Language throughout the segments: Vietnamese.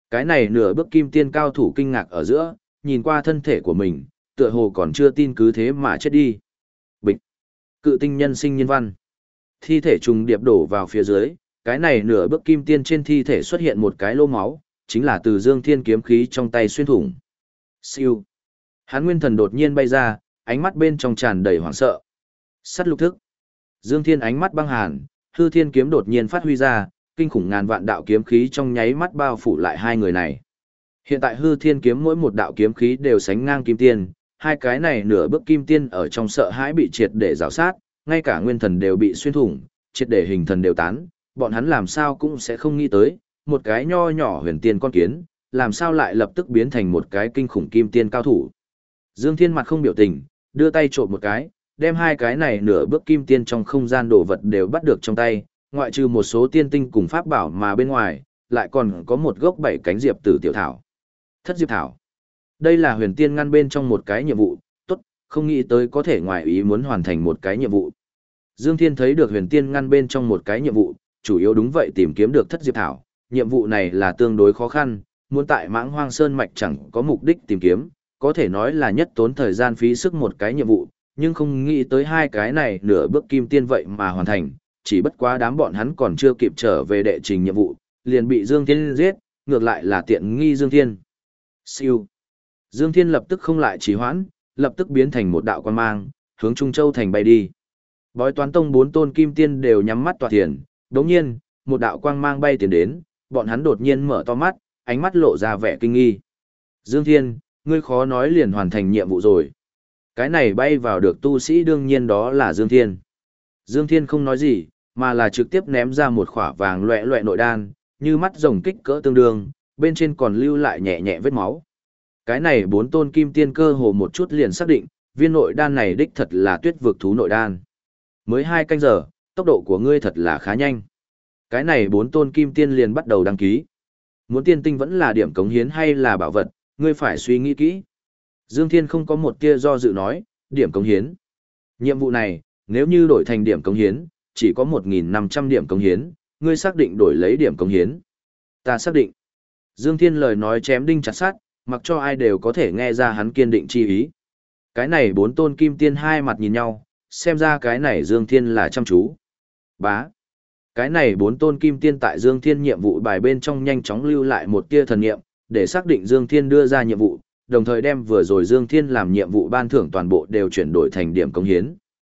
Cái này nửa bước kim tiên cao thủ kinh ngạc ở giữa, nhìn qua thân thể của mình, tựa hồ còn chưa tin cứ thế mà chết đi. Bịch. Cự tinh nhân sinh nhân văn. Thi thể trùng điệp đổ vào phía dưới, cái này nửa bước kim tiên trên thi thể xuất hiện một cái lỗ máu, chính là từ Dương Thiên kiếm khí trong tay xuyên thủng. Siêu. Hắn nguyên thần đột nhiên bay ra, ánh mắt bên trong tràn đầy hoảng sợ. Sắt lục thức. Dương Thiên ánh mắt băng hàn, hư thiên kiếm đột nhiên phát huy ra, kinh khủng ngàn vạn đạo kiếm khí trong nháy mắt bao phủ lại hai người này. Hiện tại hư thiên kiếm mỗi một đạo kiếm khí đều sánh ngang kim tiên, hai cái này nửa bước kim tiên ở trong sợ hãi bị triệt để rào sát, ngay cả nguyên thần đều bị xuyên thủng, triệt để hình thần đều tán, bọn hắn làm sao cũng sẽ không nghĩ tới, một cái nho nhỏ huyền tiên con kiến, làm sao lại lập tức biến thành một cái kinh khủng kim tiên cao thủ. Dương Thiên mặt không biểu tình, đưa tay trộm một cái, đem hai cái này nửa bước kim tiên trong không gian đồ vật đều bắt được trong tay, ngoại trừ một số tiên tinh cùng pháp bảo mà bên ngoài, lại còn có một gốc 7 cánh diệp tử tiểu thảo. Thất diệp thảo. Đây là huyền tiên ngăn bên trong một cái nhiệm vụ, tốt, không nghĩ tới có thể ngoài ý muốn hoàn thành một cái nhiệm vụ. Dương Thiên thấy được huyền tiên ngăn bên trong một cái nhiệm vụ, chủ yếu đúng vậy tìm kiếm được thất diệp thảo, nhiệm vụ này là tương đối khó khăn, muốn tại Mãng Hoang Sơn mạch chẳng có mục đích tìm kiếm, có thể nói là nhất tốn thời gian phí sức một cái nhiệm vụ, nhưng không nghĩ tới hai cái này nửa bước kim tiên vậy mà hoàn thành, chỉ bất quá đám bọn hắn còn chưa kịp trở về đệ trình nhiệm vụ, liền bị Dương Thiên giết, ngược lại là tiện nghi Dương Thiên. Siêu. Dương Thiên lập tức không lại trì hoãn, lập tức biến thành một đạo quan mang, hướng Trung Châu thành bay đi. Bói Toán Tông 4 tôn kim tiên đều nhắm mắt tỏa thiền, đống nhiên, một đạo quang mang bay tiến đến, bọn hắn đột nhiên mở to mắt, ánh mắt lộ ra vẻ kinh nghi. Dương Thiên, ngươi khó nói liền hoàn thành nhiệm vụ rồi. Cái này bay vào được tu sĩ đương nhiên đó là Dương Thiên. Dương Thiên không nói gì, mà là trực tiếp ném ra một khỏa vàng loẹ loẹ nội đan, như mắt rồng kích cỡ tương đương, bên trên còn lưu lại nhẹ nhẹ vết máu. Cái này 4 tôn kim tiên cơ hồ một chút liền xác định, viên nội đan này đích thật là tuyết vực thú nội đan. Mới 2 canh giờ, tốc độ của ngươi thật là khá nhanh. Cái này 4 tôn kim tiên liền bắt đầu đăng ký. Muốn tiên tinh vẫn là điểm cống hiến hay là bảo vật, ngươi phải suy nghĩ kỹ. Dương Thiên không có một tia do dự nói, điểm cống hiến. Nhiệm vụ này, nếu như đổi thành điểm cống hiến, chỉ có 1.500 điểm cống hiến, ngươi xác định đổi lấy điểm cống hiến. Ta xác định. Dương Thiên lời nói chém đinh chặt sắt, mặc cho ai đều có thể nghe ra hắn kiên định chi ý. Cái này 4 tôn kim tiên hai mặt nhìn nhau, xem ra cái này Dương Thiên là chăm chú. Bá. Cái này 4 tôn kim tiên tại Dương Thiên nhiệm vụ bài bên trong nhanh chóng lưu lại một tia thần niệm, để xác định Dương Thiên đưa ra nhiệm vụ, đồng thời đem vừa rồi Dương Thiên làm nhiệm vụ ban thưởng toàn bộ đều chuyển đổi thành điểm cống hiến.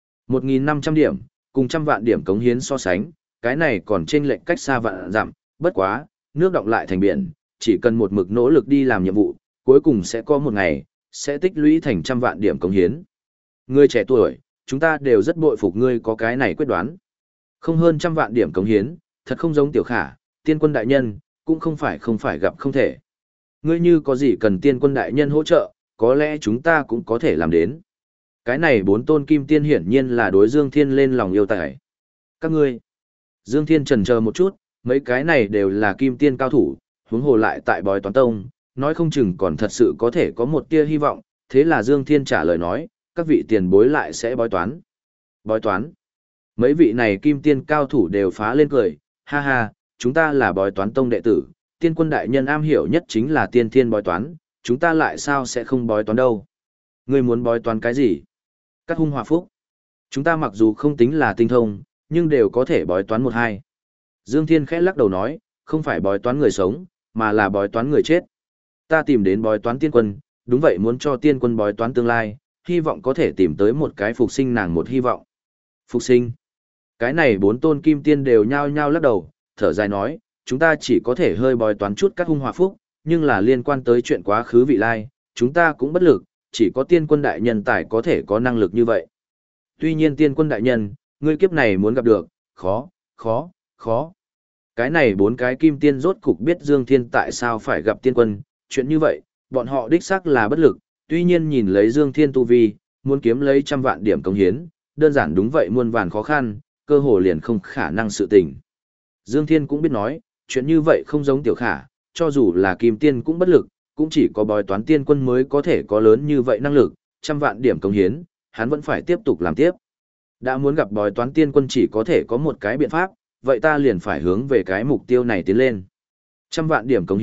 1.500 điểm, cùng trăm vạn điểm cống hiến so sánh, cái này còn chênh lệch cách xa vạn dặm, bất quá, nước đọng lại thành biển, chỉ cần một mực nỗ lực đi làm nhiệm vụ, cuối cùng sẽ có một ngày, sẽ tích lũy thành trăm vạn điểm cống hiến. Ngươi trẻ tuổi, chúng ta đều rất bội phục ngươi có cái này quyết đoán. Không hơn trăm vạn điểm cống hiến, thật không giống Tiểu Khả, tiên quân đại nhân, cũng không phải gặp không thể. Ngươi như có gì cần tiên quân đại nhân hỗ trợ, có lẽ chúng ta cũng có thể làm đến. Cái này 4 tôn kim tiên hiển nhiên là đối Dương Thiên lên lòng yêu tài. Các ngươi, Dương Thiên chần chờ một chút, mấy cái này đều là kim tiên cao thủ, huống hồ lại tại Bói Toán Tông, nói không chừng còn thật sự có thể có một tia hy vọng, thế là Dương Thiên trả lời nói, các vị tiền bối lại sẽ bói toán. Bói toán. Mấy vị này kim tiên cao thủ đều phá lên cười, ha ha, chúng ta là Bói Toán Tông đệ tử, tiên quân đại nhân am hiểu nhất chính là tiên thiên bói toán, chúng ta lại sao sẽ không bói toán đâu. Ngươi muốn bói toán cái gì? Cắt hung hòa phúc. Chúng ta mặc dù không tính là tinh thông, nhưng đều có thể bói toán một hai. Dương Thiên khẽ lắc đầu nói, không phải bói toán người sống, mà là bói toán người chết. Ta tìm đến bói toán tiên quân, đúng vậy muốn cho tiên quân bói toán tương lai, hy vọng có thể tìm tới một cái phục sinh nàng một hy vọng. Phục sinh. Cái này 4 tôn kim tiên đều nhao nhao lắc đầu, thở dài nói, chúng ta chỉ có thể hơi bói toán chút các hung hòa phúc, nhưng là liên quan tới chuyện quá khứ vị lai, chúng ta cũng bất lực, chỉ có tiên quân đại nhân tài có thể có năng lực như vậy. Tuy nhiên tiên quân đại nhân, ngươi kiếp này muốn gặp được, khó. Cái này 4 cái kim tiên rốt cục biết Dương Thiên tại sao phải gặp tiên quân, chuyện như vậy, bọn họ đích xác là bất lực, tuy nhiên nhìn lấy Dương Thiên tu vi, muốn kiếm lấy trăm vạn điểm công hiến, đơn giản đúng vậy muôn vàn khó khăn, cơ hồ liền không khả năng sự tình. Dương Thiên cũng biết nói, chuyện như vậy không giống Tiểu Khả, cho dù là kim tiên cũng bất lực, cũng chỉ có bói toán tiên quân mới có thể có lớn như vậy năng lực, trăm vạn điểm công hiến, hắn vẫn phải tiếp tục làm tiếp. Đã muốn gặp bói toán tiên quân chỉ có thể có một cái biện pháp, vậy ta liền phải hướng về cái mục tiêu này tiến lên. Trăm vạn điểm công hiến,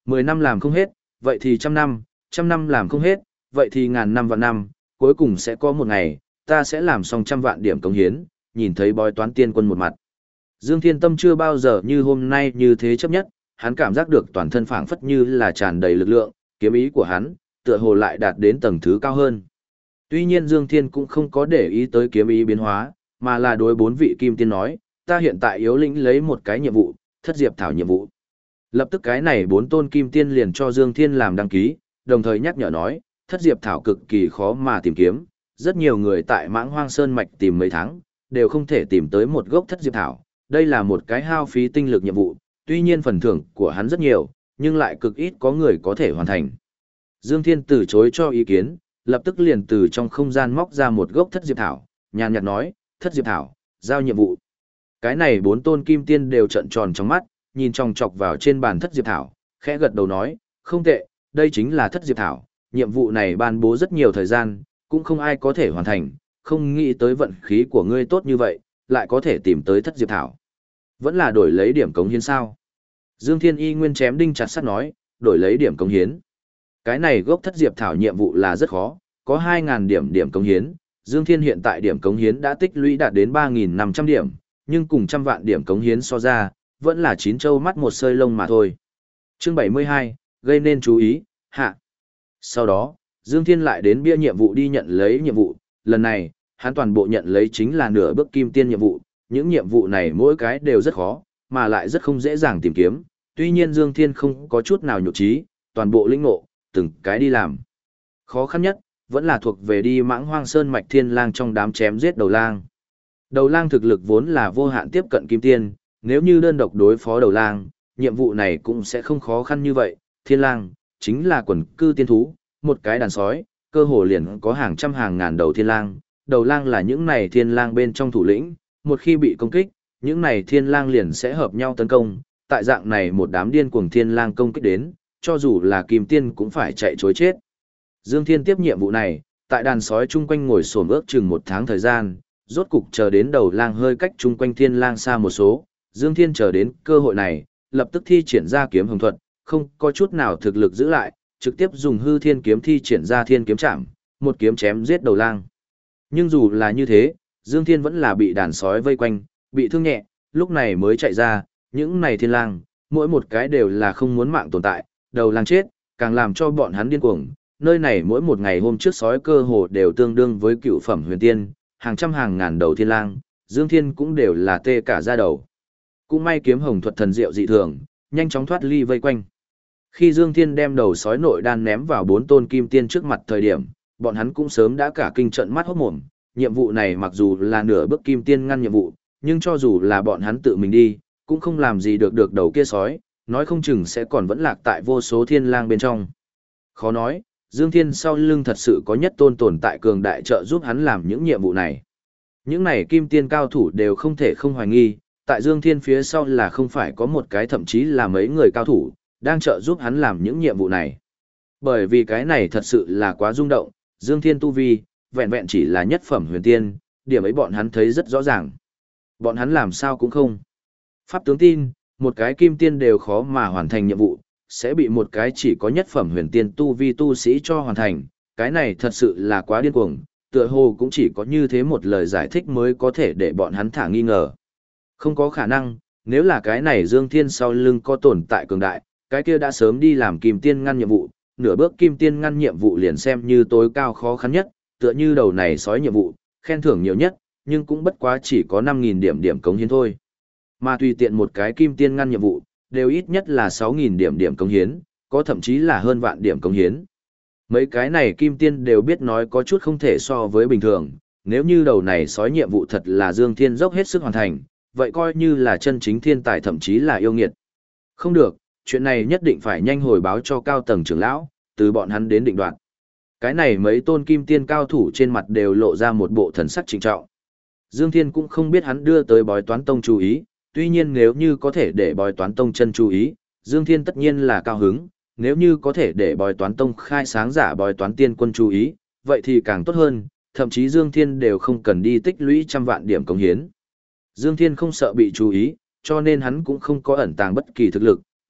10 năm làm không hết, vậy thì trăm năm làm không hết, vậy thì ngàn năm vạn năm, cuối cùng sẽ có một ngày, ta sẽ làm xong 100 vạn điểm cống hiến, nhìn thấy bói toán tiên quân một mặt. Dương Thiên Tâm chưa bao giờ như hôm nay như thế chấp nhất, hắn cảm giác được toàn thân phảng phất như là tràn đầy lực lượng, kiếm ý của hắn, tựa hồ lại đạt đến tầng thứ cao hơn. Tuy nhiên Dương Thiên cũng không có để ý tới kiếm ý biến hóa, mà là đối 4 vị kim tiên nói, ta hiện tại yếu lĩnh lấy một cái nhiệm vụ, thất diệp thảo nhiệm vụ. Lập tức cái này 4 tôn kim tiên liền cho Dương Thiên làm đăng ký, đồng thời nhắc nhở nói, thất diệp thảo cực kỳ khó mà tìm kiếm, rất nhiều người tại Mãng Hoang Sơn mạch tìm mấy tháng, đều không thể tìm tới một gốc thất diệp thảo. Đây là một cái hao phí tinh lực nhiệm vụ, tuy nhiên phần thưởng của hắn rất nhiều, nhưng lại cực ít có người có thể hoàn thành. Dương Thiên từ chối cho ý kiến, lập tức liền từ trong không gian móc ra một gốc thất diệp thảo, nhàn nhạt nói, thất diệp thảo, giao nhiệm vụ. Cái này 4 tôn kim tiên đều trợn tròn trong mắt, nhìn chòng chọc vào trên bàn thất diệp thảo, khẽ gật đầu nói, không tệ, đây chính là thất diệp thảo, nhiệm vụ này ban bố rất nhiều thời gian, cũng không ai có thể hoàn thành, không nghĩ tới vận khí của ngươi tốt như vậy, lại có thể tìm tới thất diệp thảo. Vẫn là đổi lấy điểm cống hiến sao? Dương Thiên y nguyên chém đinh chặt sắt nói, đổi lấy điểm cống hiến. Cái này gốc thất diệp thảo nhiệm vụ là rất khó, có 2.000 điểm cống hiến, Dương Thiên hiện tại điểm cống hiến đã tích lũy đạt đến 3.500 điểm, nhưng cùng 100 vạn điểm cống hiến so ra, vẫn là chín châu mắt một sơi lông mà thôi. Chương 72, gây nên chú ý, hạ. Sau đó, Dương Thiên lại đến bia nhiệm vụ đi nhận lấy nhiệm vụ, lần này, hắn toàn bộ nhận lấy chính là nửa bước kim tiên nhiệm vụ, những nhiệm vụ này mỗi cái đều rất khó, mà lại rất không dễ dàng tìm kiếm, tuy nhiên Dương Thiên không có chút nào nhục trí, toàn bộ lĩnh ngộ, từng cái đi làm. Khó khăn nhất, vẫn là thuộc về đi Mãng Hoang Sơn mạch thiên lang trong đám chém giết đầu lang. Đầu lang thực lực vốn là vô hạn tiếp cận kim tiên, nếu như đơn độc đối phó đầu lang, nhiệm vụ này cũng sẽ không khó khăn như vậy. Thiên lang, chính là quần cư tiên thú, một cái đàn sói, cơ hồ liền có hàng trăm hàng ngàn đầu thiên lang. Đầu lang là những này thiên lang bên trong thủ lĩnh, một khi bị công kích, những này thiên lang liền sẽ hợp nhau tấn công. Tại dạng này một đám điên cuồng thiên lang công kích đến, cho dù là kim tiên cũng phải chạy trối chết. Dương Thiên tiếp nhiệm vụ này, tại đàn sói chung quanh ngồi xổm ước chừng 1 tháng thời gian, rốt cục chờ đến đầu lang hơi cách chung quanh thiên lang xa một số, Dương Thiên chờ đến cơ hội này, lập tức thi triển ra kiếm hồng thuật, không có chút nào thực lực giữ lại, trực tiếp dùng hư thiên kiếm thi triển ra thiên kiếm chạm, một kiếm chém giết đầu lang. Nhưng dù là như thế, Dương Thiên vẫn là bị đàn sói vây quanh, bị thương nhẹ, lúc này mới chạy ra, những này thiên lang, mỗi một cái đều là không muốn mạng tồn tại, đầu lang chết, càng làm cho bọn hắn điên cuồng. Nơi này mỗi một ngày hôm trước sói cơ hồ đều tương đương với cựu phẩm huyền tiên, hàng trăm hàng ngàn đầu thiên lang, Dương Thiên cũng đều là tê cả da đầu. Cũng may kiếm hồng thuật thần diệu dị thường, nhanh chóng thoát ly vây quanh. Khi Dương Thiên đem đầu sói nội đan ném vào 4 tôn kim tiên trước mặt thời điểm, bọn hắn cũng sớm đã cả kinh trận mắt hốt mồm. Nhiệm vụ này mặc dù là nửa bước kim tiên ngăn nhiệm vụ, nhưng cho dù là bọn hắn tự mình đi, cũng không làm gì được đầu kia sói, nói không chừng sẽ còn vẫn lạc tại vô số thiên lang bên trong. Khó nói, Dương Thiên sau lưng thật sự có nhất tôn tồn tại cường đại trợ giúp hắn làm những nhiệm vụ này. Những này kim tiên cao thủ đều không thể không hoài nghi, tại Dương Thiên phía sau là không phải có một cái thậm chí là mấy người cao thủ, đang trợ giúp hắn làm những nhiệm vụ này. Bởi vì cái này thật sự là quá rung động, Dương Thiên tu vi, vẹn vẹn chỉ là nhất phẩm huyền tiên, điểm ấy bọn hắn thấy rất rõ ràng. Bọn hắn làm sao cũng không. Pháp tướng tin, một cái kim tiên đều khó mà hoàn thành nhiệm vụ, sẽ bị một cái chỉ có nhất phẩm huyền tiên tu vi tu sĩ cho hoàn thành, cái này thật sự là quá điên cuồng, tựa hồ cũng chỉ có như thế một lời giải thích mới có thể để bọn hắn thả nghi ngờ. Không có khả năng, nếu là cái này Dương Thiên sau lưng có tồn tại cường đại, cái kia đã sớm đi làm kim tiên ngăn nhiệm vụ, nửa bước kim tiên ngăn nhiệm vụ liền xem như tối cao khó khăn nhất, tựa như đầu này sói nhiệm vụ, khen thưởng nhiều nhất, nhưng cũng bất quá chỉ có 5.000 điểm cống hiến thôi. Mà tùy tiện một cái kim tiên ngăn nhiệm vụ, đều ít nhất là 6.000 điểm cống hiến, có thậm chí là hơn vạn điểm cống hiến. Mấy cái này kim tiên đều biết nói có chút không thể so với bình thường, nếu như đầu này sói nhiệm vụ thật là Dương Thiên dốc hết sức hoàn thành, vậy coi như là chân chính thiên tài thậm chí là yêu nghiệt. Không được, chuyện này nhất định phải nhanh hồi báo cho cao tầng trưởng lão, từ bọn hắn đến định đoạt. Cái này mấy tôn kim tiên cao thủ trên mặt đều lộ ra một bộ thần sắc trịnh trọng. Dương Thiên cũng không biết hắn đưa tới bói toán tông chú ý, tuy nhiên nếu như có thể để bói toán tông chân chú ý, Dương Thiên tất nhiên là cao hứng, nếu như có thể để bói toán tông khai sáng giả bói toán tiên quân chú ý, vậy thì càng tốt hơn, thậm chí Dương Thiên đều không cần đi tích lũy 100 vạn điểm cống hiến. Dương Thiên không sợ bị chú ý, cho nên hắn cũng không có ẩn tàng bất kỳ thực lực,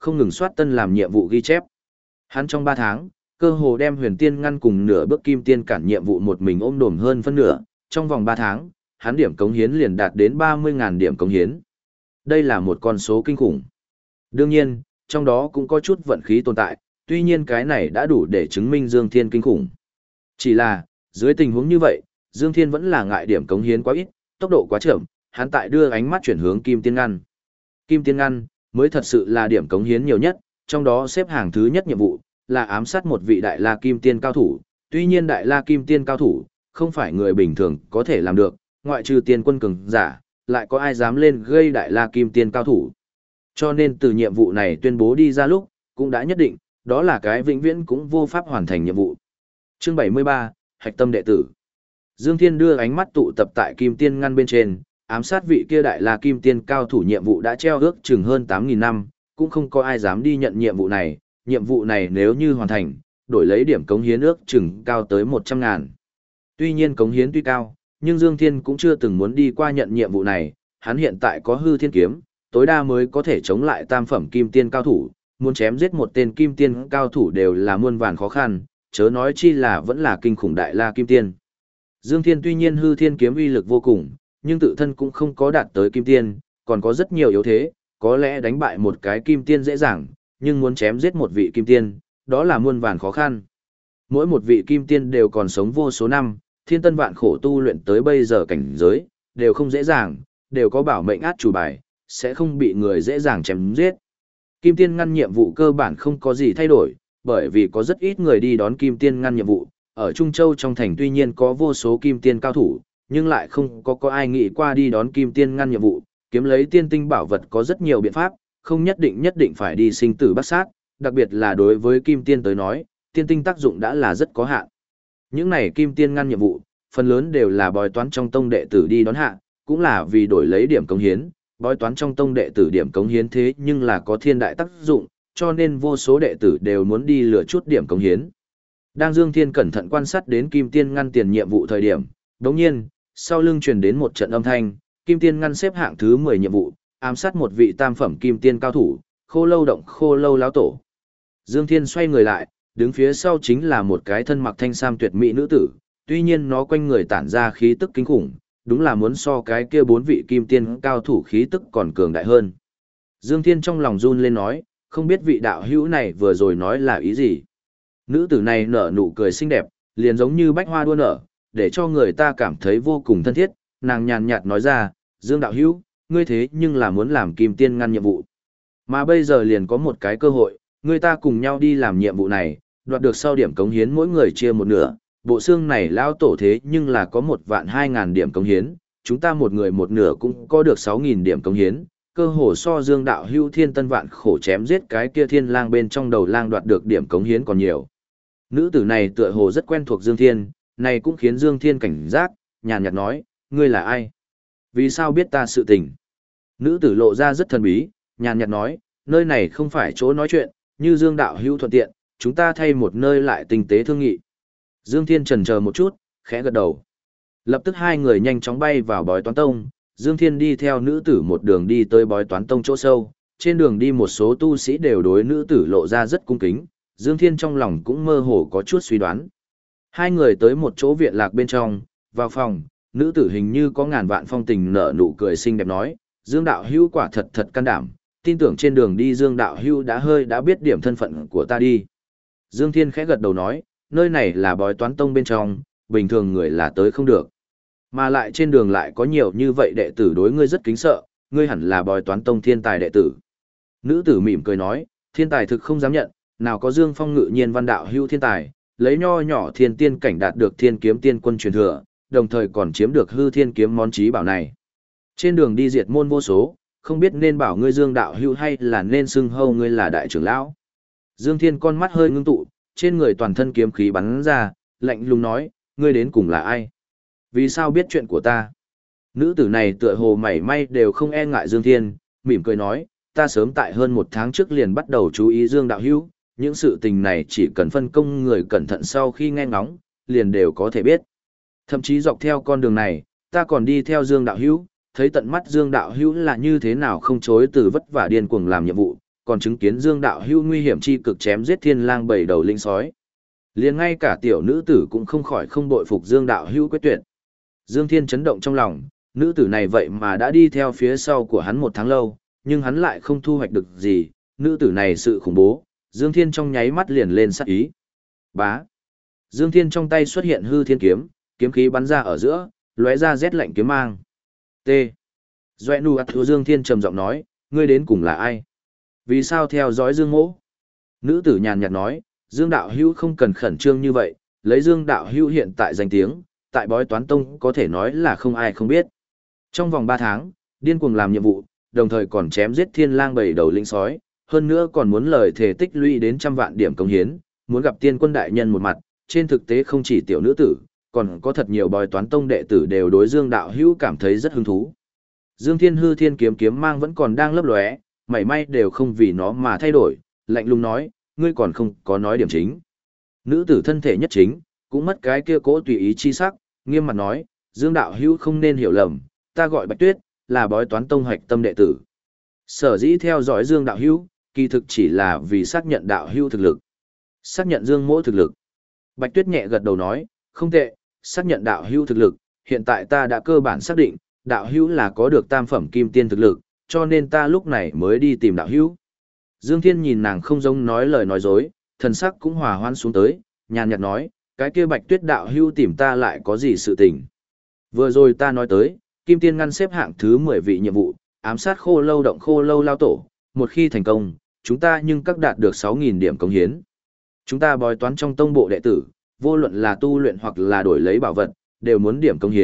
không ngừng soát tân làm nhiệm vụ ghi chép. Hắn trong 3 tháng, cơ hồ đem huyền tiên ngăn cùng nửa bước kim tiên cản nhiệm vụ một mình ôm đồm hơn phân nửa, trong vòng 3 tháng, hắn điểm cống hiến liền đạt đến 30.000 điểm cống hiến. Đây là một con số kinh khủng. Đương nhiên, trong đó cũng có chút vận khí tồn tại, tuy nhiên cái này đã đủ để chứng minh Dương Thiên kinh khủng. Chỉ là, dưới tình huống như vậy, Dương Thiên vẫn là ngại điểm cống hiến quá ít, tốc độ quá chậm, hắn tại đưa ánh mắt chuyển hướng Kim Tiên Ngăn. Kim Tiên Ngăn mới thật sự là điểm cống hiến nhiều nhất, trong đó xếp hàng thứ nhất nhiệm vụ là ám sát một vị Đại La Kim Tiên cao thủ, tuy nhiên Đại La Kim Tiên cao thủ không phải người bình thường có thể làm được, ngoại trừ tiên quân cường giả, lại có ai dám lên gây Đại La Kim Tiên cao thủ. Cho nên từ nhiệm vụ này tuyên bố đi ra lúc, cũng đã nhất định, đó là cái vĩnh viễn cũng vô pháp hoàn thành nhiệm vụ. Chương 73, Hạch Tâm đệ tử. Dương Thiên đưa ánh mắt tụ tập tại Kim Tiên Ngăn bên trên, ám sát vị kia Đại La Kim Tiên cao thủ nhiệm vụ đã treo ước chừng hơn 8.000 năm, cũng không có ai dám đi nhận nhiệm vụ này nếu như hoàn thành, đổi lấy điểm cống hiến ước chừng cao tới 100.000. Tuy nhiên cống hiến tuy cao, nhưng Dương Thiên cũng chưa từng muốn đi qua nhận nhiệm vụ này, hắn hiện tại có hư thiên kiếm, tối đa mới có thể chống lại tam phẩm kim tiên cao thủ, muốn chém giết một tên kim tiên cao thủ đều là muôn vàn khó khăn, chớ nói chi là vẫn là kinh khủng Đại La Kim Tiên. Dương Thiên tuy nhiên hư thiên kiếm uy lực vô cùng, nhưng tự thân cũng không có đạt tới kim tiên, còn có rất nhiều yếu thế, có lẽ đánh bại một cái kim tiên dễ dàng, nhưng muốn chém giết một vị kim tiên, đó là muôn vàn khó khăn. Mỗi một vị kim tiên đều còn sống vô số năm, thiên tân vạn khổ tu luyện tới bây giờ cảnh giới, đều không dễ dàng, đều có bảo mệnh át chủ bài, sẽ không bị người dễ dàng chém giết. Kim tiên ngăn nhiệm vụ cơ bản không có gì thay đổi, bởi vì có rất ít người đi đón kim tiên ngăn nhiệm vụ. Ở Trung Châu trong thành tuy nhiên có vô số kim tiên cao thủ, nhưng lại không có ai nghĩ qua đi đón kim tiên ngăn nhiệm vụ, kiếm lấy tiên tinh bảo vật có rất nhiều biện pháp, không nhất định phải đi sinh tử bắt sát, đặc biệt là đối với kim tiên tới nói, tiên tinh tác dụng đã là rất có hạn. Những này kim tiên ngăn nhiệm vụ, phần lớn đều là bói toán trong tông đệ tử đi đón hạ, cũng là vì đổi lấy điểm cống hiến, bói toán trong tông đệ tử điểm cống hiến thế nhưng là có thiên đại tác dụng, cho nên vô số đệ tử đều muốn đi lừa chút điểm cống hiến. Đang Dương Thiên cẩn thận quan sát đến Kim Tiên Ngăn tiền nhiệm vụ thời điểm, đồng nhiên, sau lưng truyền đến một trận âm thanh, Kim Tiên Ngăn xếp hạng thứ 10 nhiệm vụ, ám sát một vị tam phẩm Kim Tiên cao thủ, Khô Lâu động Khô Lâu lão tổ. Dương Thiên xoay người lại, đứng phía sau chính là một cái thân mặc thanh sam tuyệt mỹ nữ tử, tuy nhiên nó quanh người tản ra khí tức kinh khủng, đúng là muốn so cái kia 4 vị Kim Tiên cao thủ khí tức còn cường đại hơn. Dương Thiên trong lòng run lên nói, không biết vị đạo hữu này vừa rồi nói là ý gì. Nữ tử này nở nụ cười xinh đẹp, liền giống như bách hoa đua nở, để cho người ta cảm thấy vô cùng thân thiết, nàng nhàn nhạt nói ra, Dương đạo hữu, ngươi thế nhưng là muốn làm Kim Tiên Ngăn nhiệm vụ. Mà bây giờ liền có một cái cơ hội, người ta cùng nhau đi làm nhiệm vụ này, đoạt được sau điểm cống hiến mỗi người chia một nửa, bộ xương này lao tổ thế nhưng là có 1.200.000 điểm cống hiến, chúng ta một người một nửa cũng có được 6.000 điểm cống hiến, cơ hồ so Dương đạo hữu thiên tân vạn khổ chém giết cái kia thiên lang bên trong đầu lang đoạt được điểm cống hiến còn nhiều. Nữ tử này tựa hồ rất quen thuộc Dương Thiên, này cũng khiến Dương Thiên cảnh giác, nhàn nhạt nói, ngươi là ai? Vì sao biết ta sự tình? Nữ tử lộ ra rất thần bí, nhàn nhạt nói, nơi này không phải chỗ nói chuyện, như Dương đạo hữu thuận tiện, chúng ta thay một nơi lại tinh tế thương nghị. Dương Thiên chần chờ một chút, khẽ gật đầu. Lập tức hai người nhanh chóng bay vào bói toán tông, Dương Thiên đi theo nữ tử một đường đi tới bói toán tông chỗ sâu, trên đường đi một số tu sĩ đều đối nữ tử lộ ra rất cung kính, Dương Thiên trong lòng cũng mơ hồ có chút suy đoán. Hai người tới một chỗ viện lạc bên trong, vào phòng, nữ tử hình như có ngàn vạn phong tình nở nụ cười xinh đẹp nói, Dương đạo hữu quả thật thật can đảm, tin tưởng trên đường đi Dương đạo hữu đã biết điểm thân phận của ta đi. Dương Thiên khẽ gật đầu nói, nơi này là bói toán tông bên trong, bình thường người là tới không được. Mà lại trên đường lại có nhiều như vậy đệ tử đối ngươi rất kính sợ, ngươi hẳn là bói toán tông thiên tài đệ tử. Nữ tử mỉm cười nói, thiên tài thực không dám nhận, nào có Dương Phong ngự nhiên văn đạo hữu thiên tài, lấy nho nhỏ thiên tiên cảnh đạt được thiên kiếm tiên quân truyền thừa, đồng thời còn chiếm được hư thiên kiếm món trí bảo này. Trên đường đi diệt môn vô số, không biết nên bảo ngươi Dương đạo hữu hay là nên xưng hô ngươi là đại trưởng lão. Dương Thiên con mắt hơi ngưng tụ, trên người toàn thân kiếm khí bắn ra, lạnh lùng nói, ngươi đến cùng là ai? Vì sao biết chuyện của ta? Nữ tử này tựa hồ mảy may đều không e ngại Dương Thiên, mỉm cười nói, ta sớm tại hơn 1 tháng trước liền bắt đầu chú ý Dương đạo hữu, những sự tình này chỉ cần phân công người cẩn thận sau khi nghe ngóng, liền đều có thể biết. Thậm chí dọc theo con đường này, ta còn đi theo Dương đạo hữu, thấy tận mắt Dương đạo hữu là như thế nào không chối từ vất vả điên cuồng làm nhiệm vụ, còn chứng kiến Dương đạo hữu nguy hiểm chi cực chém giết thiên lang bảy đầu linh sói. Liền ngay cả tiểu nữ tử cũng không khỏi không bội phục Dương đạo hữu quyết tuyệt. Dương Thiên chấn động trong lòng, nữ tử này vậy mà đã đi theo phía sau của hắn 1 tháng lâu, nhưng hắn lại không thu hoạch được gì, nữ tử này sự khủng bố, Dương Thiên trong nháy mắt liền lên sát ý. Bá. Dương Thiên trong tay xuất hiện hư thiên kiếm, kiếm khí bắn ra ở giữa, lóe ra rét lạnh kiếm mang. T. Doẹ nu ắt thua Dương Thiên trầm giọng nói, ngươi đến cùng là ai? Vì sao theo dõi Dương Mỗ? Nữ tử nhàn nhạt nói, Dương đạo hữu không cần khẩn trương như vậy, lấy Dương đạo hữu hiện tại danh tiếng, tại bói toán tông có thể nói là không ai không biết. Trong vòng 3 tháng, điên cuồng làm nhiệm vụ, đồng thời còn chém giết thiên lang 7 đầu linh sói, hơn nữa còn muốn lời thể tích lũy đến 100 vạn điểm công hiến, muốn gặp tiên quân đại nhân một mặt, trên thực tế không chỉ tiểu nữ tử, còn có thật nhiều bói toán tông đệ tử đều đối Dương đạo hữu cảm thấy rất hứng thú. Dương Thiên hư thiên kiếm mang vẫn còn đang lấp lóe, mảy may đều không vì nó mà thay đổi, lạnh lùng nói, ngươi còn không có nói điểm chính. Nữ tử thân thể nhất chính, cũng mất cái kia cố tùy ý chi sắc, nghiêm mặt nói, Dương đạo hữu không nên hiểu lầm, ta gọi Bạch Tuyết, là bói toán tông hoạch tâm đệ tử. Sở dĩ theo dõi Dương đạo hữu, kỳ thực chỉ là vì xác nhận đạo hữu thực lực. Xác nhận Dương Mỗ thực lực. Bạch Tuyết nhẹ gật đầu nói, không tệ, xác nhận đạo hữu thực lực, hiện tại ta đã cơ bản xác định, đạo hữu là có được tam phẩm kim tiên thực lực, cho nên ta lúc này mới đi tìm đạo hữu. Dương Thiên nhìn nàng không giống nói lời nói dối, thần sắc cũng hòa hoãn xuống tới, nhàn nhạt nói, cái kia Bạch Tuyết đạo hữu tìm ta lại có gì sự tình. Vừa rồi ta nói tới, kim tiên ngăn xếp hạng thứ 10 vị nhiệm vụ, ám sát khô lâu động khô lâu lao tổ, một khi thành công, chúng ta nhưng các đạt được 6.000 điểm công hiến. Chúng ta bói toán trong tông bộ đệ tử, vô luận là tu luyện hoặc là đổi lấy bảo vật, đều muốn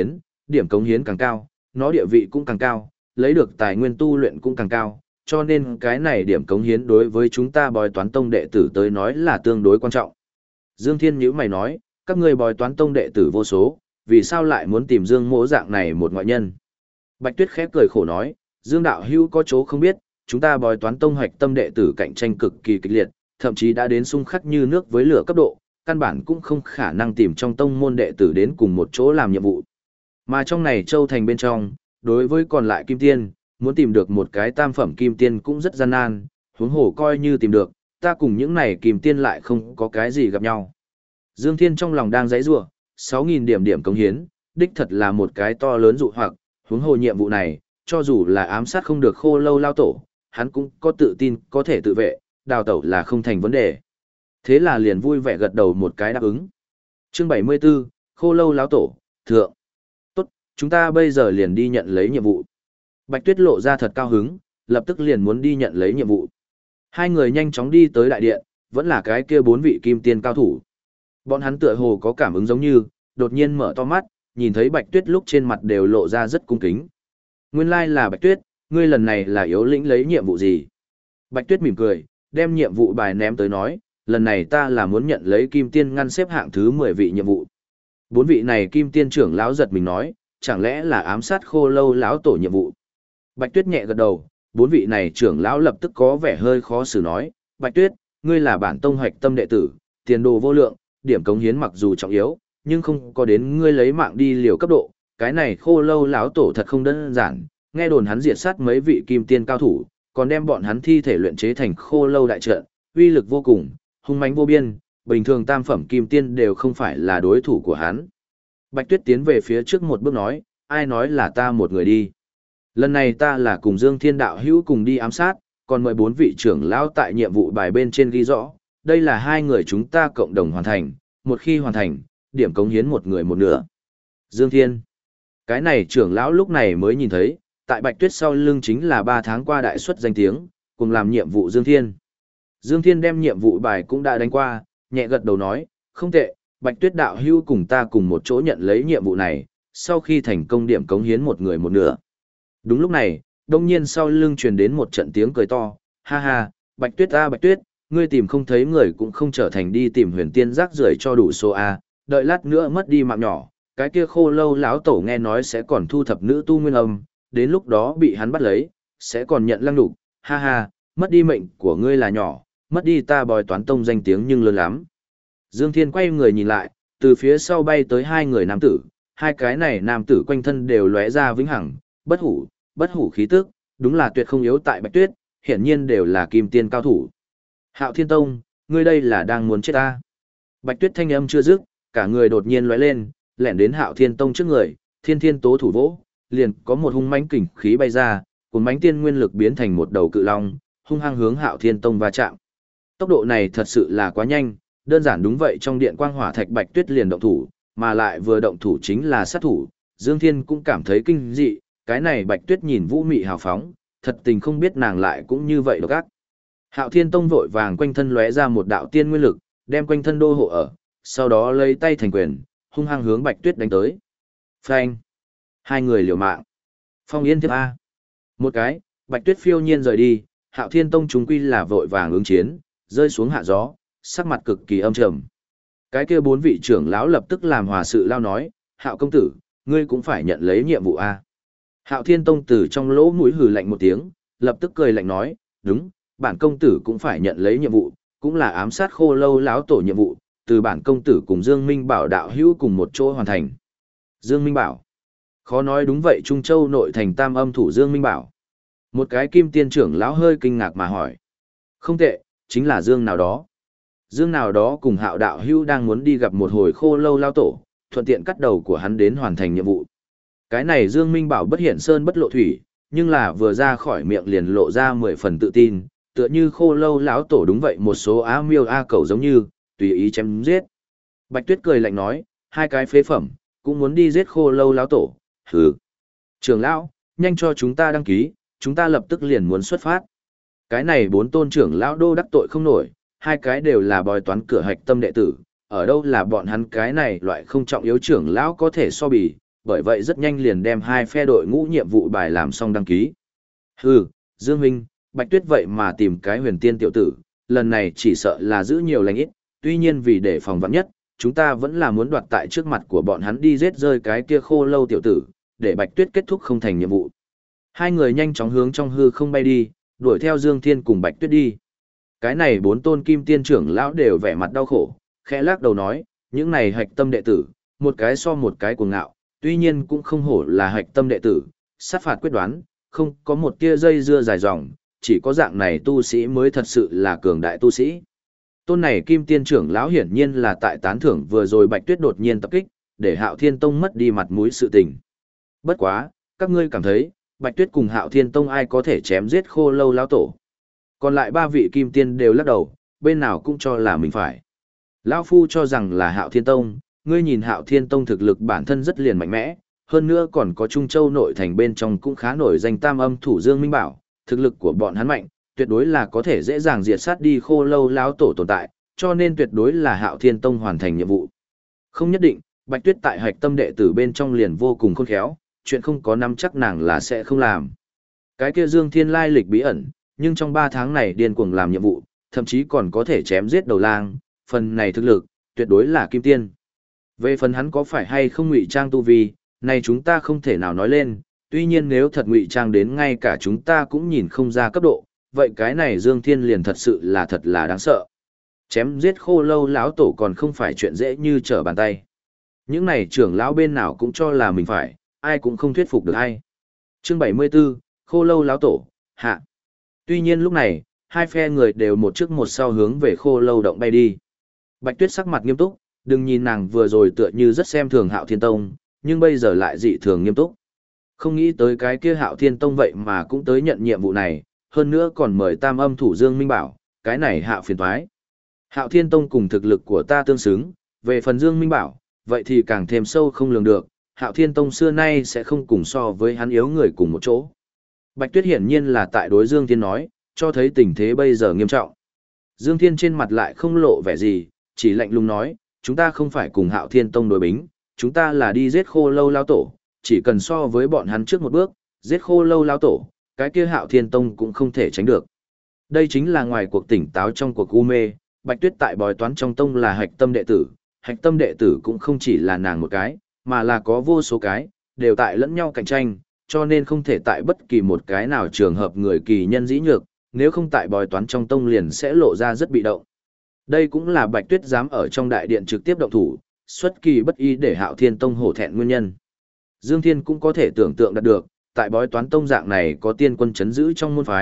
điểm công hiến càng cao, nó địa vị cũng càng cao, lấy được tài nguyên tu luyện cũng càng cao, cho nên cái này điểm cống hiến đối với chúng ta bói toán tông đệ tử tới nói là tương đối quan trọng. Dương Thiên nhíu mày nói, các ngươi bói toán tông đệ tử vô số, vì sao lại muốn tìm Dương Mỗ dạng này một ngoại nhân? Bạch Tuyết khép cười khổ nói, Dương đạo hữu có chỗ không biết, chúng ta bói toán tông hoạch tâm đệ tử cạnh tranh cực kỳ kịch liệt, thậm chí đã đến xung khắc như nước với lửa cấp độ, căn bản cũng không khả năng tìm trong tông môn đệ tử đến cùng một chỗ làm nhiệm vụ. Mà trong này Châu Thành bên trong, đối với còn lại kim tiên, muốn tìm được một cái tam phẩm kim tiên cũng rất gian nan, huống hồ coi như tìm được, ta cùng những này kim tiên lại không có cái gì gặp nhau. Dương Thiên trong lòng đang giãy giụa, 6.000 điểm cống hiến, đích thật là một cái to lớn dụ hoặc, huống hồ nhiệm vụ này, cho dù là ám sát không được khô lâu lao tổ, hắn cũng có tự tin có thể tự vệ, đào tẩu là không thành vấn đề. Thế là liền vui vẻ gật đầu một cái đáp ứng. Chương 74, khô lâu lão tổ, thượng. Tốt, chúng ta bây giờ liền đi nhận lấy nhiệm vụ. Bạch Tuyết lộ ra thật cao hứng, lập tức liền muốn đi nhận lấy nhiệm vụ. Hai người nhanh chóng đi tới đại điện, vẫn là cái kia 4 vị kim tiên cao thủ. Bọn hắn tựa hồ có cảm ứng giống như, đột nhiên mở to mắt, nhìn thấy Bạch Tuyết lúc trên mặt đều lộ ra rất cung kính. Nguyên lai là Bạch Tuyết, ngươi lần này là yếu lĩnh lấy nhiệm vụ gì? Bạch Tuyết mỉm cười, đem nhiệm vụ bài ném tới nói, lần này ta là muốn nhận lấy kim tiên ngăn xếp hạng thứ 10 vị nhiệm vụ. 4 vị này kim tiên trưởng lão giật mình nói, chẳng lẽ là ám sát khô lâu lão tổ nhiệm vụ? Bạch Tuyết nhẹ gật đầu, 4 vị này trưởng lão lập tức có vẻ hơi khó xử nói, Bạch Tuyết, ngươi là bản tông hoạch tâm đệ tử, tiền đồ vô lượng, điểm cống hiến mặc dù trọng yếu, nhưng không có đến ngươi lấy mạng đi liều cấp độ, cái này khô lâu lão tổ thật không đơn giản, nghe đồn hắn diệt sát mấy vị kim tiên cao thủ, còn đem bọn hắn thi thể luyện chế thành khô lâu đại trận, uy lực vô cùng, hung mãnh vô biên, bình thường tam phẩm kim tiên đều không phải là đối thủ của hắn. Bạch Tuyết tiến về phía trước một bước nói, ai nói là ta một người đi. Lần này ta là cùng Dương Thiên đạo hữu cùng đi ám sát, còn mời 4 vị trưởng lão tại nhiệm vụ bài bên trên ghi rõ, đây là 2 người chúng ta cộng đồng hoàn thành, một khi hoàn thành, điểm cống hiến một người một nửa. Dương Thiên. Cái này trưởng lão lúc này mới nhìn thấy, tại Bạch Tuyết sau lưng chính là 3 tháng qua đại suất danh tiếng, cùng làm nhiệm vụ Dương Thiên. Dương Thiên đem nhiệm vụ bài cũng đã đánh qua, nhẹ gật đầu nói, không tệ, Bạch Tuyết đạo hữu cùng ta cùng một chỗ nhận lấy nhiệm vụ này, sau khi thành công điểm cống hiến một người một nửa. Đúng lúc này, đông nhiên sau lưng truyền đến một trận tiếng cười to, ha ha, Bạch Tuyết a Bạch Tuyết, ngươi tìm không thấy người cũng không trở thành đi tìm huyền tiên rác rưởi cho đủ số a, đợi lát nữa mất đi mạng nhỏ, cái kia khô lâu lão tổ nghe nói sẽ còn thu thập nữ tu nguyên âm, đến lúc đó bị hắn bắt lấy, sẽ còn nhận lăng đục, ha ha, mất đi mệnh của ngươi là nhỏ, mất đi ta bói toán tông danh tiếng nhưng lớn lắm. Dương Thiên quay người nhìn lại, từ phía sau bay tới 2 người nam tử, 2 cái này nam tử quanh thân đều lóe ra vĩnh hằng, bất hủ khí tức, đúng là tuyệt không yếu tại Bạch Tuyết, hiển nhiên đều là kim tiên cao thủ. Hạo Thiên Tông, ngươi đây là đang muốn chết ta. Bạch Tuyết thanh âm chưa dứt, cả người đột nhiên lóe lên, lẻn đến Hạo Thiên Tông trước người, thiên thiên tố thủ vỗ, liền có một hung mãnh kình khí bay ra, cuốn mãnh tiên nguyên lực biến thành một đầu cự long, hung hăng hướng Hạo Thiên Tông va chạm. Tốc độ này thật sự là quá nhanh, đơn giản đúng vậy trong điện quang hỏa thạch Bạch Tuyết liền động thủ, mà lại vừa động thủ chính là sát thủ, Dương Thiên cũng cảm thấy kinh dị, cái này Bạch Tuyết nhìn vũ mị hào phóng, thật tình không biết nàng lại cũng như vậy độc ác. Hạo Thiên Tông vội vàng quanh thân lóe ra một đạo tiên nguyên lực, đem quanh thân đô hộ ở, sau đó lấy tay thành quyền, hung hăng hướng Bạch Tuyết đánh tới. Phanh! Hai người liều mạng. Phong Yên Thiếp A. Một cái, Bạch Tuyết phiêu nhiên rời đi, Hạo Thiên Tông chúng quy là vội vàng ứng chiến, rơi xuống hạ gió, sắc mặt cực kỳ âm trầm. Cái kia bốn vị trưởng lão lập tức làm hòa sự lao nói, Hạo công tử, ngươi cũng phải nhận lấy nhiệm vụ A. Hạo Thiên Tông từ trong lỗ mũi hừ lạnh một tiếng, lập tức cười lạnh nói, đúng, bản công tử cũng phải nhận lấy nhiệm vụ, cũng là ám sát Khô Lâu lão tổ nhiệm vụ, từ bản công tử cùng Dương Minh Bảo đạo hữu cùng một chỗ hoàn thành. Dương Minh Bảo. Khó nói đúng vậy, Trung Châu nội thành tam âm thủ Dương Minh Bảo. Một cái kim tiên trưởng lão hơi kinh ngạc mà hỏi. Không tệ, chính là Dương nào đó. Dương nào đó cùng Hạo đạo hữu đang muốn đi gặp một hồi Khô Lâu lão tổ, thuận tiện cắt đầu của hắn đến hoàn thành nhiệm vụ. Cái này Dương Minh Bảo bất hiện sơn bất lộ thủy, nhưng là vừa ra khỏi miệng liền lộ ra 10 phần tự tin, tựa như Khô Lâu lão tổ đúng vậy, một số á miêu a cẩu giống như, tùy ý chém giết. Bạch Tuyết cười lạnh nói, hai cái phế phẩm, cũng muốn đi giết Khô Lâu lão tổ, hừ. Trưởng lão, nhanh cho chúng ta đăng ký, chúng ta lập tức liền muốn xuất phát. Cái này bốn tôn trưởng lão đô đắc tội không nổi, hai cái đều là bói toán cửa hạch tâm đệ tử, ở đâu là bọn hắn cái này loại không trọng yếu trưởng lão có thể so bì, bởi vậy rất nhanh liền đem hai phe đội ngũ nhiệm vụ bài làm xong đăng ký. Hừ, Dương Minh, Bạch Tuyết vậy mà tìm cái huyền tiên tiểu tử, lần này chỉ sợ là giữ nhiều lành ít, tuy nhiên vì để phòng vạn nhất, chúng ta vẫn là muốn đoạt tại trước mặt của bọn hắn đi giết rơi cái kia Khô Lâu tiểu tử, để Bạch Tuyết kết thúc không thành nhiệm vụ. Hai người nhanh chóng hướng trong hư không bay đi, đuổi theo Dương Thiên cùng Bạch Tuyết đi. Cái này bốn tôn kim tiên trưởng lão đều vẻ mặt đau khổ, khẽ lắc đầu nói, những này hạch tâm đệ tử, một cái so một cái cuồng ngạo, tuy nhiên cũng không hổ là hạch tâm đệ tử, sát phạt quyết đoán, không có một tia dây dưa dài dòng, chỉ có dạng này tu sĩ mới thật sự là cường đại tu sĩ. Tôn này kim tiên trưởng lão hiển nhiên là tại tán thưởng vừa rồi Bạch Tuyết đột nhiên tập kích, để Hạo Thiên Tông mất đi mặt mũi sự tình. Bất quá, các ngươi cảm thấy, Bạch Tuyết cùng Hạo Thiên Tông ai có thể chém giết Khô Lâu lão tổ? Còn lại ba vị kim tiên đều lắc đầu, bên nào cũng cho là mình phải. Lão phu cho rằng là Hạo Thiên Tông, ngươi nhìn Hạo Thiên Tông thực lực bản thân rất liền mạnh mẽ, hơn nữa còn có Trung Châu nội thành bên trong cũng khá nổi danh tam âm thủ Dương Minh Bảo, thực lực của bọn hắn mạnh, tuyệt đối là có thể dễ dàng diệt sát đi Khô Lâu lão tổ tồn tại, cho nên tuyệt đối là Hạo Thiên Tông hoàn thành nhiệm vụ. Không nhất định, Bạch Tuyết tại hạch tâm đệ tử bên trong liền vô cùng khôn khéo, chuyện không có nắm chắc nàng là sẽ không làm. Cái kia Dương Thiên lai lịch bí ẩn, nhưng trong 3 tháng này điên cuồng làm nhiệm vụ, thậm chí còn có thể chém giết đầu lang, phần này thực lực, tuyệt đối là kim tiên. Về phần hắn có phải hay không ngụy trang tu vi, này chúng ta không thể nào nói lên, tuy nhiên nếu thật ngụy trang đến ngay cả chúng ta cũng nhìn không ra cấp độ, vậy cái này Dương Thiên liền thật sự là thật là đáng sợ. Chém giết Khô Lâu lão tổ còn không phải chuyện dễ như trở bàn tay. Những này trưởng lão bên nào cũng cho là mình phải, ai cũng không thuyết phục được ai. Chương 74, Khô Lâu lão tổ, hạ. Tuy nhiên lúc này, hai phe người đều một trước một sau hướng về Khô Lâu động bay đi. Bạch Tuyết sắc mặt nghiêm túc, đừng nhìn nàng vừa rồi tựa như rất xem thường Hạo Thiên Tông, nhưng bây giờ lại dị thường nghiêm túc. Không nghĩ tới cái kia Hạo Thiên Tông vậy mà cũng tới nhận nhiệm vụ này, hơn nữa còn mời tam âm thủ Dương Minh Bảo, cái này hạ phiền toái. Hạo Thiên Tông cùng thực lực của ta tương xứng, về phần Dương Minh Bảo, vậy thì càng thêm sâu không lường được, Hạo Thiên Tông xưa nay sẽ không cùng so với hắn yếu người cùng một chỗ. Bạch Tuyết hiển nhiên là tại đối Dương Thiên nói, cho thấy tình thế bây giờ nghiêm trọng. Dương Thiên trên mặt lại không lộ vẻ gì, chỉ lạnh lùng nói, chúng ta không phải cùng Hạo Thiên Tông đối bính, chúng ta là đi giết Khô Lâu lão tổ, chỉ cần so với bọn hắn trước một bước, giết Khô Lâu lão tổ, cái kia Hạo Thiên Tông cũng không thể tránh được. Đây chính là ngoài cuộc tỉnh táo trong cuộc u mê, Bạch Tuyết tại bói toán trong tông là hạch tâm đệ tử cũng không chỉ là nàng một cái, mà là có vô số cái, đều tại lẫn nhau cạnh tranh, cho nên không thể tại bất kỳ một cái nào trường hợp người kỳ nhân dĩ nhược, nếu không tại bói toán trong tông liền sẽ lộ ra rất bị động. Đây cũng là Bạch Tuyết dám ở trong đại điện trực tiếp động thủ, xuất kỳ bất ý để Hạo Thiên Tông hổ thẹn nguyên nhân. Dương Thiên cũng có thể tưởng tượng đạt được, tại bói toán tông dạng này có tiên quân chấn giữ trong môn phái,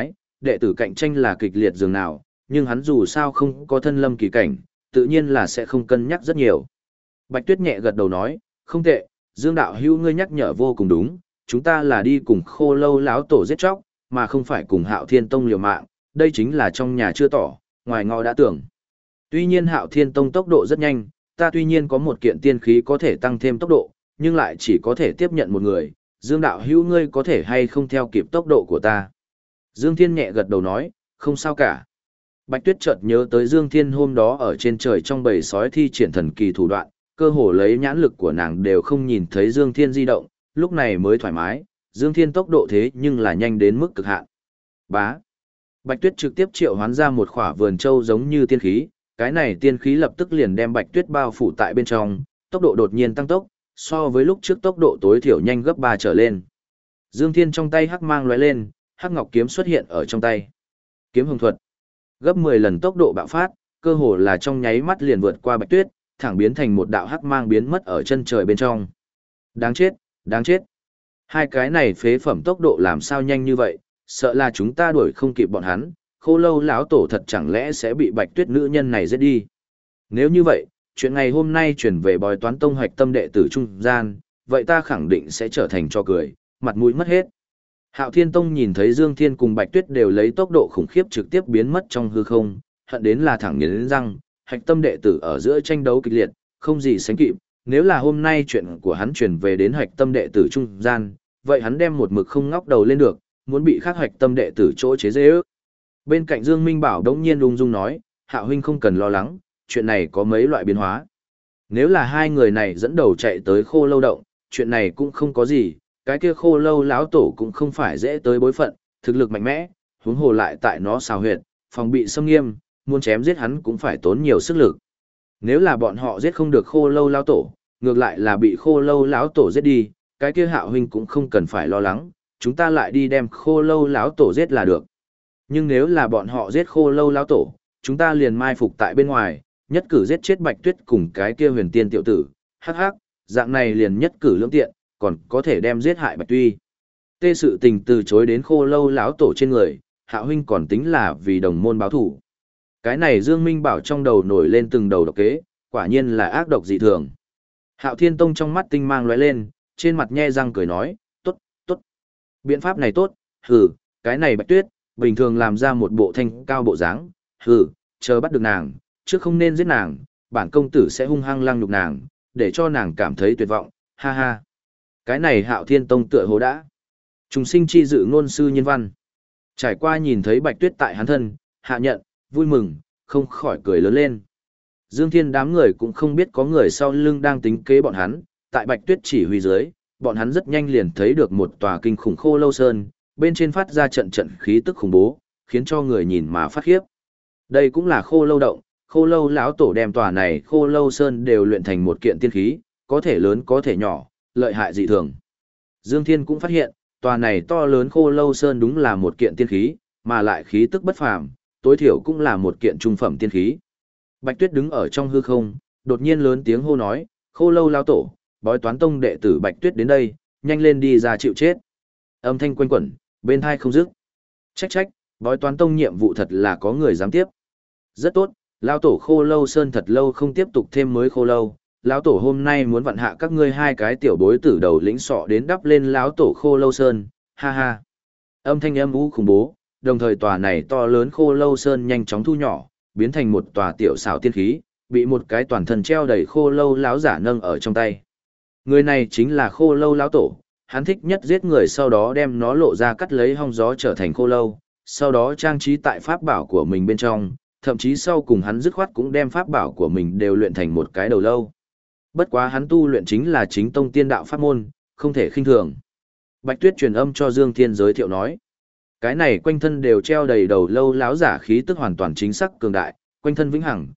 đệ tử cạnh tranh là kịch liệt dường nào, nhưng hắn dù sao không có thân lâm kỳ cảnh, tự nhiên là sẽ không cân nhắc rất nhiều. Bạch Tuyết nhẹ gật đầu nói, không tệ, Dương đạo hữu ngươi nhắc nhở vô cùng đúng, chúng ta là đi cùng Khô Lâu lão tổ giết chóc, mà không phải cùng Hạo Thiên Tông liều mạng, đây chính là trong nhà chưa tỏ, ngoài ngõ đã tưởng. Tuy nhiên Hạo Thiên Tông tốc độ rất nhanh, ta tuy nhiên có một kiện tiên khí có thể tăng thêm tốc độ, nhưng lại chỉ có thể tiếp nhận một người, Dương đạo hữu ngươi có thể hay không theo kịp tốc độ của ta. Dương Thiên nhẹ gật đầu nói, không sao cả. Bạch Tuyết chợt nhớ tới Dương Thiên hôm đó ở trên trời trong bầy sói thi triển thần kỳ thủ đoạn, cơ hồ lấy nhãn lực của nàng đều không nhìn thấy Dương Thiên di động, lúc này mới thoải mái, Dương Thiên tốc độ thế nhưng là nhanh đến mức cực hạn. Bá. Bạch Tuyết trực tiếp triệu hoán ra một khỏa vườn châu giống như tiên khí, cái này tiên khí lập tức liền đem Bạch Tuyết bao phủ tại bên trong, tốc độ đột nhiên tăng tốc, so với lúc trước tốc độ tối thiểu nhanh gấp 3 trở lên. Dương Thiên trong tay hắc mang lóe lên, hắc ngọc kiếm xuất hiện ở trong tay. Kiếm hồng thuật. Gấp 10 lần tốc độ bạo phát, cơ hồ là trong nháy mắt liền vượt qua Bạch Tuyết, thẳng biến thành một đạo hắc mang biến mất ở chân trời bên trong. Đáng chết, đáng chết. Hai cái này phế phẩm tốc độ làm sao nhanh như vậy, sợ là chúng ta đuổi không kịp bọn hắn, Khô Lâu lão tổ thật chẳng lẽ sẽ bị Bạch Tuyết nữ nhân này giết đi. Nếu như vậy, chuyện ngày hôm nay chuyển về Bói Toán Tông hoạch tâm đệ tử trung gian, vậy ta khẳng định sẽ trở thành trò cười, mặt mũi mất hết. Hạo Thiên Tông nhìn thấy Dương Thiên cùng Bạch Tuyết đều lấy tốc độ khủng khiếp trực tiếp biến mất trong hư không, hận đến là thẳng nghiến răng, hạch tâm đệ tử ở giữa tranh đấu kịch liệt, không gì sánh kịp, nếu là hôm nay chuyện của hắn chuyển về đến hạch tâm đệ tử trung gian, vậy hắn đem một mực không ngóc đầu lên được, muốn bị khác hạch tâm đệ tử chỗ chế giễu. Bên cạnh Dương Minh Bảo đống nhiên ung dung nói, Hạo huynh không cần lo lắng, chuyện này có mấy loại biến hóa. Nếu là hai người này dẫn đầu chạy tới Khô Lâu động, chuyện này cũng không có gì, cái kia Khô Lâu lão tổ cũng không phải dễ tới bối phận, thực lực mạnh mẽ, huống hồ lại tại nó xào huyệt, phòng bị xâm nghiêm, muốn chém giết hắn cũng phải tốn nhiều sức lực. Nếu là bọn họ giết không được Khô Lâu lão tổ, ngược lại là bị Khô Lâu lão tổ giết đi, cái kia Hạo huynh cũng không cần phải lo lắng, chúng ta lại đi đem Khô Lâu lão tổ giết là được. Nhưng nếu là bọn họ giết Khô Lâu lão tổ, chúng ta liền mai phục tại bên ngoài, nhất cử giết chết Bạch Tuyết cùng cái kia huyền tiên tiểu tử, hắc hắc, dạng này liền nhất cử lưỡng tiện, còn có thể đem giết hại Bạch Tuy. Tê sự tình từ chối đến Khô Lâu lão tổ trên người, Hạo huynh còn tính là vì đồng môn báo thủ. Cái này Dương Minh Bảo trong đầu nổi lên từng đầu độc kế, quả nhiên là ác độc dị thường. Hạo Thiên Tông trong mắt tinh mang lóe lên, trên mặt nhe răng cười nói, tốt, tốt. Biện pháp này tốt, hừ, cái này Bạch Tuyết, bình thường làm ra một bộ thanh cao bộ dáng, hừ, chờ bắt được nàng, trước không nên giết nàng, bản công tử sẽ hung hăng lăng nhục nàng, để cho nàng cảm thấy tuyệt vọng, ha ha. Cái này Hạo Thiên Tông tựa hồ đã. Trùng sinh chi dự ngôn sư nhân văn. Trải qua nhìn thấy Bạch Tuyết tại hắn thân, hạ nhận, vui mừng, không khỏi cười lớn lên. Dương Thiên đám người cũng không biết có người sau lưng đang tính kế bọn hắn, tại Bạch Tuyết chỉ huy dưới, bọn hắn rất nhanh liền thấy được một tòa kinh khủng Khô Lâu Sơn, bên trên phát ra trận trận khí tức khủng bố, khiến cho người nhìn mà phát khiếp. Đây cũng là Khô Lâu động, Khô Lâu lão tổ đem tòa này Khô Lâu Sơn đều luyện thành một kiện tiên khí, có thể lớn có thể nhỏ, lợi hại dị thường. Dương Thiên cũng phát hiện, tòa này to lớn Khô Lâu Sơn đúng là một kiện tiên khí, mà lại khí tức bất phàm, tối thiểu cũng là một kiện trung phẩm tiên khí. Bạch Tuyết đứng ở trong hư không, đột nhiên lớn tiếng hô nói, Khô Lâu lão tổ, Bói Toán Tông đệ tử Bạch Tuyết đến đây, nhanh lên đi ra chịu chết. Âm thanh quanh quẩn, bên tai không dứt. Trách trách, Bói Toán Tông nhiệm vụ thật là có người dám tiếp. Rất tốt, lão tổ Khô Lâu Sơn thật lâu không tiếp tục thêm mới Khô Lâu, lão tổ hôm nay muốn vặn hạ các ngươi hai cái tiểu bối tử đầu lĩnh sọ đến đắp lên lão tổ Khô Lâu Sơn, ha ha. Âm thanh âm u khủng bố, đồng thời tòa này to lớn Khô Lâu Sơn nhanh chóng thu nhỏ, biến thành một tòa tiểu xảo tiên khí, bị một cái toàn thân treo đầy Khô Lâu lão giả nâng ở trong tay. Người này chính là Khô Lâu lão tổ, hắn thích nhất giết người sau đó đem nó lộ ra cắt lấy hong gió trở thành khô lâu, sau đó trang trí tại pháp bảo của mình bên trong, thậm chí sau cùng hắn dứt khoát cũng đem pháp bảo của mình đều luyện thành một cái đầu lâu. Bất quá hắn tu luyện chính là chính tông tiên đạo pháp môn, không thể khinh thường. Bạch Tuyết truyền âm cho Dương Thiên giới thiệu nói, cái này quanh thân đều treo đầy đầu lâu lão giả khí tức hoàn toàn chính xác cường đại, quanh thân vĩnh hằng,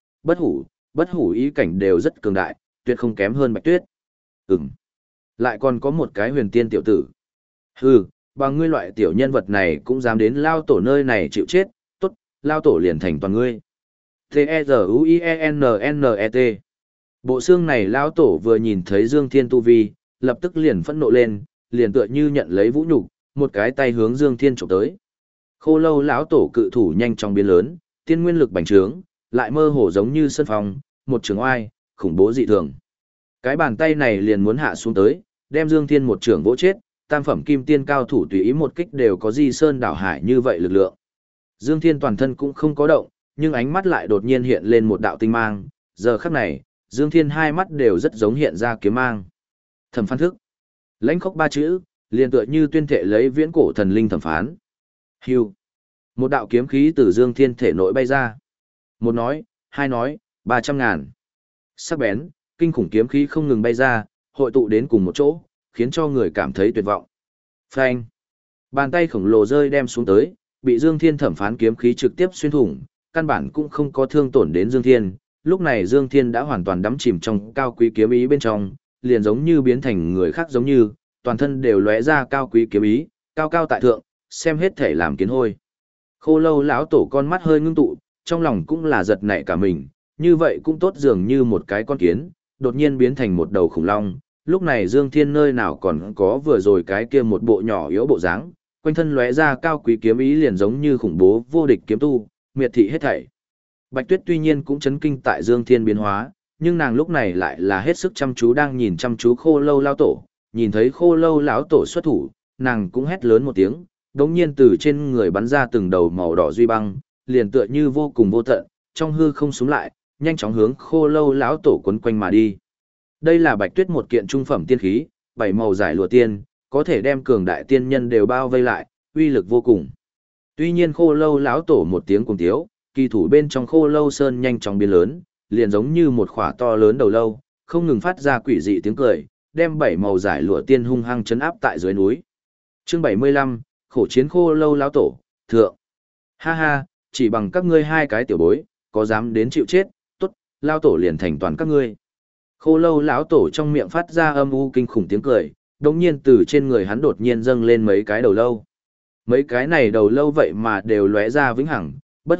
bất hủ ý cảnh đều rất cường đại, tuyệt không kém hơn Bạch Tuyết. Lại còn có một cái huyền tiên tiểu tử. Hừ, bằng ngươi loại tiểu nhân vật này cũng dám đến lao tổ nơi này chịu chết, tốt, lao tổ liền thành toàn ngươi. T-E-Z-U-I-E-N-N-E-T. Bộ xương này lao tổ vừa nhìn thấy Dương Thiên tu vi, lập tức liền phẫn nộ lên, liền tựa như nhận lấy vũ nhục, một cái tay hướng Dương Thiên chụp tới. Khô Lâu lão tổ cự thủ nhanh chóng biến lớn, tiên nguyên lực bành trướng, lại mơ hồ giống như sân phong, một trường oai, khủng bố dị thường. Cái bàn tay này liền muốn hạ xuống tới, đem Dương Thiên một trường vỗ chết, tam phẩm kim tiên cao thủ tùy ý một kích đều có di sơn đảo hải như vậy lực lượng. Dương Thiên toàn thân cũng không có động, nhưng ánh mắt lại đột nhiên hiện lên một đạo tinh mang, giờ khắc này, Dương Thiên hai mắt đều rất giống hiện ra kiếm mang. Thẩm phán thức. Lãnh khốc ba chữ, liền tựa như tuyên thệ lấy viễn cổ thần linh thẩm phán. Hưu. Một đạo kiếm khí từ Dương Thiên thể nội bay ra. Một nói, hai nói, 300.000. Sắc bén, kinh khủng kiếm khí không ngừng bay ra, hội tụ đến cùng một chỗ, khiến cho người cảm thấy tuyệt vọng. Phanh. Bàn tay khổng lồ rơi đem xuống tới, bị Dương Thiên thẩm phán kiếm khí trực tiếp xuyên thủng, căn bản cũng không có thương tổn đến Dương Thiên. Lúc này Dương Thiên đã hoàn toàn đắm chìm trong cao quý kiếm ý bên trong, liền giống như biến thành người khác giống như, toàn thân đều lóe ra cao quý kiếm ý, cao cao tại thượng, xem hết thể làm kiến hôi. Khô Lâu lão tổ con mắt hơi ngưng tụ, trong lòng cũng là giật nảy cả mình, như vậy cũng tốt dường như một cái con kiến, đột nhiên biến thành một đầu khủng long. Lúc này Dương Thiên nơi nào còn có vừa rồi cái kia một bộ nhỏ yếu bộ dáng, quanh thân lóe ra cao quý kiếm ý liền giống như khủng bố vô địch kiếm tu, miệt thị hết thảy. Bạch Tuyết tuy nhiên cũng chấn kinh tại Dương Thiên biến hóa, nhưng nàng lúc này lại là hết sức chăm chú đang nhìn chăm chú Khô Lâu lão tổ, nhìn thấy Khô Lâu lão tổ xuất thủ, nàng cũng hét lớn một tiếng, đống nhiên từ trên người bắn ra từng đầu màu đỏ duy băng, liền tựa như vô cùng vô tận, trong hư không xuống lại, nhanh chóng hướng Khô Lâu lão tổ quấn quanh mà đi. Đây là Bạch Tuyết một kiện trung phẩm tiên khí, bảy màu giải lụa tiên, có thể đem cường đại tiên nhân đều bao vây lại, uy lực vô cùng. Tuy nhiên Khô Lâu lão tổ một tiếng cùng tiếu, kỳ thủ bên trong Khô Lâu sơn nhanh chóng biến lớn, liền giống như một khỏa to lớn đầu lâu, không ngừng phát ra quỷ dị tiếng cười, đem bảy màu giải lụa tiên hung hăng chấn áp tại dưới núi. Chương 75, khổ chiến Khô Lâu lão tổ, thượng. Ha ha, chỉ bằng các ngươi hai cái tiểu bối, có dám đến chịu chết, tốt, lão tổ liền thành toàn các ngươi. Khô Lâu lão tổ trong miệng phát ra âm u kinh khủng tiếng cười, đột nhiên từ trên người hắn đột nhiên dâng lên mấy cái đầu lâu. Mấy cái này đầu lâu vậy mà đều lóe ra vĩnh hằng,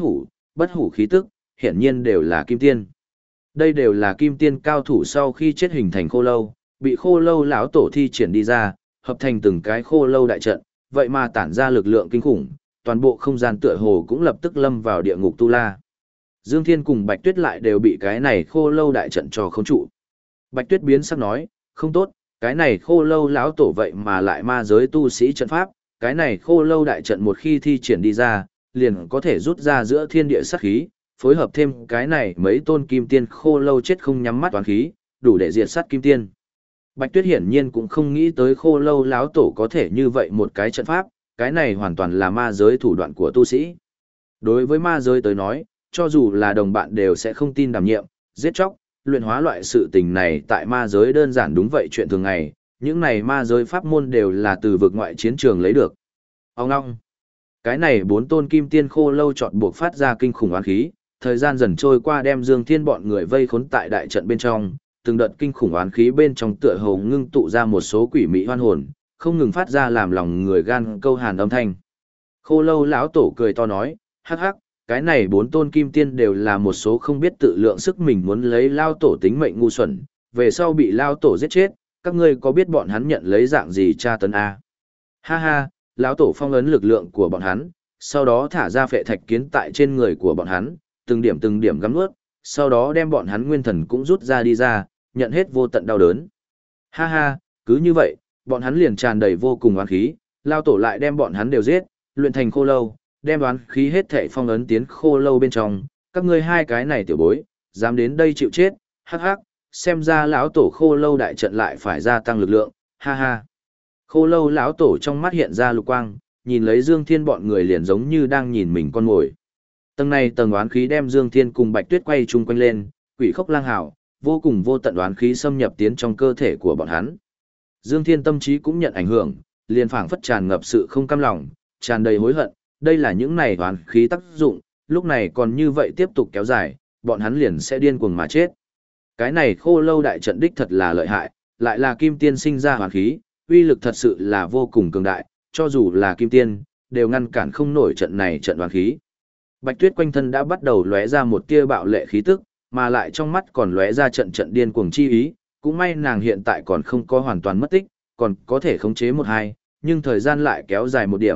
bất hủ khí tức, hiển nhiên đều là kim tiên. Đây đều là kim tiên cao thủ sau khi chết hình thành khô lâu, bị Khô Lâu lão tổ thi triển đi ra, hợp thành từng cái khô lâu đại trận, vậy mà tản ra lực lượng kinh khủng, toàn bộ không gian tựa hồ cũng lập tức lâm vào địa ngục tu la. Dương Thiên cùng Bạch Tuyết lại đều bị cái này khô lâu đại trận cho khống trụ. Bạch Tuyết biến sắc nói, không tốt, cái này Khô Lâu lão tổ vậy mà lại ma giới tu sĩ trận pháp, cái này khô lâu đại trận một khi thi triển đi ra, liền có thể rút ra giữa thiên địa sát khí, phối hợp thêm cái này mấy tôn kim tiên khô lâu chết không nhắm mắt toán khí, đủ để diệt sát kim tiên. Bạch Tuyết hiển nhiên cũng không nghĩ tới Khô Lâu lão tổ có thể như vậy một cái trận pháp, cái này hoàn toàn là ma giới thủ đoạn của tu sĩ. Đối với ma giới tới nói, cho dù là đồng bạn đều sẽ không tin đảm nhiệm, giết chóc, luyện hóa loại sự tình này tại ma giới đơn giản đúng vậy chuyện thường ngày, những này ma giới pháp môn đều là từ vực ngoại chiến trường lấy được. Ông ngong. Cái này bốn tôn kim tiên khô lâu chọn buộc phát ra kinh khủng oán khí, thời gian dần trôi qua đem Dương Thiên bọn người vây khốn tại đại trận bên trong, từng đợt kinh khủng oán khí bên trong tựa hồ ngưng tụ ra một số quỷ mị hoan hồn, không ngừng phát ra làm lòng người gan câu hàn âm thanh. Khô Lâu lão tổ cười to nói, hắc hắc, cái này bốn tôn kim tiên đều là một số không biết tự lượng sức mình muốn lấy lao tổ tính mệnh ngu xuẩn, về sau bị lao tổ giết chết, các ngươi có biết bọn hắn nhận lấy dạng gì tra tấn a? Ha ha, lão tổ phong ấn lực lượng của bọn hắn, sau đó thả ra phệ thạch kiến tại trên người của bọn hắn, từng điểm gắm nuốt, sau đó đem bọn hắn nguyên thần cũng rút ra đi ra, nhận hết vô tận đau đớn. Ha ha, cứ như vậy, bọn hắn liền tràn đầy vô cùng oán khí, lao tổ lại đem bọn hắn đều giết, luyện thành khô lâu, đem oán khí hết thảy phong ấn tiến khô lâu bên trong, các ngươi hai cái này tiểu bối, dám đến đây chịu chết, hắc hắc, xem ra lão tổ khô lâu đại trận lại phải gia tăng lực lượng, ha ha. Khô lâu lão tổ trong mắt hiện ra lục quang, nhìn lấy Dương Thiên bọn người liền giống như đang nhìn mình con mồi. Tầng này tầng oán khí đem Dương Thiên cùng Bạch Tuyết quay chung quanh lên, quỷ khốc lang hảo, vô cùng vô tận oán khí xâm nhập tiến trong cơ thể của bọn hắn. Dương Thiên tâm trí cũng nhận ảnh hưởng, liền phảng phất tràn ngập sự không cam lòng, tràn đầy hối hận, đây là những này oán khí tác dụng, lúc này còn như vậy tiếp tục kéo dài, bọn hắn liền sẽ điên cuồng mà chết. Cái này khô lâu đại trận đích thật là lợi hại, lại là kim tiên sinh ra oán khí, uy lực thật sự là vô cùng cường đại, cho dù là kim tiên, đều ngăn cản không nổi trận này trận oán khí. Bạch Tuyết quanh thân đã bắt đầu lóe ra một tia bạo lệ khí tức, mà lại trong mắt còn lóe ra trận trận điên cuồng chi ý, cũng may nàng hiện tại còn không có hoàn toàn mất tích, còn có thể khống chế một hai, nhưng thời gian lại kéo dài một điểm,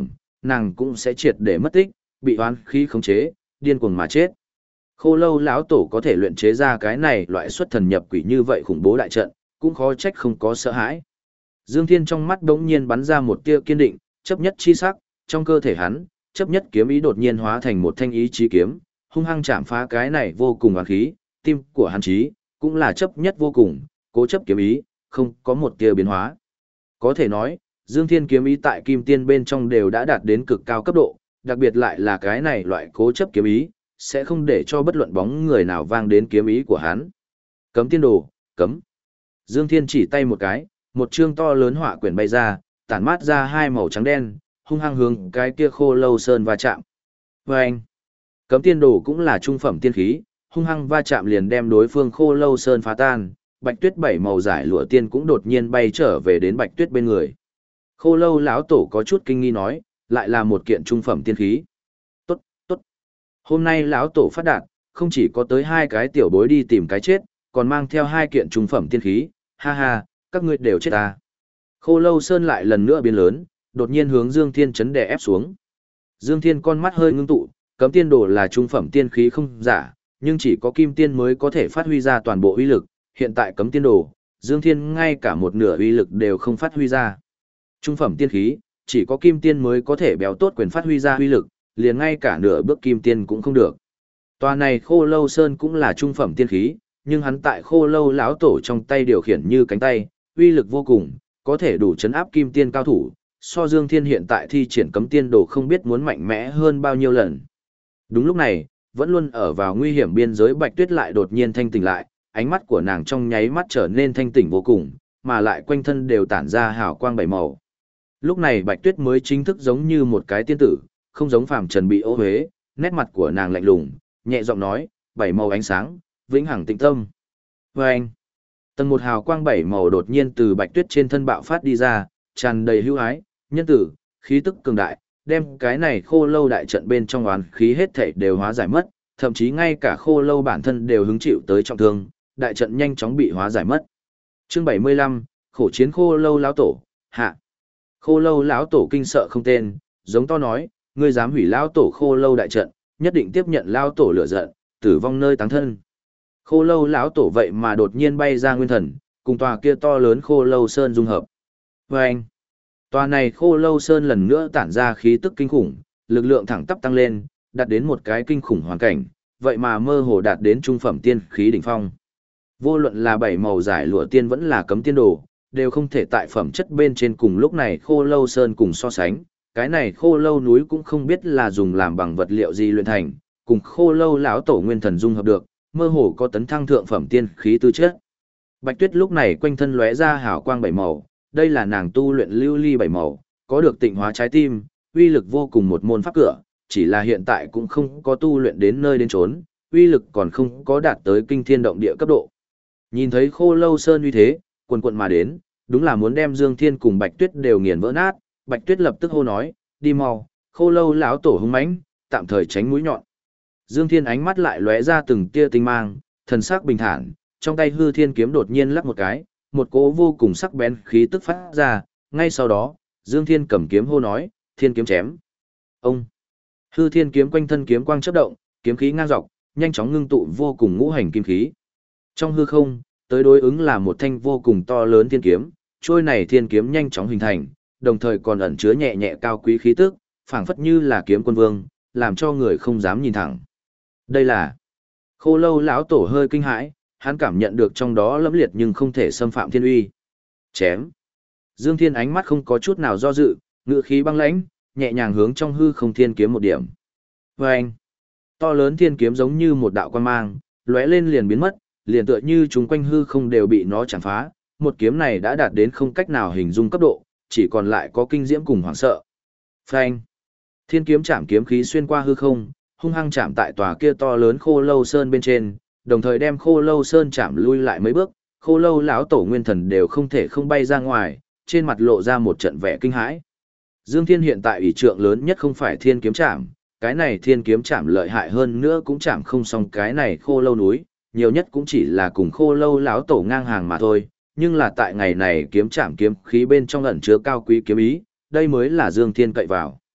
nàng cũng sẽ triệt để mất tích, bị oán khí khống chế, điên cuồng mà chết. Khô Lâu lão tổ có thể luyện chế ra cái này loại xuất thần nhập quỷ như vậy khủng bố đại trận, cũng khó trách không có sợ hãi. Dương Thiên trong mắt đống nhiên bắn ra một tia kiên định, chấp nhất chi sắc, trong cơ thể hắn, chấp nhất kiếm ý đột nhiên hóa thành một thanh ý chí kiếm, hung hăng chạm phá cái này vô cùng oán khí, tim của hắn chí, cũng là chấp nhất vô cùng, cố chấp kiếm ý, không có một tia biến hóa. Có thể nói, Dương Thiên kiếm ý tại Kim Tiên bên trong đều đã đạt đến cực cao cấp độ, đặc biệt lại là cái này loại cố chấp kiếm ý, sẽ không để cho bất luận bóng người nào vang đến kiếm ý của hắn. Cấm tiên đồ, cấm. Dương Thiên chỉ tay một cái, một chương to lớn họa quyển bay ra, tản mát ra hai màu trắng đen, hung hăng hướng cái kia Khô Lâu Sơn va chạm. Vâng! Cấm tiên đồ cũng là trung phẩm tiên khí, hung hăng va chạm liền đem đối phương Khô Lâu Sơn phá tan, Bạch Tuyết bảy màu giải lụa tiên cũng đột nhiên bay trở về đến Bạch Tuyết bên người. Khô Lâu lão tổ có chút kinh nghi nói, lại là một kiện trung phẩm tiên khí. Tốt, tốt. Hôm nay lão tổ phát đạt, không chỉ có tới hai cái tiểu bối đi tìm cái chết, còn mang theo hai kiện trung phẩm tiên khí, ha ha, các ngươi đều chết ta. Khô Lâu Sơn lại lần nữa biến lớn, đột nhiên hướng Dương Thiên chấn đè ép xuống. Dương Thiên con mắt hơi ngưng tụ, cấm tiên đồ là trung phẩm tiên khí không giả, nhưng chỉ có kim tiên mới có thể phát huy ra toàn bộ uy lực, hiện tại cấm tiên đồ, Dương Thiên ngay cả một nửa uy lực đều không phát huy ra. Trung phẩm tiên khí, chỉ có kim tiên mới có thể béo tốt quyền phát huy ra uy lực, liền ngay cả nửa bước kim tiên cũng không được. Tòa này Khô Lâu Sơn cũng là trung phẩm tiên khí, nhưng hắn tại Khô Lâu lão tổ trong tay điều khiển như cánh tay, uy lực vô cùng, có thể đủ chấn áp kim tiên cao thủ, so Dương Thiên hiện tại thi triển cấm tiên đồ không biết muốn mạnh mẽ hơn bao nhiêu lần. Đúng lúc này, vẫn luôn ở vào nguy hiểm biên giới Bạch Tuyết lại đột nhiên thanh tỉnh lại, ánh mắt của nàng trong nháy mắt trở nên thanh tỉnh vô cùng, mà lại quanh thân đều tản ra hào quang bảy màu. Lúc này Bạch Tuyết mới chính thức giống như một cái tiên tử, không giống phàm trần bị ô huế, nét mặt của nàng lạnh lùng, nhẹ giọng nói, bảy màu ánh sáng, vĩnh hằng tĩnh tâm. Và anh, tầng một hào quang bảy màu đột nhiên từ Bạch Tuyết trên thân bạo phát đi ra, tràn đầy hữu ái, nhân tử, khí tức cường đại, đem cái này Khô Lâu đại trận bên trong oán khí hết thảy đều hóa giải mất, thậm chí ngay cả Khô Lâu bản thân đều hứng chịu tới trọng thương, đại trận nhanh chóng bị hóa giải mất. Chương 75, khổ chiến Khô Lâu lão tổ, hạ. Khô Lâu lão tổ kinh sợ không tên, giống to nói, ngươi dám hủy lão tổ Khô Lâu đại trận, nhất định tiếp nhận lão tổ lửa giận, tử vong nơi táng thân. Khô Lâu lão tổ vậy mà đột nhiên bay ra nguyên thần, cùng tòa kia to lớn Khô Lâu Sơn dung hợp. Và anh, tòa này Khô Lâu Sơn lần nữa tản ra khí tức kinh khủng, lực lượng thẳng tắp tăng lên, đạt đến một cái kinh khủng hoàn cảnh, vậy mà mơ hồ đạt đến trung phẩm tiên khí đỉnh phong. Vô luận là bảy màu giải lụa tiên vẫn là cấm tiên đồ, đều không thể tại phẩm chất bên trên cùng lúc này Khô Lâu Sơn cùng so sánh. Cái này Khô Lâu núi cũng không biết là dùng làm bằng vật liệu gì luyện thành, cùng Khô Lâu lão tổ nguyên thần dung hợp được, mơ hồ có tấn thăng thượng phẩm tiên khí tư chất. Bạch Tuyết lúc này quanh thân lóe ra hào quang bảy màu, đây là nàng tu luyện lưu ly bảy màu, có được tịnh hóa trái tim, uy lực vô cùng một môn pháp cửa, chỉ là hiện tại cũng không có tu luyện đến nơi đến chốn, uy lực còn không có đạt tới kinh thiên động địa cấp độ. Nhìn thấy Khô Lâu Sơn uy thế, quần quần mà đến, đúng là muốn đem Dương Thiên cùng Bạch Tuyết đều nghiền vỡ nát, Bạch Tuyết lập tức hô nói, đi mau, Khô Lâu lão tổ hung mãnh, tạm thời tránh mũi nhọn. Dương Thiên ánh mắt lại lóe ra từng tia tinh mang, thần sắc bình thản, trong tay hư thiên kiếm đột nhiên lắc một cái, một cỗ vô cùng sắc bén khí tức phát ra, ngay sau đó, Dương Thiên cầm kiếm hô nói, thiên kiếm chém. Ông! Hư thiên kiếm quanh thân kiếm quang chớp động, kiếm khí ngang dọc, nhanh chóng ngưng tụ vô cùng ngũ hành kim khí. Trong hư không, tới đối ứng là một thanh vô cùng to lớn thiên kiếm, trôi này thiên kiếm nhanh chóng hình thành, đồng thời còn ẩn chứa nhẹ nhẹ cao quý khí tức, phảng phất như là kiếm quân vương, làm cho người không dám nhìn thẳng. Đây là Khô Lâu lão tổ hơi kinh hãi, hắn cảm nhận được trong đó lẫm liệt nhưng không thể xâm phạm thiên uy. Chém. Dương Thiên ánh mắt không có chút nào do dự, ngự khí băng lãnh, nhẹ nhàng hướng trong hư không thiên kiếm một điểm. Và anh, to lớn thiên kiếm giống như một đạo quang mang, lóe lên liền biến mất, liền tựa như chúng quanh hư không đều bị nó chạm phá, một kiếm này đã đạt đến không cách nào hình dung cấp độ, chỉ còn lại có kinh diễm cùng hoảng sợ. Phanh. Thiên kiếm chạm kiếm khí xuyên qua hư không, hung hăng chạm tại tòa kia to lớn Khô Lâu Sơn bên trên, đồng thời đem Khô Lâu Sơn chạm lui lại mấy bước, Khô Lâu lão tổ nguyên thần đều không thể không bay ra ngoài, trên mặt lộ ra một trận vẻ kinh hãi. Dương Thiên hiện tại ủy trượng lớn nhất không phải thiên kiếm chạm, cái này thiên kiếm chạm lợi hại hơn nữa cũng chạm không xong cái này Khô Lâu núi, nhiều nhất cũng chỉ là cùng Khô Lâu lão tổ ngang hàng mà thôi, nhưng là tại ngày này kiếm chạm kiếm khí bên trong ẩn chứa cao quý kiếm ý, đây mới là Dương Thiên cậy vào.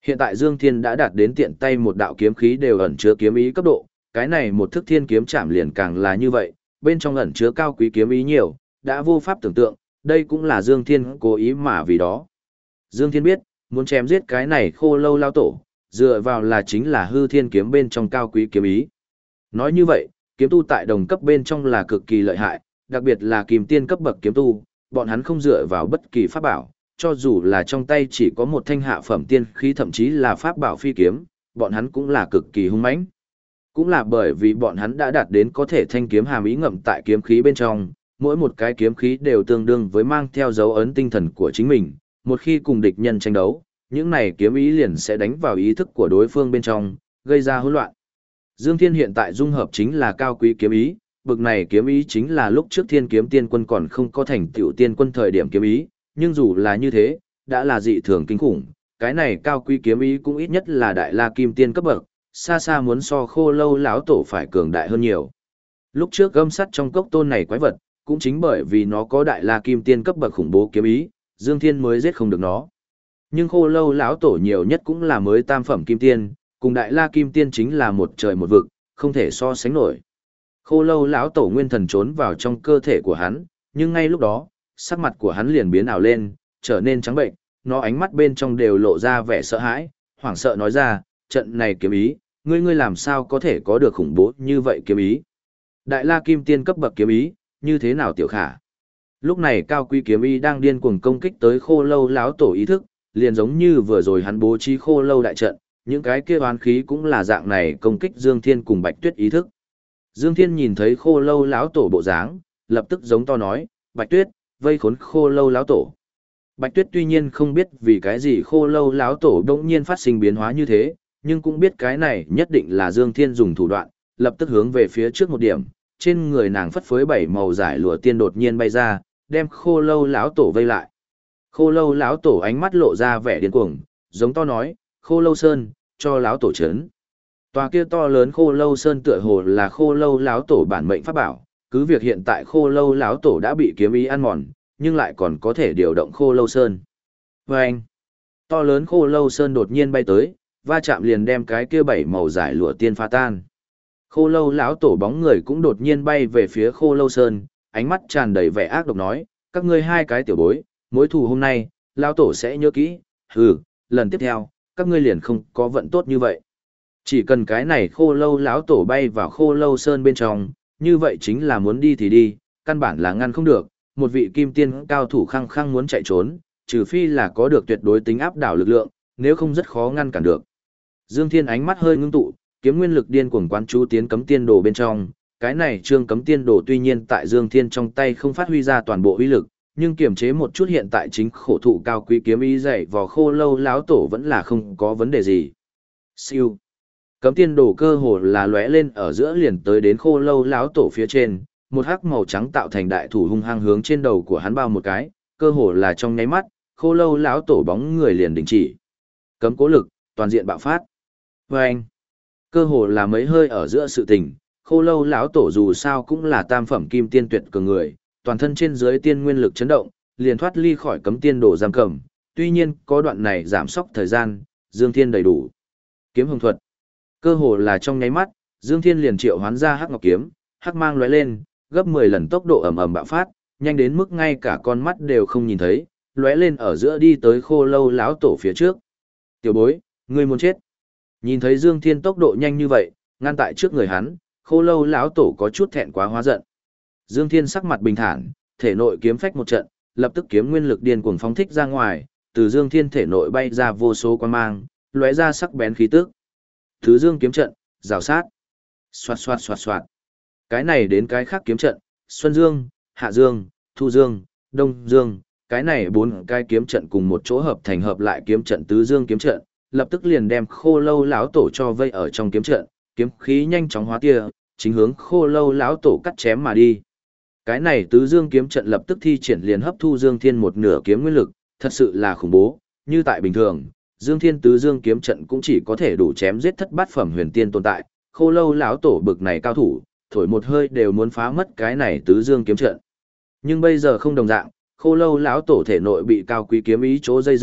Hiện tại Dương Thiên đã đạt đến tiện tay một đạo kiếm khí đều ẩn chứa kiếm ý cấp độ, cái này một thức thiên kiếm chạm liền càng là như vậy, bên trong ẩn chứa cao quý kiếm ý nhiều, đã vô pháp tưởng tượng, đây cũng là Dương Thiên cố ý mà vì đó. Dương Thiên biết, muốn chém giết cái này khô lâu lao tổ, dựa vào là chính là hư thiên kiếm bên trong cao quý kiếm ý. Nói như vậy, kiếm tu tại đồng cấp bên trong là cực kỳ lợi hại, đặc biệt là kim tiên cấp bậc kiếm tu, bọn hắn không dựa vào bất kỳ pháp bảo, cho dù là trong tay chỉ có một thanh hạ phẩm tiên khí thậm chí là pháp bảo phi kiếm, bọn hắn cũng là cực kỳ hung mãnh. Cũng là bởi vì bọn hắn đã đạt đến có thể thanh kiếm hàm ý ngậm tại kiếm khí bên trong, mỗi một cái kiếm khí đều tương đương với mang theo dấu ấn tinh thần của chính mình, một khi cùng địch nhân tranh đấu, những này kiếm ý liền sẽ đánh vào ý thức của đối phương bên trong, gây ra hỗn loạn. Dương Thiên hiện tại dung hợp chính là cao quý kiếm ý, bực này kiếm ý chính là lúc trước Thiên Kiếm Tiên Quân còn không có thành tựu tiên quân thời điểm kiếm ý, nhưng dù là như thế, đã là dị thường kinh khủng, cái này cao quý kiếm ý cũng ít nhất là đại la kim tiên cấp bậc, xa xa muốn so khô lâu lão tổ phải cường đại hơn nhiều. Lúc trước gâm sắt trong cốc tôn này quái vật, cũng chính bởi vì nó có đại la kim tiên cấp bậc khủng bố kiếm ý, Dương Thiên mới giết không được nó. Nhưng khô lâu lão tổ nhiều nhất cũng là mới tam phẩm kim tiên, cùng đại la kim tiên chính là một trời một vực, không thể so sánh nổi. Khô lâu lão tổ nguyên thần trốn vào trong cơ thể của hắn, nhưng ngay lúc đó, sắc mặt của hắn liền biến ảo lên, trở nên trắng bệnh, nó ánh mắt bên trong đều lộ ra vẻ sợ hãi, hoảng sợ nói ra, trận này kiếm ý, ngươi làm sao có thể có được khủng bố như vậy kiếm ý? Đại la kim tiên cấp bậc kiếm ý, như thế nào tiểu khả? Lúc này cao quý kiếm ý đang điên cuồng công kích tới khô lâu lão tổ ý thức, liền giống như vừa rồi hắn bố trí khô lâu đại trận, những cái kia oán khí cũng là dạng này công kích Dương Thiên cùng Bạch Tuyết ý thức. Dương Thiên nhìn thấy khô lâu lão tổ bộ dáng, lập tức giống to nói, Bạch Tuyết, vây khốn khô lâu lão tổ. Bạch Tuyết tuy nhiên không biết vì cái gì khô lâu lão tổ đột nhiên phát sinh biến hóa như thế, nhưng cũng biết cái này nhất định là Dương Thiên dùng thủ đoạn, lập tức hướng về phía trước một điểm, trên người nàng phất phới bảy màu giải lụa tiên đột nhiên bay ra, đem khô lâu lão tổ vây lại. Khô lâu lão tổ ánh mắt lộ ra vẻ điên cuồng, giống to nói, khô lâu sơn, cho lão tổ chấn. Tòa kia to lớn khô lâu sơn tựa hồ là khô lâu lão tổ bản mệnh pháp bảo, cứ việc hiện tại khô lâu lão tổ đã bị kiếm ý ăn mòn, nhưng lại còn có thể điều động khô lâu sơn. Và anh, to lớn khô lâu sơn đột nhiên bay tới, va chạm liền đem cái kia bảy màu giải lụa tiên phá tan. Khô lâu lão tổ bóng người cũng đột nhiên bay về phía khô lâu sơn, ánh mắt tràn đầy vẻ ác độc nói, các ngươi hai cái tiểu bối, mối thù hôm nay, lão tổ sẽ nhớ kỹ, hừ, lần tiếp theo, các ngươi liền không có vận tốt như vậy. Chỉ cần cái này khô lâu lão tổ bay vào khô lâu sơn bên trong, như vậy chính là muốn đi thì đi, căn bản là ngăn không được, một vị kim tiên cao thủ khăng khăng muốn chạy trốn, trừ phi là có được tuyệt đối tính áp đảo lực lượng, nếu không rất khó ngăn cản được. Dương Thiên ánh mắt hơi ngưng tụ, kiếm nguyên lực điên cuồng quán chú tiến cấm tiên đồ bên trong, cái này trương cấm tiên đồ tuy nhiên tại Dương Thiên trong tay không phát huy ra toàn bộ uy lực, nhưng kiềm chế một chút hiện tại chính khổ thụ cao quý kiếm ý dạy vò khô lâu lão tổ vẫn là không có vấn đề gì. Siêu. Cấm tiên đồ cơ hồ là lóe lên ở giữa liền tới đến khô lâu lão tổ phía trên, một hắc màu trắng tạo thành đại thủ hung hăng hướng trên đầu của hắn bao một cái, cơ hồ là trong nháy mắt, khô lâu lão tổ bóng người liền đình chỉ. Cấm cố lực, toàn diện bạo phát. Và anh, cơ hồ là mấy hơi ở giữa sự tình, khô lâu lão tổ dù sao cũng là tam phẩm kim tiên tuyệt cường người, toàn thân trên dưới tiên nguyên lực chấn động, liền thoát ly khỏi cấm tiên đồ giam cầm, tuy nhiên có đoạn này giảm sốc thời gian, Dương Thiên đầy đủ. Kiếm hồng thuật. Cơ hồ là trong nháy mắt, Dương Thiên liền triệu hoán ra hắc ngọc kiếm, hắc mang lóe lên, gấp 10 lần tốc độ ầm ầm bạo phát, nhanh đến mức ngay cả con mắt đều không nhìn thấy, lóe lên ở giữa đi tới khô lâu lão tổ phía trước. Tiểu bối, ngươi muốn chết. Nhìn thấy Dương Thiên tốc độ nhanh như vậy, ngăn tại trước người hắn, khô lâu lão tổ có chút thẹn quá hóa giận. Dương Thiên sắc mặt bình thản, thể nội kiếm phách một trận, lập tức kiếm nguyên lực điên cuồng phóng thích ra ngoài, từ Dương Thiên thể nội bay ra vô số quang mang, lóe ra sắc bén khí tức. Thứ Dương kiếm trận, rào sát. Xoạt xoạt xoạt xoạt. Cái này đến cái khác kiếm trận, Xuân Dương, Hạ Dương, Thu Dương, Đông Dương, cái này bốn cái kiếm trận cùng một chỗ hợp thành hợp lại kiếm trận Tứ Dương kiếm trận, lập tức liền đem khô lâu lão tổ cho vây ở trong kiếm trận, kiếm khí nhanh chóng hóa tia, chính hướng khô lâu lão tổ cắt chém mà đi. Cái này Tứ Dương kiếm trận lập tức thi triển liền hấp thu Dương Thiên một nửa kiếm nguyên lực, thật sự là khủng bố, như tại bình thường, Dương Thiên Tứ Dương kiếm trận cũng chỉ có thể đủ chém giết thất bát phẩm huyền tiên tồn tại, khô lâu lão tổ bực này cao thủ, thổi một hơi đều muốn phá mất cái này Tứ Dương kiếm trận. Nhưng bây giờ không đồng dạng, khô lâu lão tổ thể nội bị cao quý kiếm ý chỗ dây dưa,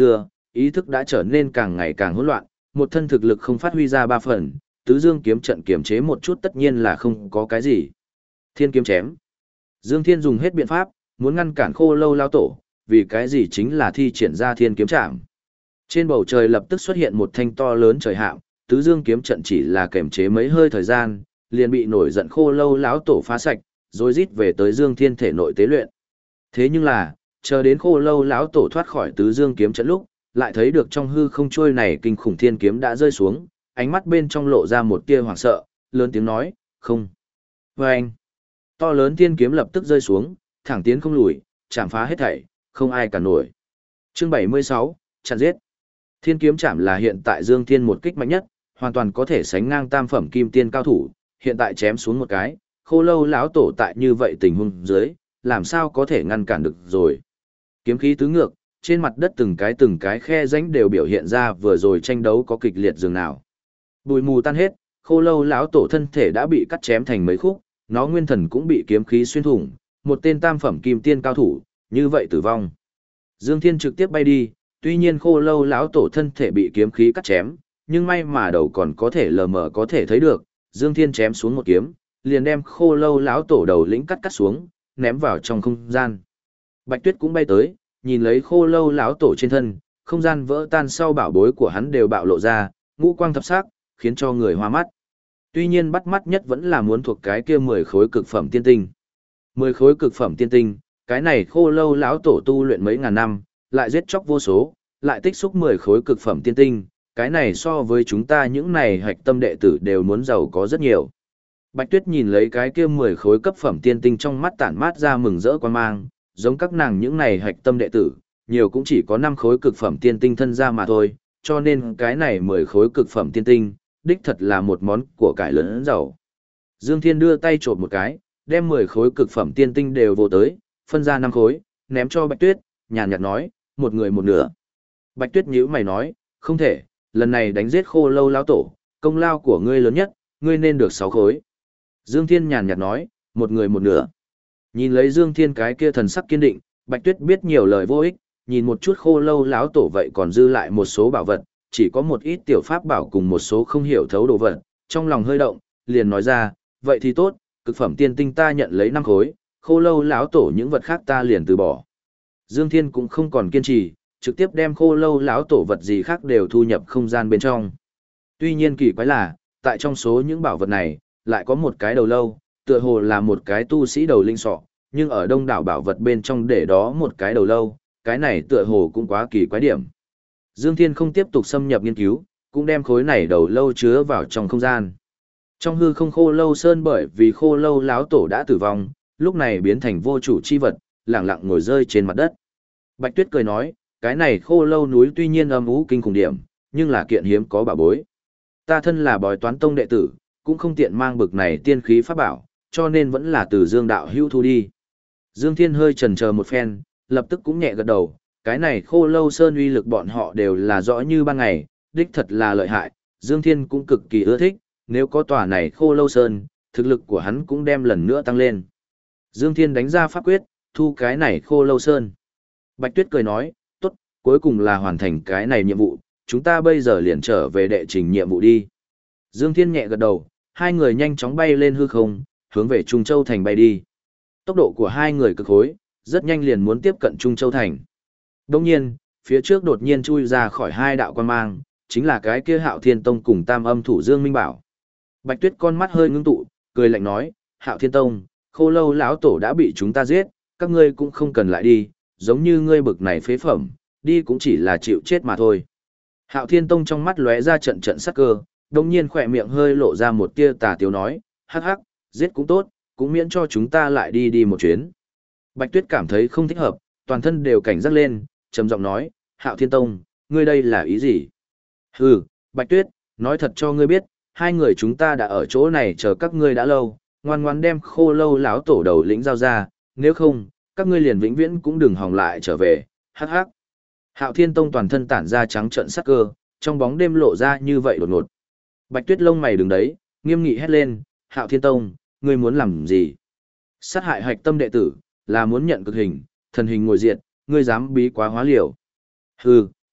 ý thức đã trở nên càng ngày càng hỗn loạn, một thân thực lực không phát huy ra 3 phần, tứ dương kiếm trận kiểm chế một chút tất nhiên là không có cái gì. Thiên kiếm chém. Dương Thiên dùng hết biện pháp, muốn ngăn cản Khô Lâu lão tổ, vì cái gì chính là thi triển ra thiên kiếm trảm. Trên bầu trời lập tức xuất hiện một thanh to lớn trời hạm, tứ dương kiếm trận chỉ là kềm chế mấy hơi thời gian, liền bị nổi giận Khô Lâu lão tổ phá sạch, rồi rít về tới Dương Thiên thể nội tế luyện. Thế nhưng là, chờ đến Khô Lâu lão tổ thoát khỏi tứ dương kiếm trận lúc, lại thấy được trong hư không trôi này kinh khủng thiên kiếm đã rơi xuống, ánh mắt bên trong lộ ra một tia hoảng sợ, lớn tiếng nói, "Không." Oeng! To lớn thiên kiếm lập tức rơi xuống, thẳng tiến không lùi, chạm phá hết thảy, không ai cản nổi. Chương 76, chặn giết. Thiên kiếm chạm là hiện tại Dương Thiên một kích mạnh nhất, hoàn toàn có thể sánh ngang tam phẩm kim tiên cao thủ, hiện tại chém xuống một cái, Khô Lâu lão tổ tại như vậy tình huống dưới, làm sao có thể ngăn cản được rồi. Kiếm khí tứ ngược, trên mặt đất từng cái khe rãnh đều biểu hiện ra vừa rồi tranh đấu có kịch liệt dường nào. Bụi mù tan hết, Khô Lâu lão tổ thân thể đã bị cắt chém thành mấy khúc, nó nguyên thần cũng bị kiếm khí xuyên thủng, một tên tam phẩm kim tiên cao thủ, như vậy tử vong. Dương Thiên trực tiếp bay đi, tuy nhiên Khô Lâu lão tổ thân thể bị kiếm khí cắt chém, nhưng may mà đầu còn có thể lờ mờ có thể thấy được, Dương Thiên chém xuống một kiếm, liền đem Khô Lâu lão tổ đầu lĩnh cắt xuống, ném vào trong không gian. Bạch Tuyết cũng bay tới, nhìn lấy Khô Lâu lão tổ trên thân, không gian vỡ tan sau bảo bối của hắn đều bạo lộ ra, ngũ quang thập sắc, khiến cho người hoa mắt. Tuy nhiên bắt mắt nhất vẫn là muốn thuộc cái kia 10 khối cực phẩm tiên tinh. 10 khối cực phẩm tiên tinh, cái này Khô Lâu lão tổ tu luyện mấy ngàn năm, lại giết chóc vô số, lại tích xúc 10 khối cực phẩm tiên tinh, cái này so với chúng ta những này hạch tâm đệ tử đều muốn giàu có rất nhiều. Bạch Tuyết nhìn lấy cái kia 10 khối cấp phẩm tiên tinh trong mắt tản mát ra mừng rỡ quan mang, giống các nàng những này hạch tâm đệ tử, nhiều cũng chỉ có 5 khối cực phẩm tiên tinh thân ra mà thôi, cho nên cái này 10 khối cực phẩm tiên tinh, đích thật là một món của cải lớn giàu. Dương Thiên đưa tay trộn một cái, đem 10 khối cực phẩm tiên tinh đều vô tới, phân ra 5 khối, ném cho Bạch Tuyết, nhàn nhạt nói, một người một nửa. Bạch Tuyết nhíu mày nói, không thể, lần này đánh giết Khô Lâu lão tổ, công lao của ngươi lớn nhất, ngươi nên được 6 khối. Dương Thiên nhàn nhạt nói, một người một nửa. Nhìn lấy Dương Thiên cái kia thần sắc kiên định, Bạch Tuyết biết nhiều lời vô ích, nhìn một chút Khô Lâu lão tổ vậy còn dư lại một số bảo vật, chỉ có một ít tiểu pháp bảo cùng một số không hiểu thấu đồ vật, trong lòng hơi động, liền nói ra, vậy thì tốt, cực phẩm tiên tinh ta nhận lấy 5 khối, Khô Lâu lão tổ những vật khác ta liền từ bỏ. Dương Thiên cũng không còn kiên trì, trực tiếp đem Khô Lâu lão tổ vật gì khác đều thu nhập không gian bên trong. Tuy nhiên kỳ quái là, tại trong số những bảo vật này, lại có một cái đầu lâu, tựa hồ là một cái tu sĩ đầu linh sọ, nhưng ở đông đảo bảo vật bên trong để đó một cái đầu lâu, cái này tựa hồ cũng quá kỳ quái điểm. Dương Thiên không tiếp tục xâm nhập nghiên cứu, cũng đem khối này đầu lâu chứa vào trong không gian. Trong hư không Khô Lâu sơn bởi vì Khô Lâu lão tổ đã tử vong, lúc này biến thành vô chủ chi vật, lặng lặng ngồi rơi trên mặt đất. Bạch Tuyết cười nói, cái này Khô Lâu núi tuy nhiên âm u kinh khủng điểm, nhưng là kiện hiếm có bảo bối. Ta thân là Bói Toán tông đệ tử, cũng không tiện mang bực này tiên khí pháp bảo, cho nên vẫn là từ Dương đạo hữu thu đi. Dương Thiên hơi chần chờ một phen, lập tức cũng nhẹ gật đầu, cái này Khô Lâu sơn uy lực bọn họ đều là rõ như ban ngày, đích thật là lợi hại, Dương Thiên cũng cực kỳ ưa thích, nếu có tòa này Khô Lâu sơn, thực lực của hắn cũng đem lần nữa tăng lên. Dương Thiên đánh ra pháp quyết, thu cái này Khô Lâu sơn. Bạch Tuyết cười nói, tốt, cuối cùng là hoàn thành cái này nhiệm vụ, chúng ta bây giờ liền trở về đệ trình nhiệm vụ đi. Dương Thiên nhẹ gật đầu, hai người nhanh chóng bay lên hư không, hướng về Trung Châu Thành bay đi. Tốc độ của hai người cực hối, rất nhanh liền muốn tiếp cận Trung Châu Thành. Đồng nhiên, phía trước đột nhiên chui ra khỏi hai đạo quan mang, chính là cái kia Hạo Thiên Tông cùng Tam Âm Thủ Dương Minh Bảo. Bạch Tuyết con mắt hơi ngưng tụ, cười lạnh nói, Hạo Thiên Tông, Khô Lâu lão tổ đã bị chúng ta giết, các ngươi cũng không cần lại đi, giống như ngươi bực này phế phẩm, đi cũng chỉ là chịu chết mà thôi. Hạo Thiên Tông trong mắt lóe ra trận trận sắc cơ, đồng nhiên khỏe miệng hơi lộ ra một tia tà tiếu nói, hắc hắc, giết cũng tốt, cũng miễn cho chúng ta lại đi đi một chuyến. Bạch Tuyết cảm thấy không thích hợp, toàn thân đều cảnh giác lên, trầm giọng nói, Hạo Thiên Tông, ngươi đây là ý gì? Hừ, Bạch Tuyết, nói thật cho ngươi biết, hai người chúng ta đã ở chỗ này chờ các ngươi đã lâu, ngoan ngoãn đem Khô Lâu lão tổ đầu lĩnh giao ra, nếu không, các ngươi liền vĩnh viễn cũng đừng hòng lại trở về, hắc hắc. Hạo Thiên Tông toàn thân tản ra trắng trợn sắc cơ, trong bóng đêm lộ ra như vậy đột ngột. Bạch Tuyết lông mày đứng đấy, nghiêm nghị hét lên, Hạo Thiên Tông, ngươi muốn làm gì? Sát hại hạch tâm đệ tử, là muốn nhận cực hình, thần hình ngồi diện, ngươi dám bí quá hóa liều. Hừ,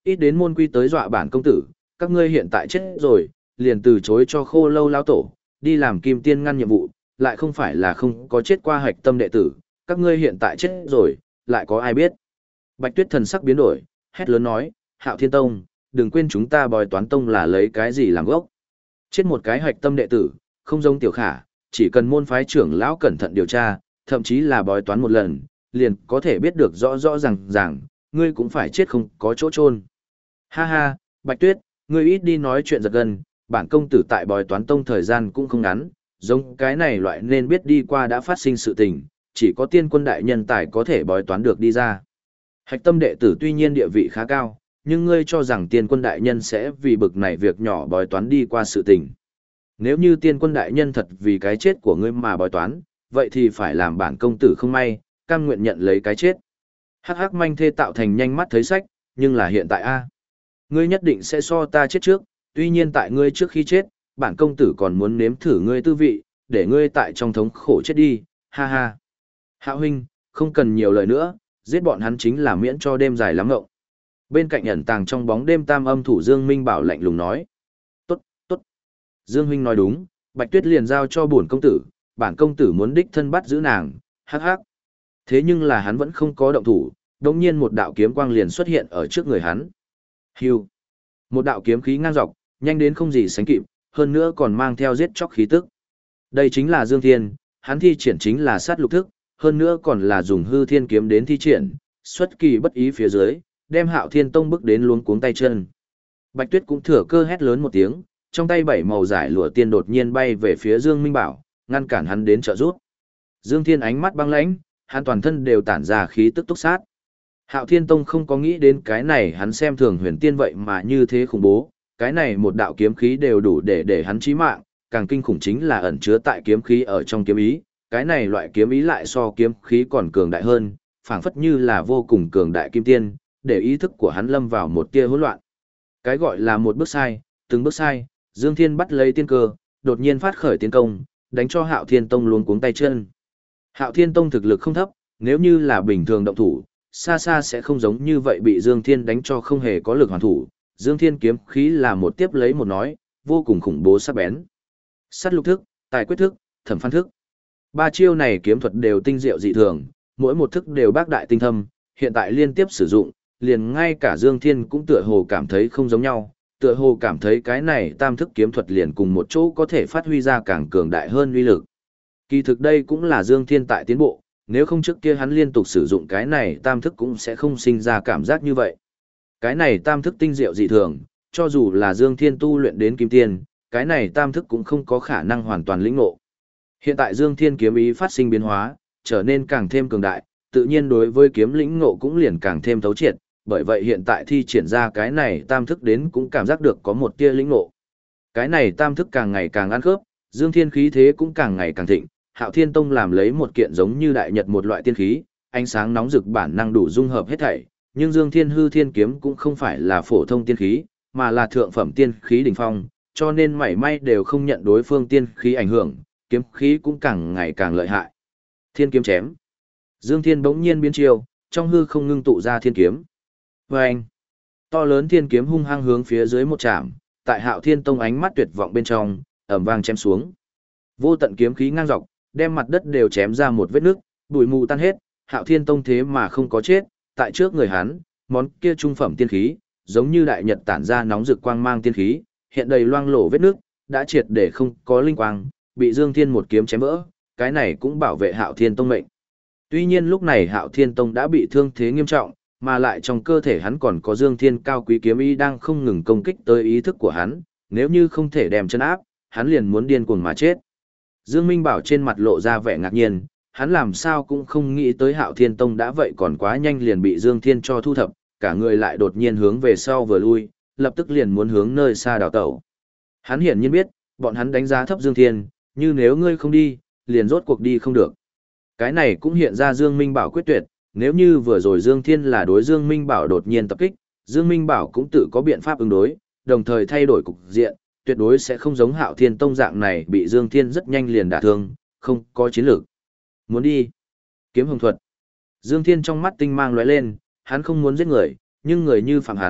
Ít đến môn quy tới dọa bản công tử, các ngươi hiện tại chết rồi, liền từ chối cho Khô Lâu lão tổ, đi làm kim tiên ngăn nhiệm vụ, lại không phải là không có chết qua hạch tâm đệ tử, các ngươi hiện tại chết rồi, lại có ai biết. Bạch Tuyết thần sắc biến đổi, hét lớn nói, Hạo Thiên Tông, đừng quên chúng ta bói toán tông là lấy cái gì làm gốc. Chết một cái hạch tâm đệ tử, không giống tiểu khả, chỉ cần môn phái trưởng lão cẩn thận điều tra, thậm chí là bói toán một lần, liền có thể biết được rõ rõ ràng, ngươi cũng phải chết không có chỗ chôn. Ha ha, Bạch Tuyết, ngươi ít đi nói chuyện giật gân, bản công tử tại bói toán tông thời gian cũng không ngắn, giống cái này loại nên biết đi qua đã phát sinh sự tình, chỉ có tiên quân đại nhân tài có thể bói toán được đi ra. Hạch tâm đệ tử tuy nhiên địa vị khá cao, nhưng ngươi cho rằng tiên quân đại nhân sẽ vì bực này việc nhỏ bói toán đi qua sự tình. Nếu như tiên quân đại nhân thật vì cái chết của ngươi mà bói toán, vậy thì phải làm bản công tử không may, cam nguyện nhận lấy cái chết. Hắc hắc manh thê tạo thành nhanh mắt thấy sách, nhưng là hiện tại a, ngươi nhất định sẽ so ta chết trước, tuy nhiên tại ngươi trước khi chết, bản công tử còn muốn nếm thử ngươi tư vị, để ngươi tại trong thống khổ chết đi, ha ha. Hạo huynh, không cần nhiều lời nữa, giết bọn hắn chính là miễn cho đêm dài lắm ngộng. Bên cạnh ẩn tàng trong bóng đêm tam âm thủ Dương Minh Bảo lạnh lùng nói. Tốt, tốt. Dương huynh nói đúng, Bạch Tuyết liền giao cho bổn công tử, bản công tử muốn đích thân bắt giữ nàng, hắc hắc. Thế nhưng là hắn vẫn không có động thủ, đống nhiên một đạo kiếm quang liền xuất hiện ở trước người hắn. Hưu. Một đạo kiếm khí ngang dọc, nhanh đến không gì sánh kịp, hơn nữa còn mang theo giết chóc khí tức. Đây chính là Dương Thiên, hắn thi triển chính là sát lục thức, hơn nữa còn là dùng hư thiên kiếm đến thi triển, xuất kỳ bất ý phía dưới, đem Hạo Thiên Tông bước đến luống cuống tay chân. Bạch Tuyết cũng thừa cơ hét lớn một tiếng, trong tay bảy màu giải lụa tiên đột nhiên bay về phía Dương Minh Bảo, ngăn cản hắn đến trợ giúp. Dương Thiên ánh mắt băng lãnh, hắn toàn thân đều tản ra khí tức túc sát. Hạo Thiên Tông không có nghĩ đến cái này, hắn xem thường huyền tiên vậy mà như thế khủng bố, cái này một đạo kiếm khí đều đủ để hắn chí mạng, càng kinh khủng chính là ẩn chứa tại kiếm khí ở trong kiếm ý, cái này loại kiếm ý lại so kiếm khí còn cường đại hơn, phảng phất như là vô cùng cường đại kim tiên, để ý thức của hắn lâm vào một tia hỗn loạn. Cái gọi là một bước sai, từng bước sai, Dương Thiên bắt lấy tiên cơ, đột nhiên phát khởi tiến công, đánh cho Hạo Thiên Tông luống cuống tay chân. Hạo Thiên Tông thực lực không thấp, nếu như là bình thường động thủ, xa xa sẽ không giống như vậy bị Dương Thiên đánh cho không hề có lực hoàn thủ. Dương Thiên kiếm khí là một tiếp lấy một nói, vô cùng khủng bố sắc bén. Sát lục thức, tài quyết thức, thẩm phán thức. Ba chiêu này kiếm thuật đều tinh diệu dị thường, mỗi một thức đều bác đại tinh thâm, hiện tại liên tiếp sử dụng, liền ngay cả Dương Thiên cũng tựa hồ cảm thấy không giống nhau, tựa hồ cảm thấy cái này tam thức kiếm thuật liền cùng một chỗ có thể phát huy ra càng cường đại hơn uy lực. Kỳ thực đây cũng là Dương Thiên tại tiến bộ, nếu không trước kia hắn liên tục sử dụng cái này tam thức cũng sẽ không sinh ra cảm giác như vậy. Cái này tam thức tinh diệu dị thường, cho dù là Dương Thiên tu luyện đến kim tiên, cái này tam thức cũng không có khả năng hoàn toàn lĩnh ngộ. Hiện tại Dương Thiên kiếm ý phát sinh biến hóa, trở nên càng thêm cường đại, tự nhiên đối với kiếm lĩnh ngộ cũng liền càng thêm thấu triệt, bởi vậy hiện tại thi triển ra cái này tam thức đến cũng cảm giác được có một tia lĩnh ngộ. Cái này tam thức càng ngày càng ăn khớp, Dương Thiên khí thế cũng càng ngày càng thịnh, Hạo Thiên Tông làm lấy một kiện giống như đại nhật một loại tiên khí, ánh sáng nóng rực bản năng đủ dung hợp hết thảy, nhưng Dương Thiên hư thiên kiếm cũng không phải là phổ thông tiên khí, mà là thượng phẩm tiên khí đỉnh phong, cho nên mảy may đều không nhận đối phương tiên khí ảnh hưởng, kiếm khí cũng càng ngày càng lợi hại. Thiên kiếm chém. Dương Thiên bỗng nhiên biến chiêu, trong hư không ngưng tụ ra thiên kiếm. Vâng! To lớn thiên kiếm hung hăng hướng phía dưới một chạm, tại Hạo Thiên Tông ánh mắt tuyệt vọng bên trong, ầm vang chém xuống. Vô tận kiếm khí ngang dọc, đem mặt đất đều chém ra một vết nứt, bụi mù tan hết, Hạo Thiên Tông thế mà không có chết, tại trước người hắn, món kia trung phẩm tiên khí, giống như đại nhật tản ra nóng rực quang mang tiên khí, hiện đầy loang lổ vết nứt, đã triệt để không có linh quang, bị Dương Thiên một kiếm chém vỡ, cái này cũng bảo vệ Hạo Thiên Tông mệnh. Tuy nhiên lúc này Hạo Thiên Tông đã bị thương thế nghiêm trọng, mà lại trong cơ thể hắn còn có Dương Thiên cao quý kiếm ý đang không ngừng công kích tới ý thức của hắn, nếu như không thể đem chân áp, hắn liền muốn điên cuồng mà chết. Dương Minh Bảo trên mặt lộ ra vẻ ngạc nhiên, hắn làm sao cũng không nghĩ tới Hạo Thiên Tông đã vậy còn quá nhanh liền bị Dương Thiên cho thu thập, cả người lại đột nhiên hướng về sau vừa lui, lập tức liền muốn hướng nơi xa đào tẩu. Hắn hiển nhiên biết, bọn hắn đánh giá thấp Dương Thiên, như nếu ngươi không đi, liền rốt cuộc đi không được. Cái này cũng hiện ra Dương Minh Bảo quyết tuyệt, nếu như vừa rồi Dương Thiên là đối Dương Minh Bảo đột nhiên tập kích, Dương Minh Bảo cũng tự có biện pháp ứng đối, đồng thời thay đổi cục diện, tuyệt đối sẽ không giống Hạo Thiên Tông dạng này bị Dương Thiên rất nhanh liền đả thương, không có chiến lược. Muốn đi. Kiếm hồng thuật. Dương Thiên trong mắt tinh mang lóe lên, hắn không muốn giết người, nhưng người như phạm hắn,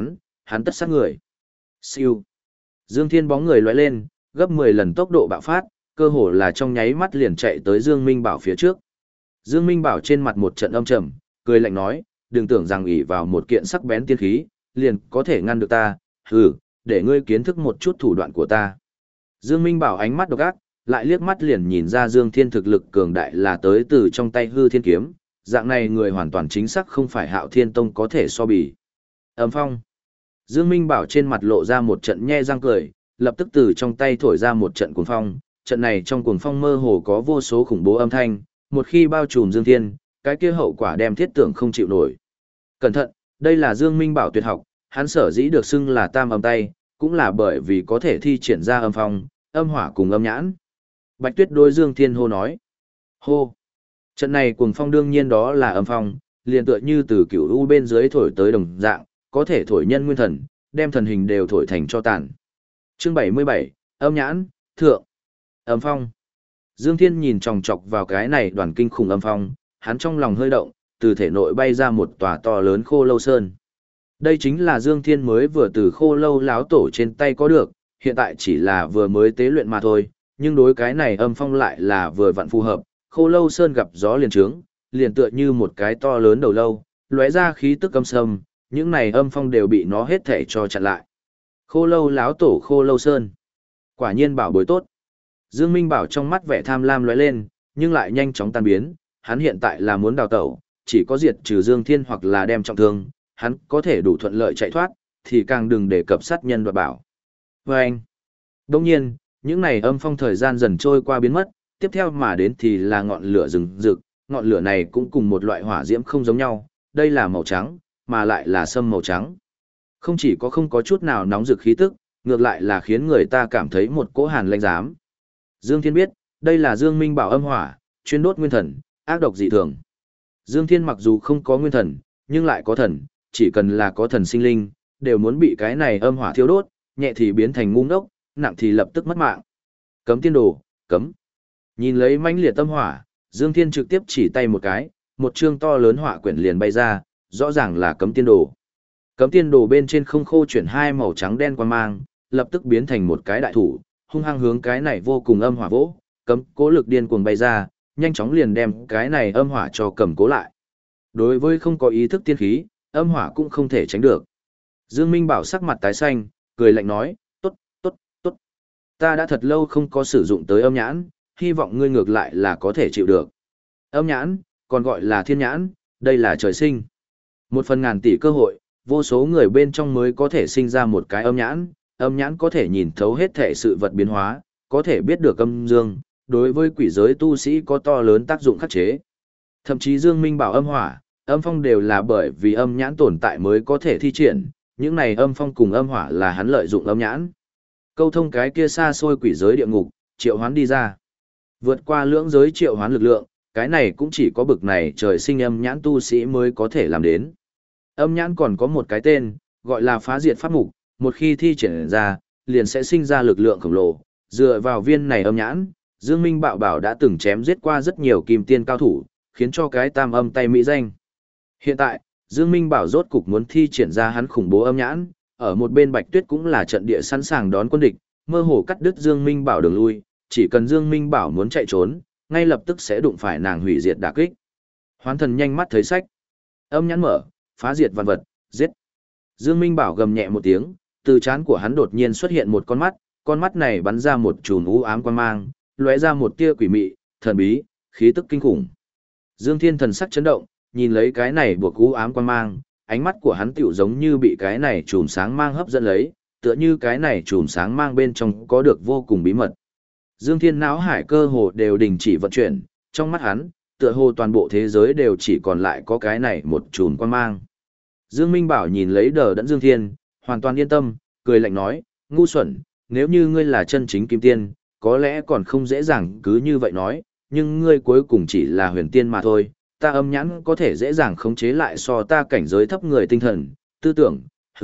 hắn tất sát người. Siêu. Dương Thiên bóng người lóe lên, gấp 10 lần tốc độ bạo phát, cơ hồ là trong nháy mắt liền chạy tới Dương Minh Bảo phía trước. Dương Minh Bảo trên mặt một trận âm trầm, cười lạnh nói, đừng tưởng rằng ỷ vào một kiện sắc bén tiên khí, liền có thể ngăn được ta, hừ, để ngươi kiến thức một chút thủ đoạn của ta. Dương Minh Bảo ánh mắt độc ác, lại liếc mắt liền nhìn ra Dương Thiên thực lực cường đại là tới từ trong tay hư thiên kiếm, dạng này người hoàn toàn chính xác không phải Hạo Thiên Tông có thể so bì. Âm phong. Dương Minh Bảo trên mặt lộ ra một trận nhe răng cười, lập tức từ trong tay thổi ra một trận cuồng phong, trận này trong cuồng phong mơ hồ có vô số khủng bố âm thanh, một khi bao trùm Dương Thiên, cái kia hậu quả đem thiết tưởng không chịu nổi. Cẩn thận, đây là Dương Minh Bảo tuyệt học, hắn sở dĩ được xưng là tam âm tay, cũng là bởi vì có thể thi triển ra âm phong, âm hỏa cùng âm nhãn. Bạch Tuyết đối Dương Thiên hô nói. Hô. Trận này cuồng phong đương nhiên đó là âm phong, liền tựa như từ cửu u bên dưới thổi tới đồng dạng, có thể thổi nhân nguyên thần, đem thần hình đều thổi thành cho tàn. Chương 77, âm nhãn, thượng. Âm phong. Dương Thiên nhìn chòng chọc vào cái này đoàn kinh khủng âm phong, hắn trong lòng hơi động, từ thể nội bay ra một tòa to lớn khô lâu sơn. Đây chính là Dương Thiên mới vừa từ khô lâu láo tổ trên tay có được, hiện tại chỉ là vừa mới tế luyện mà thôi, nhưng đối cái này âm phong lại là vừa vặn phù hợp, khô lâu sơn gặp gió liền trướng, liền tựa như một cái to lớn đầu lâu, lóe ra khí tức âm sâm, những này âm phong đều bị nó hết thể cho chặn lại. Khô lâu láo tổ khô lâu sơn. Quả nhiên bảo bối tốt. Dương Minh Bảo trong mắt vẻ tham lam lóe lên, nhưng lại nhanh chóng tan biến, hắn hiện tại là muốn đào tẩu, chỉ có diệt trừ Dương Thiên hoặc là đem trọng thương, hắn có thể đủ thuận lợi chạy thoát, thì càng đừng để cập sát nhân đoạt bảo. Và anh, đồng nhiên, những này âm phong thời gian dần trôi qua biến mất, tiếp theo mà đến thì là ngọn lửa rừng rực, ngọn lửa này cũng cùng một loại hỏa diễm không giống nhau, đây là màu trắng, mà lại là sâm màu trắng. Không chỉ có không có chút nào nóng rực khí tức, ngược lại là khiến người ta cảm thấy một cỗ hàn lạnh giám. Dương Thiên biết, đây là Dương Minh Bảo âm hỏa, chuyên đốt nguyên thần, ác độc dị thường. Dương Thiên mặc dù không có nguyên thần, nhưng lại có thần, chỉ cần là có thần sinh linh, đều muốn bị cái này âm hỏa thiêu đốt, nhẹ thì biến thành ngu ngốc, nặng thì lập tức mất mạng. Cấm tiên đồ, cấm. Nhìn lấy mãnh liệt tâm hỏa, Dương Thiên trực tiếp chỉ tay một cái, một chương to lớn hỏa quyển liền bay ra, rõ ràng là cấm tiên đồ. Cấm tiên đồ bên trên không khô chuyển hai màu trắng đen quang mang, lập tức biến thành một cái đại thủ, hung hăng hướng cái này vô cùng âm hỏa vỗ, cấm cố lực điên cuồng bay ra, nhanh chóng liền đem cái này âm hỏa cho cầm cố lại. Đối với không có ý thức tiên khí, âm hỏa cũng không thể tránh được. Dương Minh Bảo sắc mặt tái xanh, cười lạnh nói, tốt, tốt, tốt. Ta đã thật lâu không có sử dụng tới âm nhãn, hy vọng ngươi ngược lại là có thể chịu được. Âm nhãn, còn gọi là thiên nhãn, đây là trời sinh. 1/1000 tỷ cơ hội, vô số người bên trong mới có thể sinh ra một cái âm nhãn có thể nhìn thấu hết thể sự vật biến hóa, có thể biết được âm dương, đối với quỷ giới tu sĩ có to lớn tác dụng khắc chế. Thậm chí Dương Minh Bảo âm hỏa, âm phong đều là bởi vì âm nhãn tồn tại mới có thể thi triển, những này âm phong cùng âm hỏa là hắn lợi dụng âm nhãn. Câu thông cái kia xa xôi quỷ giới địa ngục, triệu hoán đi ra. Vượt qua lưỡng giới triệu hoán lực lượng, cái này cũng chỉ có bực này trời sinh âm nhãn tu sĩ mới có thể làm đến. Âm nhãn còn có một cái tên, gọi là phá diệt pháp mục, một khi thi triển ra, liền sẽ sinh ra lực lượng khổng lồ. Dựa vào viên này âm nhãn, Dương Minh Bảo đã từng chém giết qua rất nhiều kim tiên cao thủ, khiến cho cái tam âm tay mỹ danh. Hiện tại, Dương Minh Bảo rốt cục muốn thi triển ra hắn khủng bố âm nhãn, ở một bên Bạch Tuyết cũng là trận địa sẵn sàng đón quân địch, mơ hồ cắt đứt Dương Minh Bảo đường lui, chỉ cần Dương Minh Bảo muốn chạy trốn, ngay lập tức sẽ đụng phải nàng hủy diệt đả kích. Hoán thần nhanh mắt thấy sách, âm nhãn mở, phá diệt vạn vật, giết. Dương Minh Bảo gầm nhẹ một tiếng, từ trán của hắn đột nhiên xuất hiện một con mắt này bắn ra một chùm u ám quang mang, lóe ra một tia quỷ mị, thần bí, khí tức kinh khủng. Dương Thiên thần sắc chấn động, nhìn lấy cái này buộc u ám quang mang, ánh mắt của hắn tựu giống như bị cái này chùm sáng mang hấp dẫn lấy, tựa như cái này chùm sáng mang bên trong có được vô cùng bí mật. Dương Thiên não hải cơ hồ đều đình chỉ vận chuyển, trong mắt hắn, tựa hồ toàn bộ thế giới đều chỉ còn lại có cái này một chùm quang mang. Dương Minh Bảo nhìn lấy đờ đẫn Dương Thiên, hoàn toàn yên tâm, cười lạnh nói, ngu xuẩn, nếu như ngươi là chân chính kim tiên, có lẽ còn không dễ dàng cứ như vậy nói, nhưng ngươi cuối cùng chỉ là huyền tiên mà thôi, ta âm nhãn có thể dễ dàng khống chế lại so ta cảnh giới thấp người tinh thần, tư tưởng,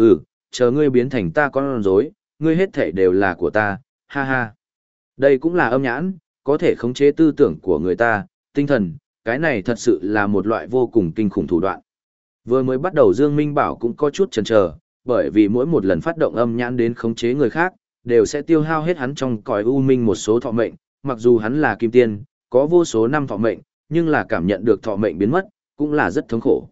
chờ ngươi biến thành ta con rối, ngươi hết thảy đều là của ta, ha ha. Đây cũng là âm nhãn, có thể khống chế tư tưởng của người ta, tinh thần, cái này thật sự là một loại vô cùng kinh khủng thủ đoạn. Vừa mới bắt đầu Dương Minh Bảo cũng có chút chần chờ, bởi vì mỗi một lần phát động âm nhãn đến khống chế người khác, đều sẽ tiêu hao hết hắn trong cõi u minh một số thọ mệnh, mặc dù hắn là kim tiên, có vô số năm thọ mệnh, nhưng là cảm nhận được thọ mệnh biến mất, cũng là rất thống khổ.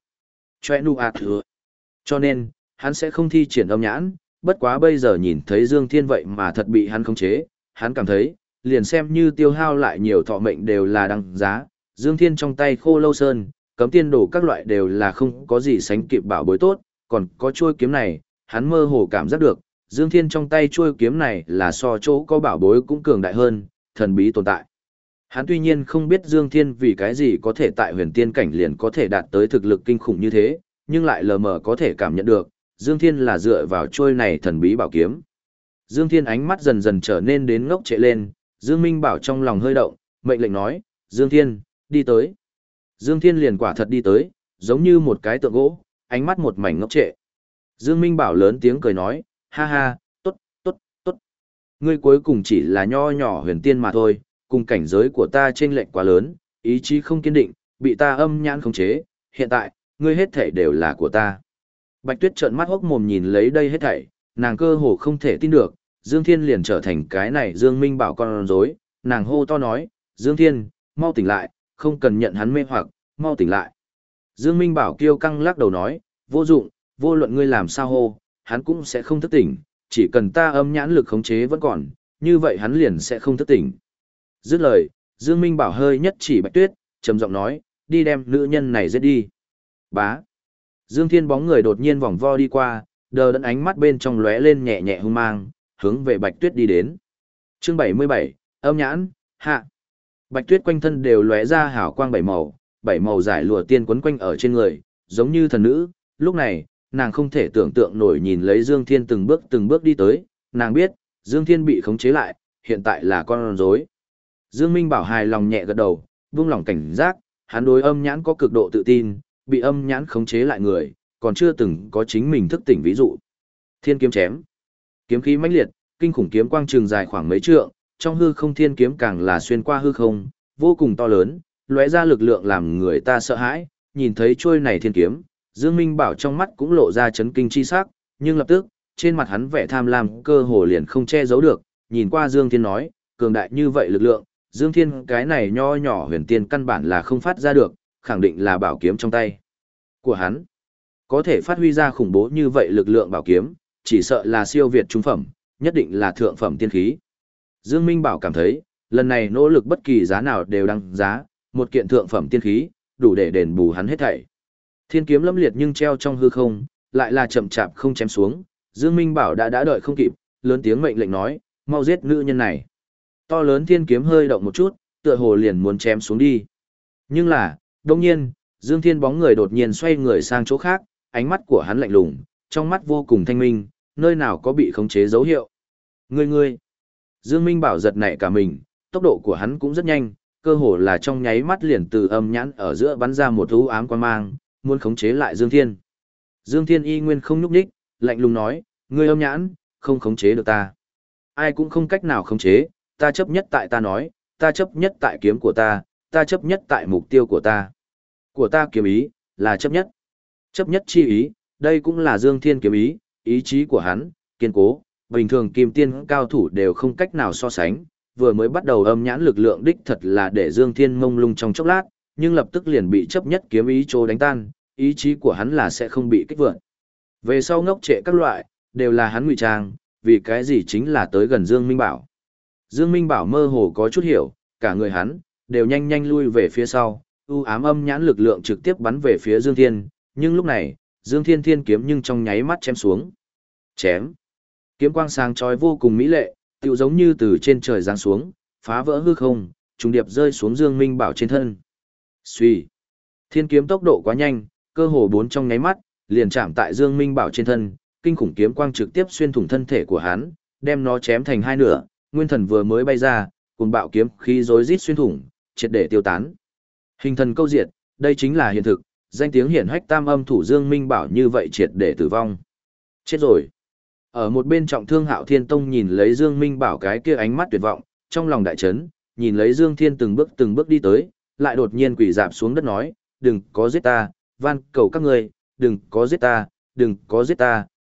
Cho nên, hắn sẽ không thi triển âm nhãn, bất quá bây giờ nhìn thấy Dương Thiên vậy mà thật bị hắn khống chế, hắn cảm thấy, liền xem như tiêu hao lại nhiều thọ mệnh đều là đăng giá, Dương Thiên trong tay Khô Lâu Sơn, cấm tiên đồ các loại đều là không có gì sánh kịp bảo bối tốt, còn có chuôi kiếm này, hắn mơ hồ cảm giác được, Dương Thiên trong tay chuôi kiếm này là so chỗ có bảo bối cũng cường đại hơn, thần bí tồn tại. Hắn tuy nhiên không biết Dương Thiên vì cái gì có thể tại huyền tiên cảnh liền có thể đạt tới thực lực kinh khủng như thế, nhưng lại lờ mờ có thể cảm nhận được, Dương Thiên là dựa vào chuôi này thần bí bảo kiếm. Dương Thiên ánh mắt dần dần trở nên đến ngốc trệ lên, Dương Minh Bảo trong lòng hơi động, mệnh lệnh nói, Dương Thiên, đi tới. Dương Thiên liền quả thật đi tới, giống như một cái tượng gỗ, ánh mắt một mảnh ngốc trệ. Dương Minh Bảo lớn tiếng cười nói, ha ha, tốt, tốt, tốt. Ngươi cuối cùng chỉ là nho nhỏ huyền tiên mà thôi, cùng cảnh giới của ta chênh lệch quá lớn, ý chí không kiên định, bị ta âm nhãn khống chế, hiện tại, ngươi hết thảy đều là của ta. Bạch Tuyết trợn mắt hốc mồm nhìn lấy đây hết thảy, nàng cơ hồ không thể tin được, Dương Thiên liền trở thành cái này Dương Minh Bảo con rối, nàng hô to nói, Dương Thiên, mau tỉnh lại, không cần nhận hắn mê hoặc, mau tỉnh lại. Dương Minh Bảo kiêu căng lắc đầu nói, vô dụng, vô luận ngươi làm sao hô, hắn cũng sẽ không thức tỉnh, chỉ cần ta âm nhãn lực khống chế vẫn còn, như vậy hắn liền sẽ không thức tỉnh. Dứt lời, Dương Minh Bảo hơi nhất chỉ Bạch Tuyết, trầm giọng nói, đi đem nữ nhân này giết đi. Bá. Dương Thiên bóng người đột nhiên vòng vo đi qua, đờ đẫn ánh mắt bên trong lóe lên nhẹ nhẹ hung mang, hướng về Bạch Tuyết đi đến. Chương 77, âm nhãn, hạ. Bạch Tuyết quanh thân đều lóe ra hào quang bảy màu giải lụa tiên quấn quanh ở trên người, giống như thần nữ. Lúc này, nàng không thể tưởng tượng nổi nhìn lấy Dương Thiên từng bước đi tới, nàng biết, Dương Thiên bị khống chế lại, hiện tại là con rối. Dương Minh Bảo hài lòng nhẹ gật đầu, buông lỏng cảnh giác, hắn đối âm nhãn có cực độ tự tin, bị âm nhãn khống chế lại người, còn chưa từng có chính mình thức tỉnh ví dụ. Thiên kiếm chém. Kiếm khí mãnh liệt, kinh khủng kiếm quang trường dài khoảng mấy trượng, trong hư không thiên kiếm càng là xuyên qua hư không, vô cùng to lớn, lóe ra lực lượng làm người ta sợ hãi, nhìn thấy trôi này thiên kiếm, Dương Minh Bảo trong mắt cũng lộ ra chấn kinh chi sắc, nhưng lập tức, trên mặt hắn vẻ tham lam cơ hồ liền không che giấu được, nhìn qua Dương Thiên nói, cường đại như vậy lực lượng, Dương Thiên cái này nho nhỏ huyền tiên căn bản là không phát ra được, khẳng định là bảo kiếm trong tay của hắn. Có thể phát huy ra khủng bố như vậy lực lượng bảo kiếm, chỉ sợ là siêu việt trung phẩm, nhất định là thượng phẩm tiên khí. Dương Minh Bảo cảm thấy, lần này nỗ lực bất kỳ giá nào đều đăng giá, một kiện thượng phẩm tiên khí, đủ để đền bù hắn hết thảy. Thiên kiếm lâm liệt nhưng treo trong hư không, lại là chậm chạp không chém xuống, Dương Minh Bảo đã đợi không kịp, lớn tiếng mệnh lệnh nói, mau giết nữ nhân này. To lớn thiên kiếm hơi động một chút, tựa hồ liền muốn chém xuống đi. Nhưng là, đột nhiên, Dương Thiên bóng người đột nhiên xoay người sang chỗ khác, ánh mắt của hắn lạnh lùng, trong mắt vô cùng thanh minh, nơi nào có bị khống chế dấu hiệu. Ngươi. Dương Minh Bảo giật nảy cả mình, tốc độ của hắn cũng rất nhanh, cơ hồ là trong nháy mắt liền từ âm nhãn ở giữa bắn ra một u ám quang mang, muốn khống chế lại Dương Thiên. Dương Thiên y nguyên không nhúc nhích, lạnh lùng nói, ngươi âm nhãn, không khống chế được ta. Ai cũng không cách nào khống chế, ta chấp nhất tại ta nói, ta chấp nhất tại kiếm của ta chấp nhất tại mục tiêu của ta. Của ta kiếm ý, là chấp nhất. Chấp nhất chi ý, đây cũng là Dương Thiên kiếm ý, ý chí của hắn, kiên cố, bình thường kim tiên cao thủ đều không cách nào so sánh. Vừa mới bắt đầu âm nhãn lực lượng đích thật là để Dương Thiên mông lung trong chốc lát, nhưng lập tức liền bị chấp nhất kiếm ý trô đánh tan, ý chí của hắn là sẽ không bị kích vượt. Về sau ngốc trệ các loại, đều là hắn ngụy trang, vì cái gì chính là tới gần Dương Minh Bảo. Dương Minh Bảo mơ hồ có chút hiểu, cả người hắn, đều nhanh nhanh lui về phía sau, u ám âm nhãn lực lượng trực tiếp bắn về phía Dương Thiên, nhưng lúc này, Dương Thiên thiên kiếm nhưng trong nháy mắt chém xuống. Chém. Kiếm quang sáng chói vô cùng mỹ lệ, tựu giống như từ trên trời giáng xuống, phá vỡ hư không, trùng điệp rơi xuống Dương Minh Bảo trên thân. Xuy. Thiên kiếm tốc độ quá nhanh, cơ hồ bốn trong nháy mắt, liền chạm tại Dương Minh Bảo trên thân, kinh khủng kiếm quang trực tiếp xuyên thủng thân thể của hắn, đem nó chém thành hai nửa, nguyên thần vừa mới bay ra, cùng bạo kiếm khí rối rít xuyên thủng, triệt để tiêu tán. Hình thần câu diệt, đây chính là hiện thực, danh tiếng hiển hách tam âm thủ Dương Minh Bảo như vậy triệt để tử vong. Chết rồi. Ở một bên trọng thương Hạo Thiên Tông nhìn lấy Dương Minh Bảo cái kia ánh mắt tuyệt vọng, trong lòng đại chấn, nhìn lấy Dương Thiên từng bước đi tới, lại đột nhiên quỳ rạp xuống đất nói, đừng có giết ta, van cầu các ngươi, đừng có giết ta,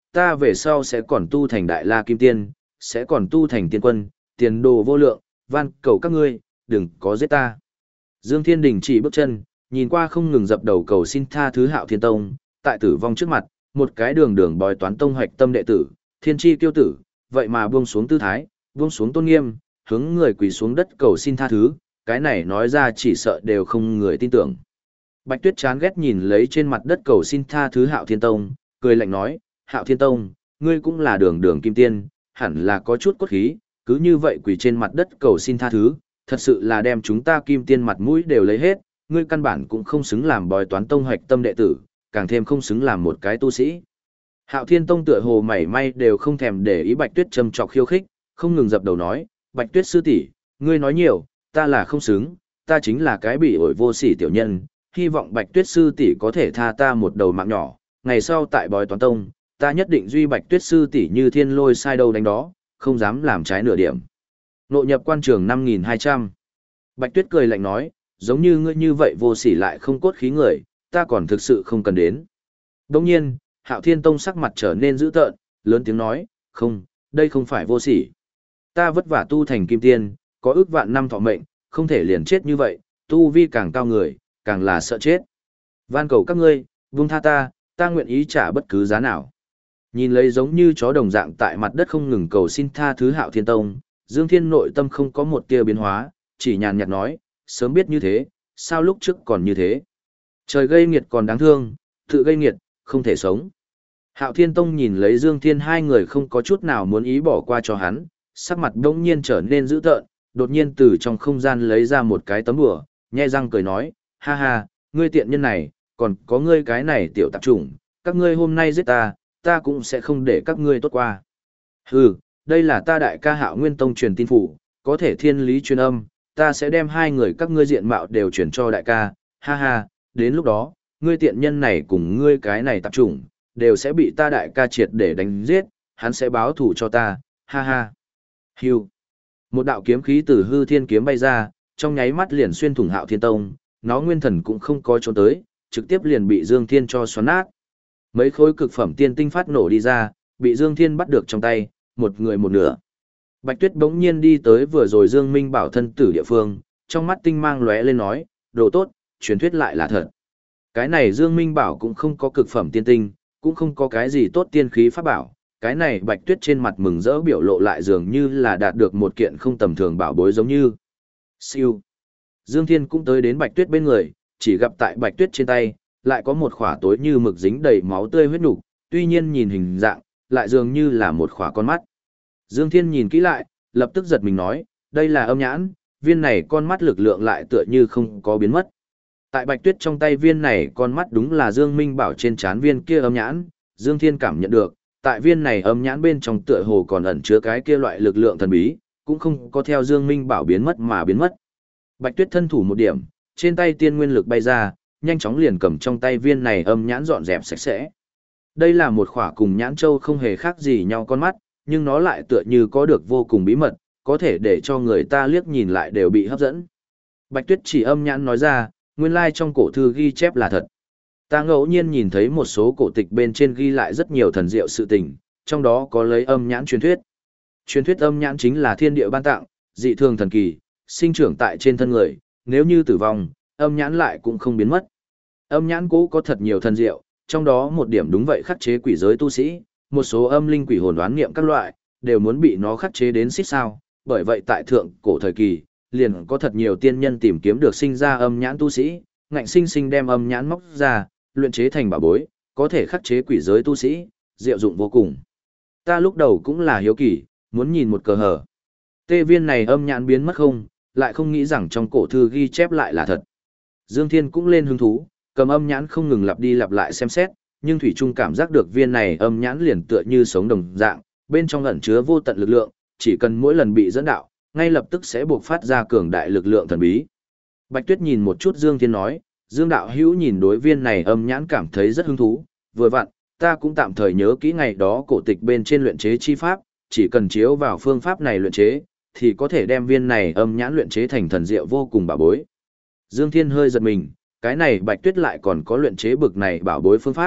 ta về sau sẽ còn tu thành Đại La Kim Tiên, sẽ còn tu thành tiên quân, tiền đồ vô lượng, van cầu các ngươi, đừng có giết ta. Dương Thiên đình chỉ bước chân, nhìn qua không ngừng dập đầu cầu xin tha thứ Hạo Thiên Tông, tại tử vong trước mặt, một cái đường đường bói toán tông hoạch tâm đệ tử, thiên chi kiêu tử, vậy mà buông xuống tư thái, buông xuống tôn nghiêm, hướng người quỳ xuống đất cầu xin tha thứ, cái này nói ra chỉ sợ đều không người tin tưởng. Bạch Tuyết chán ghét nhìn lấy trên mặt đất cầu xin tha thứ Hạo Thiên Tông, cười lạnh nói, Hạo Thiên Tông, ngươi cũng là đường đường kim tiên, hẳn là có chút cốt khí, cứ như vậy quỳ trên mặt đất cầu xin tha thứ, thật sự là đem chúng ta kim tiên mặt mũi đều lấy hết, ngươi căn bản cũng không xứng làm bói toán tông hoạch tâm đệ tử, càng thêm không xứng làm một cái tu sĩ. Hạo Thiên Tông tựa hồ mảy may đều không thèm để ý Bạch Tuyết châm chọc khiêu khích, không ngừng dập đầu nói, Bạch Tuyết sư tỷ, ngươi nói nhiều, ta là không xứng, ta chính là cái bị ổi vô sỉ tiểu nhân, hy vọng Bạch Tuyết sư tỷ có thể tha ta một đầu mạng nhỏ, ngày sau tại bói toán tông, ta nhất định duy Bạch Tuyết sư tỷ như thiên lôi sai đâu đánh đó, không dám làm trái nửa điểm. Nội nhập quan trường 5200. Bạch Tuyết cười lạnh nói, giống như ngươi như vậy vô sỉ lại không cốt khí người, ta còn thực sự không cần đến. Đồng nhiên, Hạo Thiên Tông sắc mặt trở nên dữ tợn, lớn tiếng nói, không, đây không phải vô sỉ. Ta vất vả tu thành kim tiên, có ước vạn năm thọ mệnh, không thể liền chết như vậy, tu vi càng cao người, càng là sợ chết. Van cầu các ngươi, buông tha ta, ta nguyện ý trả bất cứ giá nào. Nhìn lấy giống như chó đồng dạng tại mặt đất không ngừng cầu xin tha thứ Hạo Thiên Tông, Dương Thiên nội tâm không có một tia biến hóa, chỉ nhàn nhạt nói, sớm biết như thế, sao lúc trước còn như thế. Trời gây nghiệt còn đáng thương, tự gây nghiệt, không thể sống. Hạo Thiên Tông nhìn lấy Dương Thiên hai người không có chút nào muốn ý bỏ qua cho hắn, sắc mặt đông nhiên trở nên dữ tợn, đột nhiên từ trong không gian lấy ra một cái tấm đùa, nhe răng cười nói, ha ha, ngươi tiện nhân này, còn có ngươi cái này tiểu tạp chủng, các ngươi hôm nay giết ta, ta cũng sẽ không để các ngươi tốt qua. Hừ, đây là ta đại ca Hạo Nguyên Tông truyền tin phủ, có thể thiên lý truyền âm, ta sẽ đem hai người các ngươi diện mạo đều chuyển cho đại ca, ha ha, đến lúc đó, ngươi tiện nhân này cùng ngươi cái này tạp chủng, đều sẽ bị ta đại ca triệt để đánh giết, hắn sẽ báo thù cho ta, ha ha. Hưu. Một đạo kiếm khí từ hư thiên kiếm bay ra, trong nháy mắt liền xuyên thủng Hạo Thiên Tông, nó nguyên thần cũng không có trốn tới, trực tiếp liền bị Dương Thiên cho xoắn nát. Mấy khối cực phẩm tiên tinh phát nổ đi ra, bị Dương Thiên bắt được trong tay, một người một nửa. Bạch Tuyết bỗng nhiên đi tới vừa rồi Dương Minh Bảo thân tử địa phương, trong mắt tinh mang lóe lên nói, đồ tốt, truyền thuyết lại là thật. Cái này Dương Minh Bảo cũng không có cực phẩm tiên tinh, cũng không có cái gì tốt tiên khí pháp bảo, cái này Bạch Tuyết trên mặt mừng rỡ biểu lộ lại dường như là đạt được một kiện không tầm thường bảo bối giống như. Siêu. Dương Thiên cũng tới đến Bạch Tuyết bên người, chỉ gặp tại Bạch Tuyết trên tay, lại có một khỏa tối như mực dính đầy máu tươi huyết nục, tuy nhiên nhìn hình dạng, lại dường như là một khỏa con mắt. Dương Thiên nhìn kỹ lại, lập tức giật mình nói, đây là âm nhãn, viên này con mắt lực lượng lại tựa như không có biến mất. Tại Bạch Tuyết trong tay viên này con mắt đúng là Dương Minh Bảo trên trán viên kia âm nhãn, Dương Thiên cảm nhận được, tại viên này âm nhãn bên trong tựa hồ còn ẩn chứa cái kia loại lực lượng thần bí, cũng không có theo Dương Minh Bảo biến mất mà biến mất. Bạch Tuyết thân thủ một điểm, trên tay tiên nguyên lực bay ra, nhanh chóng liền cầm trong tay viên này âm nhãn dọn dẹp sạch sẽ. Đây là một khỏa cùng nhãn châu không hề khác gì nhau con mắt, nhưng nó lại tựa như có được vô cùng bí mật, có thể để cho người ta liếc nhìn lại đều bị hấp dẫn. Bạch Tuyết chỉ âm nhãn nói ra, nguyên lai trong cổ thư ghi chép là thật. Ta ngẫu nhiên nhìn thấy một số cổ tịch bên trên ghi lại rất nhiều thần diệu sự tình, trong đó có lấy âm nhãn truyền thuyết. Truyền thuyết âm nhãn chính là thiên địa ban tặng, dị thường thần kỳ, sinh trưởng tại trên thân người, nếu như tử vong, âm nhãn lại cũng không biến mất. Âm nhãn cũ có thật nhiều thần diệu, trong đó một điểm đúng vậy khắc chế quỷ giới tu sĩ, một số âm linh quỷ hồn đoán niệm các loại, đều muốn bị nó khắc chế đến xích sao, bởi vậy tại thượng cổ thời kỳ, liền có thật nhiều tiên nhân tìm kiếm được sinh ra âm nhãn tu sĩ, ngạnh sinh sinh đem âm nhãn móc ra, luyện chế thành bảo bối, có thể khắc chế quỷ giới tu sĩ, diệu dụng vô cùng. Ta lúc đầu cũng là hiếu kỳ, muốn nhìn một cờ hở. Tê viên này âm nhãn biến mất không, lại không nghĩ rằng trong cổ thư ghi chép lại là thật. Dương Thiên cũng lên hứng thú, cầm âm nhãn không ngừng lặp đi lặp lại xem xét, nhưng thủy trung cảm giác được viên này âm nhãn liền tựa như sống đồng dạng, bên trong ẩn chứa vô tận lực lượng, chỉ cần mỗi lần bị dẫn đạo, ngay lập tức sẽ buộc phát ra cường đại lực lượng thần bí. Bạch Tuyết nhìn một chút Dương Thiên nói, Dương đạo hữu nhìn đối viên này âm nhãn cảm thấy rất hứng thú, vừa vặn, ta cũng tạm thời nhớ kỹ ngày đó cổ tịch bên trên luyện chế chi pháp, chỉ cần chiếu vào phương pháp này luyện chế, thì có thể đem viên này âm nhãn luyện chế thành thần diệu vô cùng bảo bối. Dương Thiên hơi giật mình, cái này Bạch Tuyết lại còn có luyện chế bực này bảo bối phương pháp,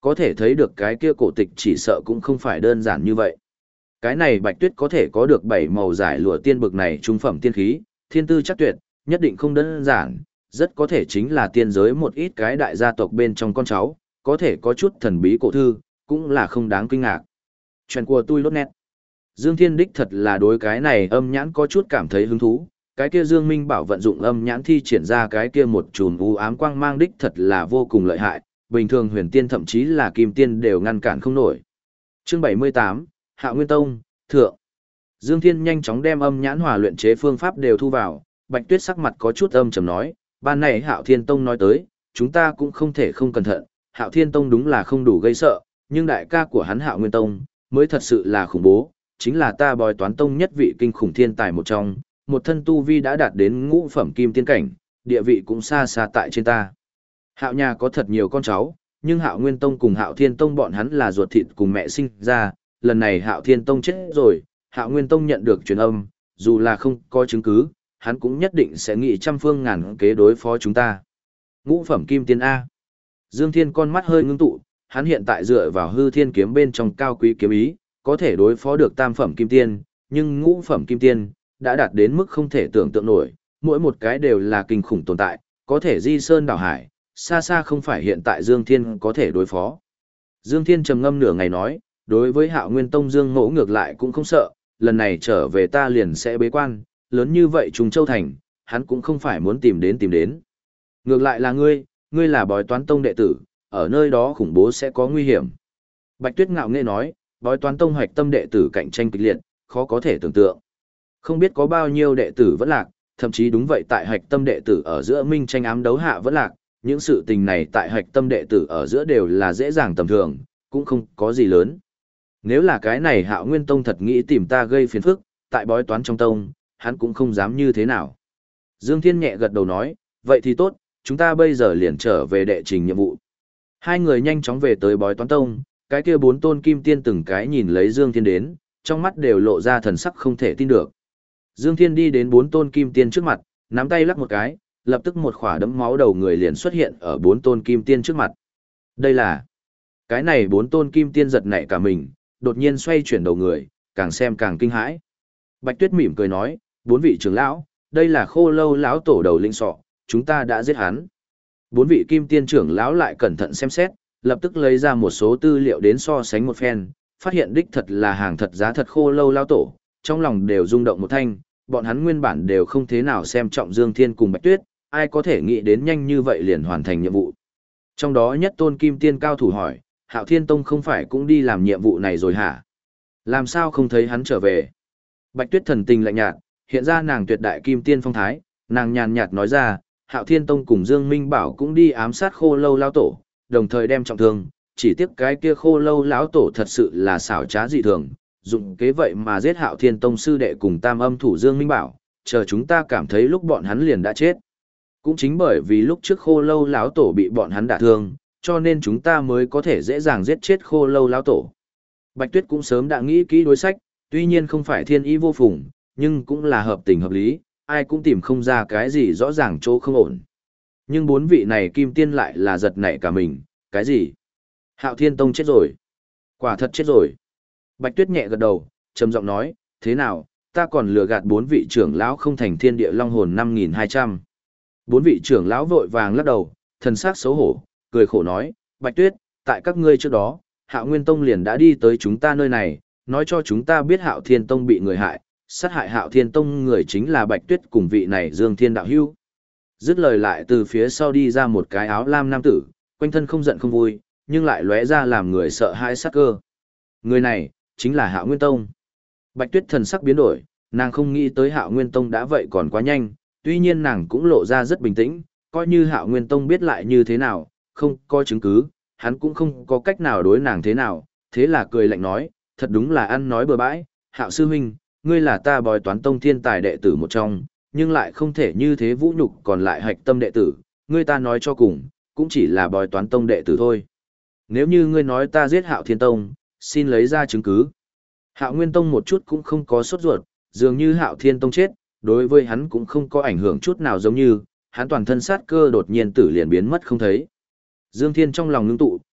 có thể thấy được cái kia cổ tịch chỉ sợ cũng không phải đơn giản như vậy. Cái này Bạch Tuyết có thể có được 7 màu giải lụa tiên bực này trung phẩm tiên khí, thiên tư chắc tuyệt, nhất định không đơn giản, rất có thể chính là tiên giới một ít cái đại gia tộc bên trong con cháu, có thể có chút thần bí cổ thư, cũng là không đáng kinh ngạc. Chuyện của tôi lốt nét. Dương Thiên đích thật là đối cái này âm nhãn có chút cảm thấy hứng thú, cái kia Dương Minh Bảo vận dụng âm nhãn thi triển ra cái kia một chùm u ám quang mang đích thật là vô cùng lợi hại, bình thường huyền tiên thậm chí là kim tiên đều ngăn cản không nổi. Chương 78, Hạo Nguyên Tông, Thượng. Dương Thiên nhanh chóng đem âm nhãn hòa luyện chế phương pháp đều thu vào, Bạch Tuyết sắc mặt có chút âm trầm nói, ban này Hạo Thiên Tông nói tới, chúng ta cũng không thể không cẩn thận, Hạo Thiên Tông đúng là không đủ gây sợ, nhưng đại ca của hắn Hạo Nguyên Tông, mới thật sự là khủng bố, chính là ta bói toán tông nhất vị kinh khủng thiên tài một trong, một thân tu vi đã đạt đến ngũ phẩm kim tiên cảnh, địa vị cũng xa xa tại trên ta. Hạo nhà có thật nhiều con cháu, nhưng Hạo Nguyên Tông cùng Hạo Thiên Tông bọn hắn là ruột thịt cùng mẹ sinh ra, lần này Hạo Thiên Tông chết rồi, Hạo Nguyên Tông nhận được truyền âm, dù là không có chứng cứ, hắn cũng nhất định sẽ nghĩ trăm phương ngàn kế đối phó chúng ta. Ngũ phẩm kim tiên A. Dương Thiên con mắt hơi ngưng tụ, hắn hiện tại dựa vào hư thiên kiếm bên trong cao quý kiếm ý, có thể đối phó được tam phẩm kim tiên, nhưng ngũ phẩm kim tiên, đã đạt đến mức không thể tưởng tượng nổi, mỗi một cái đều là kinh khủng tồn tại, có thể di sơn đảo hải, xa xa không phải hiện tại Dương Thiên có thể đối phó. Dương Thiên trầm ngâm nửa ngày nói, đối với Hạo Nguyên Tông Dương Ngỗ ngược lại cũng không sợ, lần này trở về ta liền sẽ bế quan, lớn như vậy Trùng Châu Thành, hắn cũng không phải muốn tìm đến. Ngược lại là ngươi là bói toán tông đệ tử, ở nơi đó khủng bố sẽ có nguy hiểm. Bạch Tuyết ngạo nghễ nói, bói toán tông hoạch tâm đệ tử cạnh tranh kịch liệt, khó có thể tưởng tượng. Không biết có bao nhiêu đệ tử vẫn lạc, thậm chí đúng vậy tại hoạch tâm đệ tử ở giữa minh tranh ám đấu hạ vẫn lạc, những sự tình này tại hoạch tâm đệ tử ở giữa đều là dễ dàng tầm thường, cũng không có gì lớn. Nếu là cái này Hạo Nguyên Tông thật nghĩ tìm ta gây phiền phức, tại bói toán trong tông, hắn cũng không dám như thế nào. Dương Thiên nhẹ gật đầu nói, vậy thì tốt, chúng ta bây giờ liền trở về đệ trình nhiệm vụ. Hai người nhanh chóng về tới bói toán tông, cái kia 4 tôn kim tiên từng cái nhìn lấy Dương Thiên đến, trong mắt đều lộ ra thần sắc không thể tin được. Dương Thiên đi đến 4 tôn kim tiên trước mặt, nắm tay lắc một cái, lập tức một khỏa đấm máu đầu người liền xuất hiện ở 4 tôn kim tiên trước mặt. Đây là... Cái này 4 tôn kim tiên giật nảy cả mình, đột nhiên xoay chuyển đầu người, càng xem càng kinh hãi. Bạch Tuyết mỉm cười nói, 4 vị trưởng lão, đây là Khô Lâu lão tổ đầu linh sọ, chúng ta đã giết hắn. 4 vị kim tiên trưởng lão lại cẩn thận xem xét, lập tức lấy ra một số tư liệu đến so sánh một phen, phát hiện đích thật là hàng thật giá thật Khô Lâu lão tổ, trong lòng đều rung động một thanh, bọn hắn nguyên bản đều không thế nào xem trọng Dương Thiên cùng Bạch Tuyết, ai có thể nghĩ đến nhanh như vậy liền hoàn thành nhiệm vụ. Trong đó nhất tôn kim tiên cao thủ hỏi, Hạo Thiên Tông không phải cũng đi làm nhiệm vụ này rồi hả? Làm sao không thấy hắn trở về? Bạch Tuyết thần tình lạnh nhạt, hiện ra nàng tuyệt đại kim tiên phong thái, nàng nhàn nhạt nói ra, Hạo Thiên Tông cùng Dương Minh Bảo cũng đi ám sát Khô Lâu lão tổ, đồng thời đem trọng thương, chỉ tiếc cái kia Khô Lâu lão tổ thật sự là xảo trá dị thường, dụng kế vậy mà giết Hạo Thiên Tông sư đệ cùng Tam Âm thủ Dương Minh Bảo, chờ chúng ta cảm thấy lúc bọn hắn liền đã chết. Cũng chính bởi vì lúc trước Khô Lâu lão tổ bị bọn hắn đả thương, cho nên chúng ta mới có thể dễ dàng giết chết Khô Lâu lão tổ. Bạch Tuyết cũng sớm đã nghĩ kỹ đối sách, tuy nhiên không phải thiên ý vô phùng, nhưng cũng là hợp tình hợp lý, ai cũng tìm không ra cái gì rõ ràng chỗ không ổn. Nhưng 4 vị này kim tiên lại là giật nảy cả mình, cái gì? Hạo Thiên Tông chết rồi. Quả thật chết rồi. Bạch Tuyết nhẹ gật đầu, trầm giọng nói, thế nào, ta còn lừa gạt 4 vị trưởng lão không thành thiên địa long hồn 5.200. 4 vị trưởng lão vội vàng lắc đầu, thần sắc xấu hổ, cười khổ nói, Bạch Tuyết, tại các ngươi trước đó, Hạo Nguyên Tông liền đã đi tới chúng ta nơi này, nói cho chúng ta biết Hạo Thiên Tông bị người hại, sát hại Hạo Thiên Tông người chính là Bạch Tuyết cùng vị này Dương Thiên đạo hữu. Dứt lời lại từ phía sau đi ra một cái áo lam nam tử, quanh thân không giận không vui, nhưng lại lóe ra làm người sợ hãi sát cơ. Người này, chính là Hạo Nguyên Tông. Bạch Tuyết thần sắc biến đổi, nàng không nghĩ tới Hạo Nguyên Tông đã vậy còn quá nhanh, tuy nhiên nàng cũng lộ ra rất bình tĩnh, coi như Hạo Nguyên Tông biết lại như thế nào, không có chứng cứ, hắn cũng không có cách nào đối nàng thế nào, thế là cười lạnh nói, thật đúng là ăn nói bừa bãi, Hạo sư huynh, ngươi là ta bói toán tông thiên tài đệ tử một trong, nhưng lại không thể như thế vũ nhục còn lại hạch tâm đệ tử, ngươi ta nói cho cùng, cũng chỉ là bói toán tông đệ tử thôi. Nếu như ngươi nói ta giết Hạo Thiên Tông, xin lấy ra chứng cứ. Hạo Nguyên Tông một chút cũng không có sốt ruột, dường như Hạo Thiên Tông chết, đối với hắn cũng không có ảnh hưởng chút nào giống như, hắn toàn thân sát cơ đột nhiên tử liền biến mất không thấy. Dương Thiên trong lòng ngưng tụ,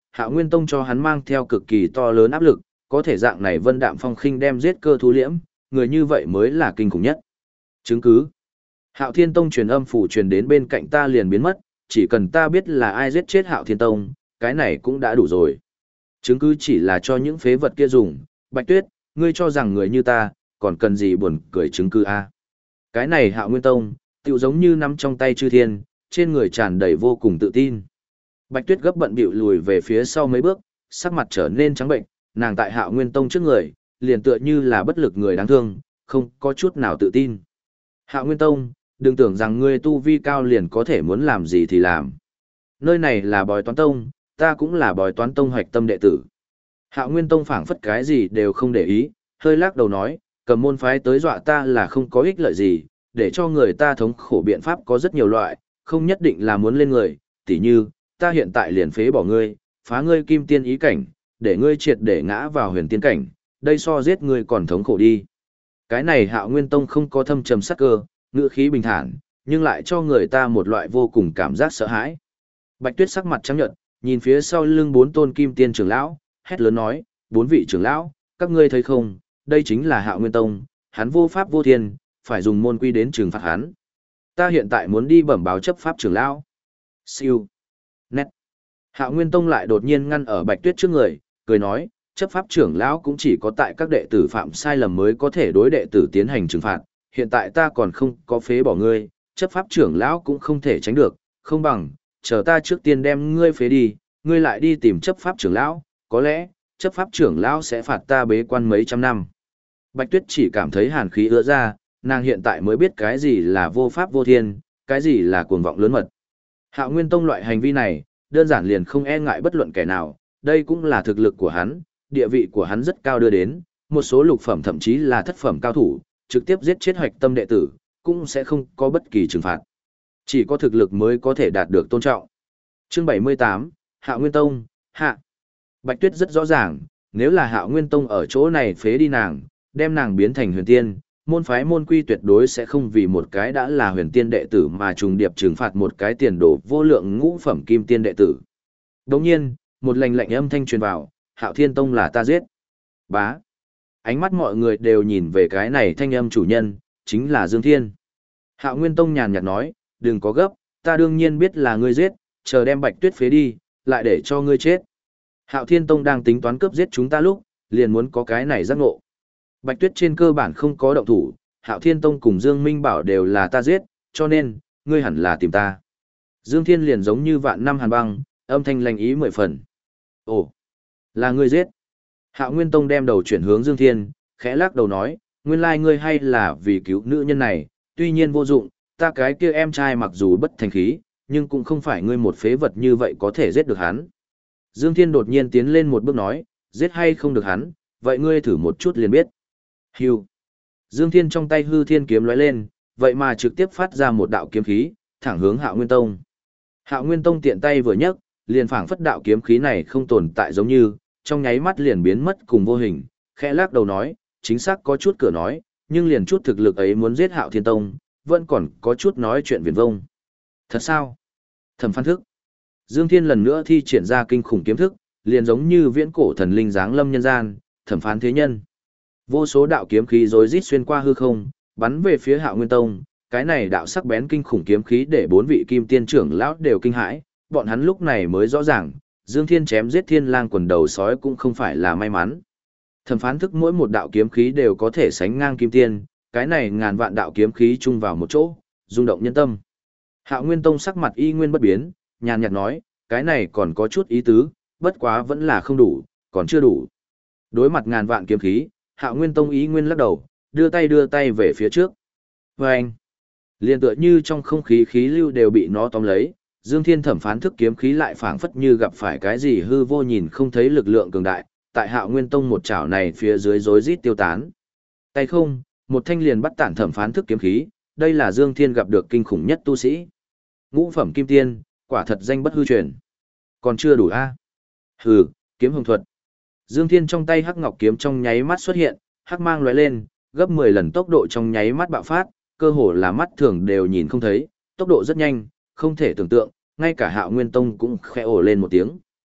Hạo Nguyên Tông cho hắn mang theo cực kỳ to lớn áp lực, có thể dạng này Vân Đạm Phong khinh đem giết cơ thu liễm, người như vậy mới là kinh khủng nhất. Chứng cứ. Hạo Thiên Tông truyền âm phủ truyền đến bên cạnh ta liền biến mất, chỉ cần ta biết là ai giết chết Hạo Thiên Tông, cái này cũng đã đủ rồi. Chứng cứ chỉ là cho những phế vật kia dùng, Bạch Tuyết, ngươi cho rằng người như ta, còn cần gì buồn cười chứng cứ a? Cái này Hạo Nguyên Tông, tựu giống như nắm trong tay chư thiên, trên người tràn đầy vô cùng tự tin. Bạch Tuyết gấp bận bịu lùi về phía sau mấy bước, sắc mặt trở nên trắng bệnh, nàng tại Hạo Nguyên Tông trước người, liền tựa như là bất lực người đáng thương, không có chút nào tự tin. Hạo Nguyên Tông, đừng tưởng rằng ngươi tu vi cao liền có thể muốn làm gì thì làm. Nơi này là Bói Toán Tông, ta cũng là Bói Toán Tông hoạch tâm đệ tử. Hạo Nguyên Tông phảng phất cái gì đều không để ý, hơi lắc đầu nói, cầm môn phái tới dọa ta là không có ích lợi gì, để cho người ta thống khổ biện pháp có rất nhiều loại, không nhất định là muốn lên người, tỉ như, ta hiện tại liền phế bỏ ngươi, phá ngươi kim tiên ý cảnh, để ngươi triệt để ngã vào huyền tiên cảnh, đây so giết ngươi còn thống khổ đi. Cái này Hạo Nguyên Tông không có thâm trầm sắc cơ, ngữ khí bình thản, nhưng lại cho người ta một loại vô cùng cảm giác sợ hãi. Bạch Tuyết sắc mặt trắng nhợt, nhìn phía sau lưng 4 tôn kim tiên trưởng lão, hét lớn nói, 4 vị trưởng lão, các ngươi thấy không, đây chính là Hạo Nguyên Tông, hắn vô pháp vô thiên, phải dùng môn quy đến trừng phạt hắn. Ta hiện tại muốn đi bẩm báo chấp pháp trưởng lão. Siêu. Nét. Hạo Nguyên Tông lại đột nhiên ngăn ở Bạch Tuyết trước người, cười nói, chấp pháp trưởng lão cũng chỉ có tại các đệ tử phạm sai lầm mới có thể đối đệ tử tiến hành trừng phạt, hiện tại ta còn không có phế bỏ ngươi, chấp pháp trưởng lão cũng không thể tránh được, không bằng, chờ ta trước tiên đem ngươi phế đi, ngươi lại đi tìm chấp pháp trưởng lão, có lẽ, chấp pháp trưởng lão sẽ phạt ta bế quan mấy trăm năm. Bạch Tuyết chỉ cảm thấy hàn khí ứa ra, nàng hiện tại mới biết cái gì là vô pháp vô thiên, cái gì là cuồng vọng lớn mật. Hạo Nguyên Tông loại hành vi này, đơn giản liền không e ngại bất luận kẻ nào, đây cũng là thực lực của hắn, địa vị của hắn rất cao đưa đến, một số lục phẩm thậm chí là thất phẩm cao thủ, trực tiếp giết chết hoạch tâm đệ tử, cũng sẽ không có bất kỳ trừng phạt. Chỉ có thực lực mới có thể đạt được tôn trọng. Chương 78, Hạo Nguyên Tông, hạ. Bạch Tuyết rất rõ ràng, nếu là Hạo Nguyên Tông ở chỗ này phế đi nàng, đem nàng biến thành huyền tiên, môn phái môn quy tuyệt đối sẽ không vì một cái đã là huyền tiên đệ tử mà trùng điệp trừng phạt một cái tiền đồ vô lượng ngũ phẩm kim tiên đệ tử. Đồng nhiên, một lệnh lệnh âm thanh truyền vào, Hạo Thiên Tông là ta giết. Bá. Ánh mắt mọi người đều nhìn về cái này thanh âm chủ nhân, chính là Dương Thiên. Hạo Nguyên Tông nhàn nhạt nói, đừng có gấp, ta đương nhiên biết là ngươi giết, chờ đem Bạch Tuyết phế đi, lại để cho ngươi chết. Hạo Thiên Tông đang tính toán cướp giết chúng ta lúc, liền muốn có cái này giác ngộ. Bạch Tuyết trên cơ bản không có động thủ, Hạo Thiên Tông cùng Dương Minh Bảo đều là ta giết, cho nên, ngươi hẳn là tìm ta. Dương Thiên liền giống như vạn năm hàn băng, âm thanh lành ý 10 phần. Ồ, là ngươi giết. Hạo Nguyên Tông đem đầu chuyển hướng Dương Thiên, khẽ lắc đầu nói, nguyên lai ngươi hay là vì cứu nữ nhân này, tuy nhiên vô dụng, ta cái kia em trai mặc dù bất thành khí, nhưng cũng không phải ngươi một phế vật như vậy có thể giết được hắn. Dương Thiên đột nhiên tiến lên một bước nói, giết hay không được hắn, vậy ngươi thử một chút liền biết. Hưu. Dương Thiên trong tay hư thiên kiếm lóe lên, vậy mà trực tiếp phát ra một đạo kiếm khí, thẳng hướng Hạo Nguyên Tông. Hạo Nguyên Tông tiện tay vừa nhấc, liền phảng phất đạo kiếm khí này không tồn tại giống như, trong nháy mắt liền biến mất cùng vô hình, khẽ lắc đầu nói, chính xác có chút cửa nói, nhưng liền chút thực lực ấy muốn giết Hạo Thiên Tông, vẫn còn có chút nói chuyện viển vông. Thật sao? Thẩm Phán Thức. Dương Thiên lần nữa thi triển ra kinh khủng kiếm thức, liền giống như viễn cổ thần linh giáng lâm nhân gian, thẩm phán thế nhân. Vô số đạo kiếm khí rối rít xuyên qua hư không, bắn về phía Hạo Nguyên Tông, cái này đạo sắc bén kinh khủng kiếm khí để 4 vị kim tiên trưởng lão đều kinh hãi, bọn hắn lúc này mới rõ ràng, Dương Thiên chém giết Thiên Lang quần đầu sói cũng không phải là may mắn. Thẩm phán thức mỗi một đạo kiếm khí đều có thể sánh ngang kim tiên, cái này ngàn vạn đạo kiếm khí chung vào một chỗ, rung động nhân tâm. Hạo Nguyên Tông sắc mặt y nguyên bất biến, nhàn nhạt nói, cái này còn có chút ý tứ, bất quá vẫn là không đủ, còn chưa đủ. Đối mặt ngàn vạn kiếm khí, Hạo Nguyên Tông ý nguyên lắc đầu, đưa tay về phía trước. Vâng! Liên tựa như trong không khí khí lưu đều bị nó tóm lấy, Dương Thiên thẩm phán thức kiếm khí lại phảng phất như gặp phải cái gì hư vô nhìn không thấy lực lượng cường đại, tại Hạo Nguyên Tông một chảo này phía dưới rối rít tiêu tán. Tay không, một thanh liền bắt tản thẩm phán thức kiếm khí, đây là Dương Thiên gặp được kinh khủng nhất tu sĩ. Ngũ phẩm kim tiên, quả thật danh bất hư truyền. Còn chưa đủ a? Hừ, kiếm hồng thuật. Dương Thiên trong tay hắc ngọc kiếm trong nháy mắt xuất hiện, hắc mang lóe lên, gấp 10 lần tốc độ trong nháy mắt bạo phát, cơ hồ là mắt thường đều nhìn không thấy, tốc độ rất nhanh, không thể tưởng tượng, ngay cả Hạo Nguyên Tông cũng khẽ ồ lên một tiếng.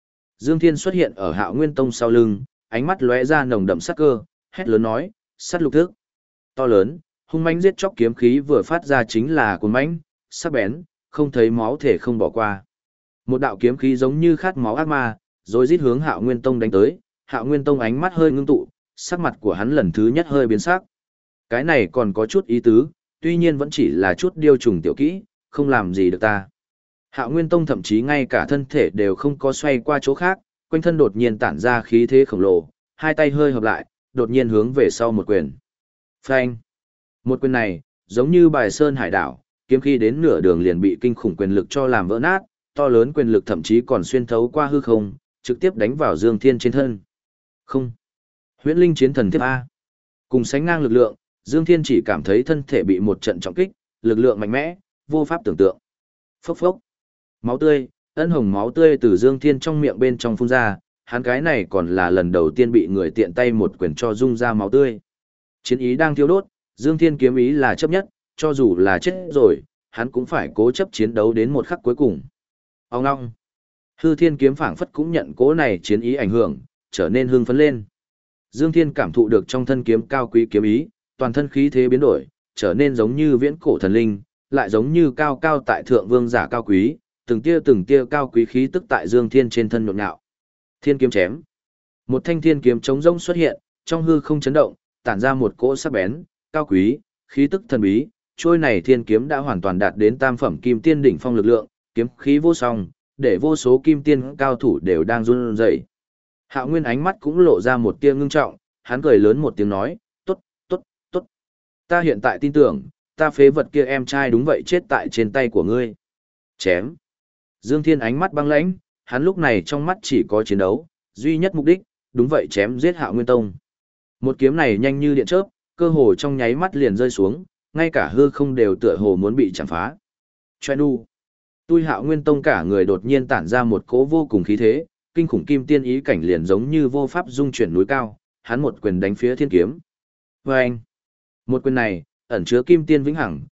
Dương Thiên xuất hiện ở Hạo Nguyên Tông sau lưng, ánh mắt lóe ra nồng đậm sát cơ, hét lớn nói, sát lục thức. To lớn, hung mãnh giết chóc kiếm khí vừa phát ra chính là cuồng mãnh, sắc bén, không thấy máu thể không bỏ qua. Một đạo kiếm khí giống như khát máu ác ma, rồi rít hướng Hạo Nguyên Tông đánh tới, Hạo Nguyên Tông ánh mắt hơi ngưng tụ, sắc mặt của hắn lần thứ nhất hơi biến sắc. Cái này còn có chút ý tứ, tuy nhiên vẫn chỉ là chút điêu trùng tiểu kỹ, không làm gì được ta. Hạo Nguyên Tông thậm chí ngay cả thân thể đều không có xoay qua chỗ khác, quanh thân đột nhiên tản ra khí thế khổng lồ, hai tay hơi hợp lại, đột nhiên hướng về sau một quyền. Phanh! Một quyền này, giống như bài sơn hải đảo, kiếm khí đến nửa đường liền bị kinh khủng quyền lực cho làm vỡ nát, to lớn quyền lực thậm chí còn xuyên thấu qua hư không, trực tiếp đánh vào Dương Thiên trên thân. Không! Huyễn Linh chiến thần tiếp A. Cùng sánh ngang lực lượng, Dương Thiên chỉ cảm thấy thân thể bị một trận trọng kích, lực lượng mạnh mẽ, vô pháp tưởng tượng. Phốc phốc! Máu tươi, ân hồng máu tươi từ Dương Thiên trong miệng bên trong phun ra, hắn cái này còn là lần đầu tiên bị người tiện tay một quyền cho rung ra máu tươi. Chiến ý đang thiêu đốt, Dương Thiên kiếm ý là chấp nhất, cho dù là chết rồi, hắn cũng phải cố chấp chiến đấu đến một khắc cuối cùng. Ông ngong. Hư Thiên kiếm phảng phất cũng nhận cố này chiến ý ảnh hưởng, trở nên hưng phấn lên. Dương Thiên cảm thụ được trong thân kiếm cao quý kiếm ý, toàn thân khí thế biến đổi, trở nên giống như viễn cổ thần linh, lại giống như cao cao tại thượng vương giả cao quý, từng tia cao quý khí tức tại Dương Thiên trên thân nhộn nhạo. Thiên kiếm chém. Một thanh thiên kiếm trống rỗng xuất hiện, trong hư không chấn động, tản ra một cỗ sắc bén, cao quý, khí tức thần bí. Trôi này thiên kiếm đã hoàn toàn đạt đến tam phẩm kim tiên đỉnh phong lực lượng, kiếm khí vô song, để vô số kim tiên cao thủ đều đang run rẩy. Hạo Nguyên ánh mắt cũng lộ ra một tia ngưng trọng, hắn cười lớn một tiếng nói, tốt, tốt, tốt. Ta hiện tại tin tưởng, ta phế vật kia em trai đúng vậy chết tại trên tay của ngươi. Chém. Dương Thiên ánh mắt băng lãnh, hắn lúc này trong mắt chỉ có chiến đấu, duy nhất mục đích, đúng vậy chém giết Hạo Nguyên Tông. Một kiếm này nhanh như điện chớp, cơ hồ trong nháy mắt liền rơi xuống, ngay cả hư không đều tựa hồ muốn bị chạm phá. Choe nu. Tui Hạo Nguyên Tông cả người đột nhiên tản ra một cỗ vô cùng khí thế, kinh khủng kim tiên ý cảnh liền giống như vô pháp dung chuyển núi cao, hắn một quyền đánh phía thiên kiếm. Vâng! Một quyền này, ẩn chứa kim tiên vĩnh hằng,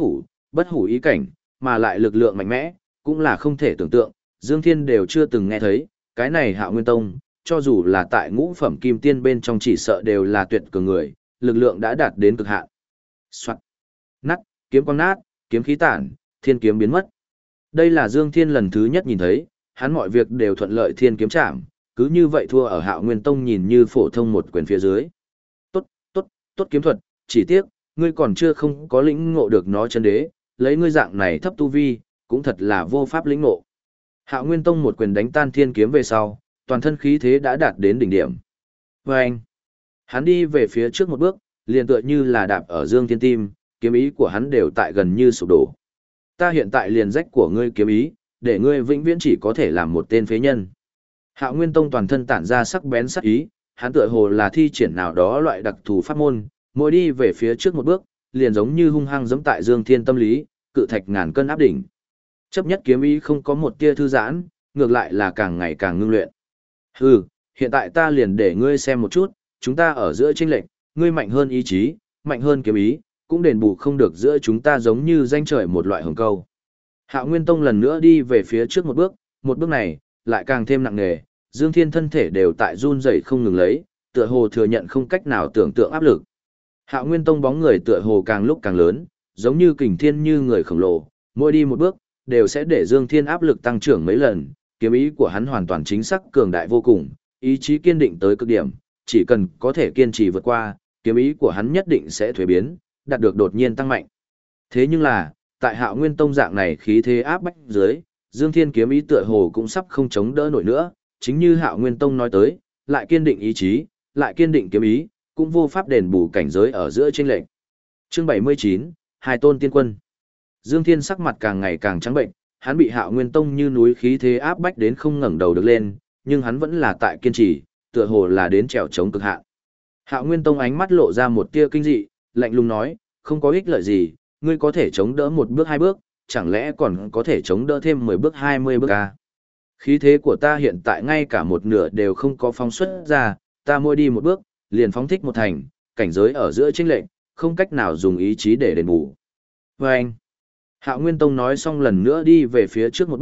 bất hủ ý cảnh, mà lại lực lượng mạnh mẽ, cũng là không thể tưởng tượng, Dương Thiên đều chưa từng nghe thấy, cái này Hạo Nguyên Tông, cho dù là tại ngũ phẩm kim tiên bên trong chỉ sợ đều là tuyệt cường người, lực lượng đã đạt đến cực hạn. Soạt. Nát, kiếm quang nát, kiếm khí tản, thiên kiếm biến mất. Đây là Dương Thiên lần thứ nhất nhìn thấy, hắn mọi việc đều thuận lợi thiên kiếm chạm, cứ như vậy thua ở Hạo Nguyên Tông nhìn như phổ thông một quyền phía dưới. Tốt, tốt, tốt kiếm thuật, chỉ tiếc, ngươi còn chưa không có lĩnh ngộ được nó chân đế, lấy ngươi dạng này thấp tu vi, cũng thật là vô pháp lĩnh ngộ. Hạo Nguyên Tông một quyền đánh tan thiên kiếm về sau, toàn thân khí thế đã đạt đến đỉnh điểm. Và anh, hắn đi về phía trước một bước, liền tựa như là đạp ở Dương Thiên tim, kiếm ý của hắn đều tại gần như sụp đổ. Ta hiện tại liền rách của ngươi kiếm ý, để ngươi vĩnh viễn chỉ có thể làm một tên phế nhân. Hạo Nguyên Tông toàn thân tản ra sắc bén sắc ý, hắn tựa hồ là thi triển nào đó loại đặc thù pháp môn, mỗi đi về phía trước một bước, liền giống như hung hăng giẫm tại Dương Thiên tâm lý, cự thạch ngàn cân áp đỉnh. Chấp nhất kiếm ý không có một tia thư giãn, ngược lại là càng ngày càng ngưng luyện. Hừ, hiện tại ta liền để ngươi xem một chút, chúng ta ở giữa chênh lệch, ngươi mạnh hơn ý chí, mạnh hơn kiếm ý, cũng đền bù không được giữa chúng ta giống như danh trời một loại hồng câu. Hạo Nguyên Tông lần nữa đi về phía trước một bước này, lại càng thêm nặng nề, Dương Thiên thân thể đều tại run rẩy không ngừng lấy, tựa hồ thừa nhận không cách nào tưởng tượng áp lực. Hạo Nguyên Tông bóng người tựa hồ càng lúc càng lớn, giống như kình thiên như người khổng lồ, mỗi đi một bước, đều sẽ để Dương Thiên áp lực tăng trưởng mấy lần, kiếm ý của hắn hoàn toàn chính xác cường đại vô cùng, ý chí kiên định tới cực điểm, chỉ cần có thể kiên trì vượt qua, kiếm ý của hắn nhất định sẽ thuế biến, đạt được đột nhiên tăng mạnh. Thế nhưng là, tại Hạo Nguyên Tông dạng này khí thế áp bách dưới, Dương Thiên kiếm ý tựa hồ cũng sắp không chống đỡ nổi nữa, chính như Hạo Nguyên Tông nói tới, lại kiên định ý chí, lại kiên định kiếm ý, cũng vô pháp đền bù cảnh giới ở giữa chênh lệch. Chương 79, Hai tôn tiên quân. Dương Thiên sắc mặt càng ngày càng trắng bệnh, hắn bị Hạo Nguyên Tông như núi khí thế áp bách đến không ngẩng đầu được lên, nhưng hắn vẫn là tại kiên trì, tựa hồ là đến trèo chống cực hạn. Hạo Nguyên Tông ánh mắt lộ ra một tia kinh dị, lạnh lùng nói, không có ích lợi gì, ngươi có thể chống đỡ một bước hai bước, chẳng lẽ còn có thể chống đỡ thêm 10 bước 20 bước à? Khí thế của ta hiện tại ngay cả một nửa đều không có phóng xuất ra, ta mỗi đi một bước, liền phóng thích một thành, cảnh giới ở giữa chênh lệch, không cách nào dùng ý chí để đền bù. Và anh, Hạo Nguyên Tông nói xong lần nữa đi về phía trước một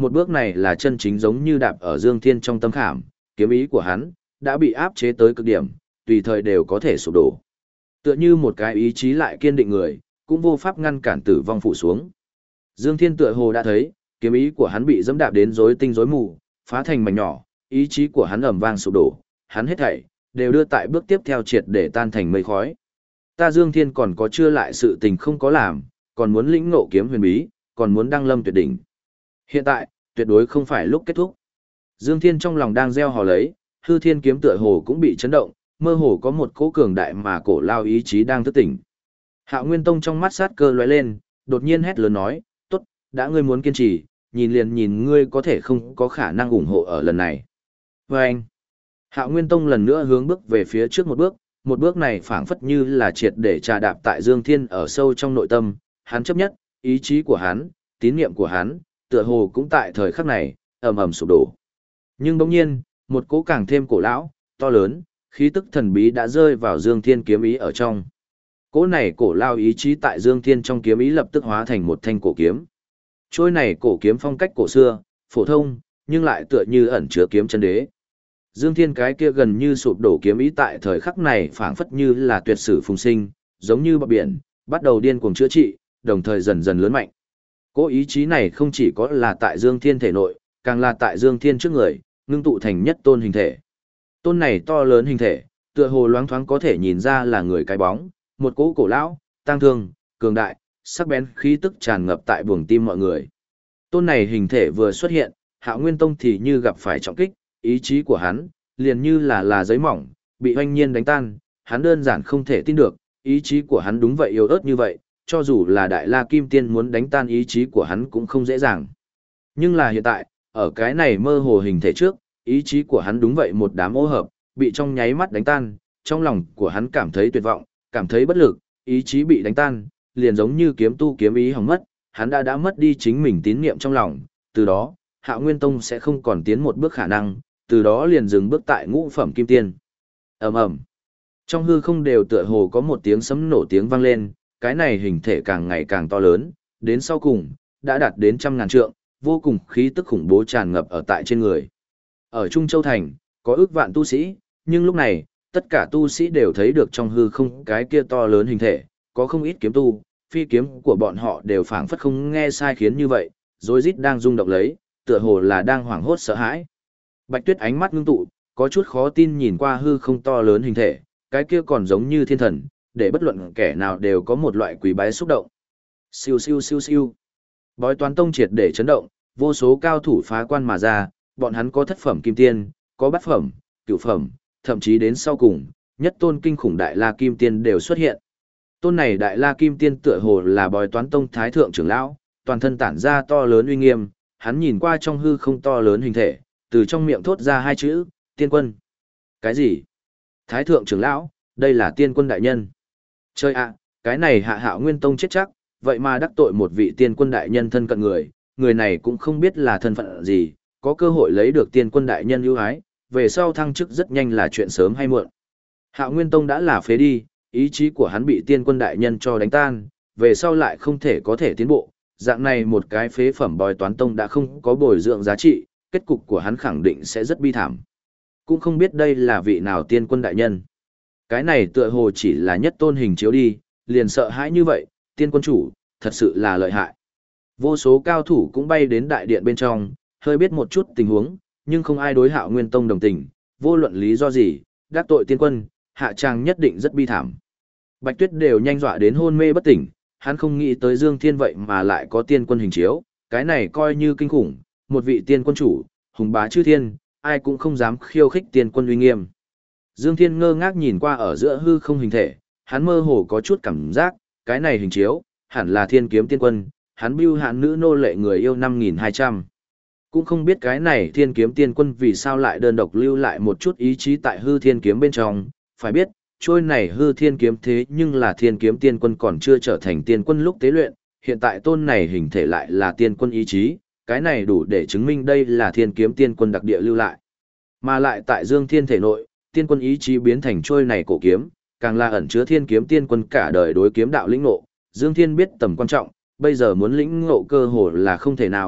một bước này là chân chính giống như đạp ở Dương Thiên trong tâm khảm, kiếm ý của hắn đã bị áp chế tới cực điểm, tùy thời đều có thể sụp đổ. Tựa như một cái ý chí lại kiên định người, cũng vô pháp ngăn cản tử vong phủ xuống. Dương Thiên tựa hồ đã thấy, kiếm ý của hắn bị dẫm đạp đến rối tinh rối mù, phá thành mảnh nhỏ, ý chí của hắn ầm vang sụp đổ, hắn hết thảy đều đưa tại bước tiếp theo triệt để tan thành mây khói. Ta Dương Thiên còn có chưa lại sự tình không có làm, còn muốn lĩnh ngộ kiếm huyền bí, còn muốn đăng lâm tuyệt đỉnh. Hiện tại, tuyệt đối không phải lúc kết thúc. Dương Thiên trong lòng đang gieo hò lấy, hư thiên kiếm tựa hồ cũng bị chấn động, mơ hồ có một cỗ cường đại mà cổ lao ý chí đang thức tỉnh. Hạo Nguyên Tông trong mắt sát cơ lóe lên, đột nhiên hét lớn nói, tốt, đã ngươi muốn kiên trì, nhìn liền nhìn ngươi có thể không có khả năng ủng hộ ở lần này. Và anh, Hạo Nguyên Tông lần nữa hướng bước về phía trước một bước này phảng phất như là triệt để trà đạp tại Dương Thiên ở sâu trong nội tâm, hắn chấp nhất, ý chí của hắn, tín niệm của hắn, tựa hồ cũng tại thời khắc này, ầm ầm sụp đổ. Nhưng bỗng nhiên, một cỗ càng thêm cổ lão, to lớn, khí tức thần bí đã rơi vào Dương Thiên kiếm ý ở trong. Cỗ này cổ lao ý chí tại Dương Thiên trong kiếm ý lập tức hóa thành một thanh cổ kiếm. Trôi này cổ kiếm phong cách cổ xưa, phổ thông, nhưng lại tựa như ẩn chứa kiếm chân đế. Dương Thiên cái kia gần như sụp đổ kiếm ý tại thời khắc này phảng phất như là tuyệt sử phùng sinh, giống như bọt biển, bắt đầu điên cuồng chữa trị, đồng thời dần dần lớn mạnh. Cỗ ý chí này không chỉ có là tại Dương Thiên thể nội, càng là tại Dương Thiên trước người, ngưng tụ thành nhất tôn hình thể. Tôn này to lớn hình thể, tựa hồ loáng thoáng có thể nhìn ra là người cái bóng, một cỗ cổ lão, tang thương, cường đại, sắc bén khí tức tràn ngập tại buồng tim mọi người. Tôn này hình thể vừa xuất hiện, Hạo Nguyên Tông thì như gặp phải trọng kích, ý chí của hắn, liền như là giấy mỏng, bị hoanh nhiên đánh tan, hắn đơn giản không thể tin được, ý chí của hắn đúng vậy yếu ớt như vậy, cho dù là Đại La Kim Tiên muốn đánh tan ý chí của hắn cũng không dễ dàng. Nhưng là hiện tại, ở cái này mơ hồ hình thể trước, ý chí của hắn đúng vậy một đám ô hợp, bị trong nháy mắt đánh tan, trong lòng của hắn cảm thấy tuyệt vọng, cảm thấy bất lực, ý chí bị đánh tan, liền giống như kiếm tu kiếm ý hỏng mất, hắn đã mất đi chính mình tín niệm trong lòng, từ đó, Hạo Nguyên Tông sẽ không còn tiến một bước khả năng, từ đó liền dừng bước tại ngũ phẩm kim tiên. Ầm ầm. Trong hư không đều tựa hồ có một tiếng sấm nổ tiếng vang lên, cái này hình thể càng ngày càng to lớn, đến sau cùng đã đạt đến trăm ngàn trượng, vô cùng khí tức khủng bố tràn ngập ở tại trên người. Ở Trung Châu thành, có ước vạn tu sĩ, nhưng lúc này, tất cả tu sĩ đều thấy được trong hư không cái kia to lớn hình thể, có không ít kiếm tu, phi kiếm của bọn họ đều phảng phất không nghe sai khiến như vậy, rối rít đang rung động lấy, tựa hồ là đang hoảng hốt sợ hãi. Bạch Tuyết ánh mắt ngưng tụ, có chút khó tin nhìn qua hư không to lớn hình thể, cái kia còn giống như thiên thần, để bất luận kẻ nào đều có một loại quý bái xúc động. Siêu siêu siêu siêu. Bói Toán Tông triệt để chấn động, vô số cao thủ phá quan mà ra, bọn hắn có thất phẩm kim tiên, có bát phẩm, cửu phẩm, thậm chí đến sau cùng, nhất tôn kinh khủng Đại La Kim Tiên đều xuất hiện. Tôn này Đại La Kim Tiên tựa hồ là Bói Toán Tông thái thượng trưởng lão, toàn thân tản ra to lớn uy nghiêm, hắn nhìn qua trong hư không to lớn hình thể, từ trong miệng thốt ra hai chữ, Tiên Quân. Cái gì? Thái thượng trưởng lão, đây là Tiên Quân đại nhân. Chơi ạ, cái này Hạ Hạo Nguyên Tông chết chắc, vậy mà đắc tội một vị Tiên Quân đại nhân thân cận người, người này cũng không biết là thân phận gì, có cơ hội lấy được Tiên Quân đại nhân ưu ái, về sau thăng chức rất nhanh là chuyện sớm hay muộn. Hạo Nguyên Tông đã là phế đi, ý chí của hắn bị Tiên Quân đại nhân cho đánh tan, về sau lại không thể có thể tiến bộ, dạng này một cái phế phẩm Bói Toán Tông đã không có bồi dưỡng giá trị, kết cục của hắn khẳng định sẽ rất bi thảm. Cũng không biết đây là vị nào Tiên Quân đại nhân. Cái này tựa hồ chỉ là nhất tôn hình chiếu đi, liền sợ hãi như vậy, Tiên Quân chủ, thật sự là lợi hại. Vô số cao thủ cũng bay đến đại điện bên trong, hơi biết một chút tình huống, nhưng không ai đối Hạo Nguyên Tông đồng tình, vô luận lý do gì, đắc tội Tiên Quân, hạ tràng nhất định rất bi thảm. Bạch Tuyết đều nhanh dọa đến hôn mê bất tỉnh, hắn không nghĩ tới Dương Thiên vậy mà lại có Tiên Quân hình chiếu, cái này coi như kinh khủng, một vị Tiên Quân chủ, hùng bá chư thiên, ai cũng không dám khiêu khích Tiên Quân uy nghiêm. Dương Thiên ngơ ngác nhìn qua ở giữa hư không hình thể, hắn mơ hồ có chút cảm giác, cái này hình chiếu, hẳn là Thiên Kiếm Tiên Quân, hắn bưu hạn nữ nô lệ người yêu 5200. Cũng không biết cái này Thiên Kiếm Tiên Quân vì sao lại đơn độc lưu lại một chút ý chí tại hư thiên kiếm bên trong, phải biết, trôi này hư thiên kiếm thế nhưng là Thiên Kiếm Tiên Quân còn chưa trở thành tiên quân lúc tế luyện, hiện tại tôn này hình thể lại là tiên quân ý chí, cái này đủ để chứng minh đây là Thiên Kiếm Tiên Quân đặc địa lưu lại. Mà lại tại Dương Thiên thể nội, tiên quân ý chí biến thành trôi này cổ kiếm, càng là ẩn chứa Thiên Kiếm Tiên Quân cả đời đối kiếm đạo lĩnh ngộ, Dương Thiên biết tầm quan trọng, bây giờ muốn lĩnh ngộ cơ hồ là không thể nào,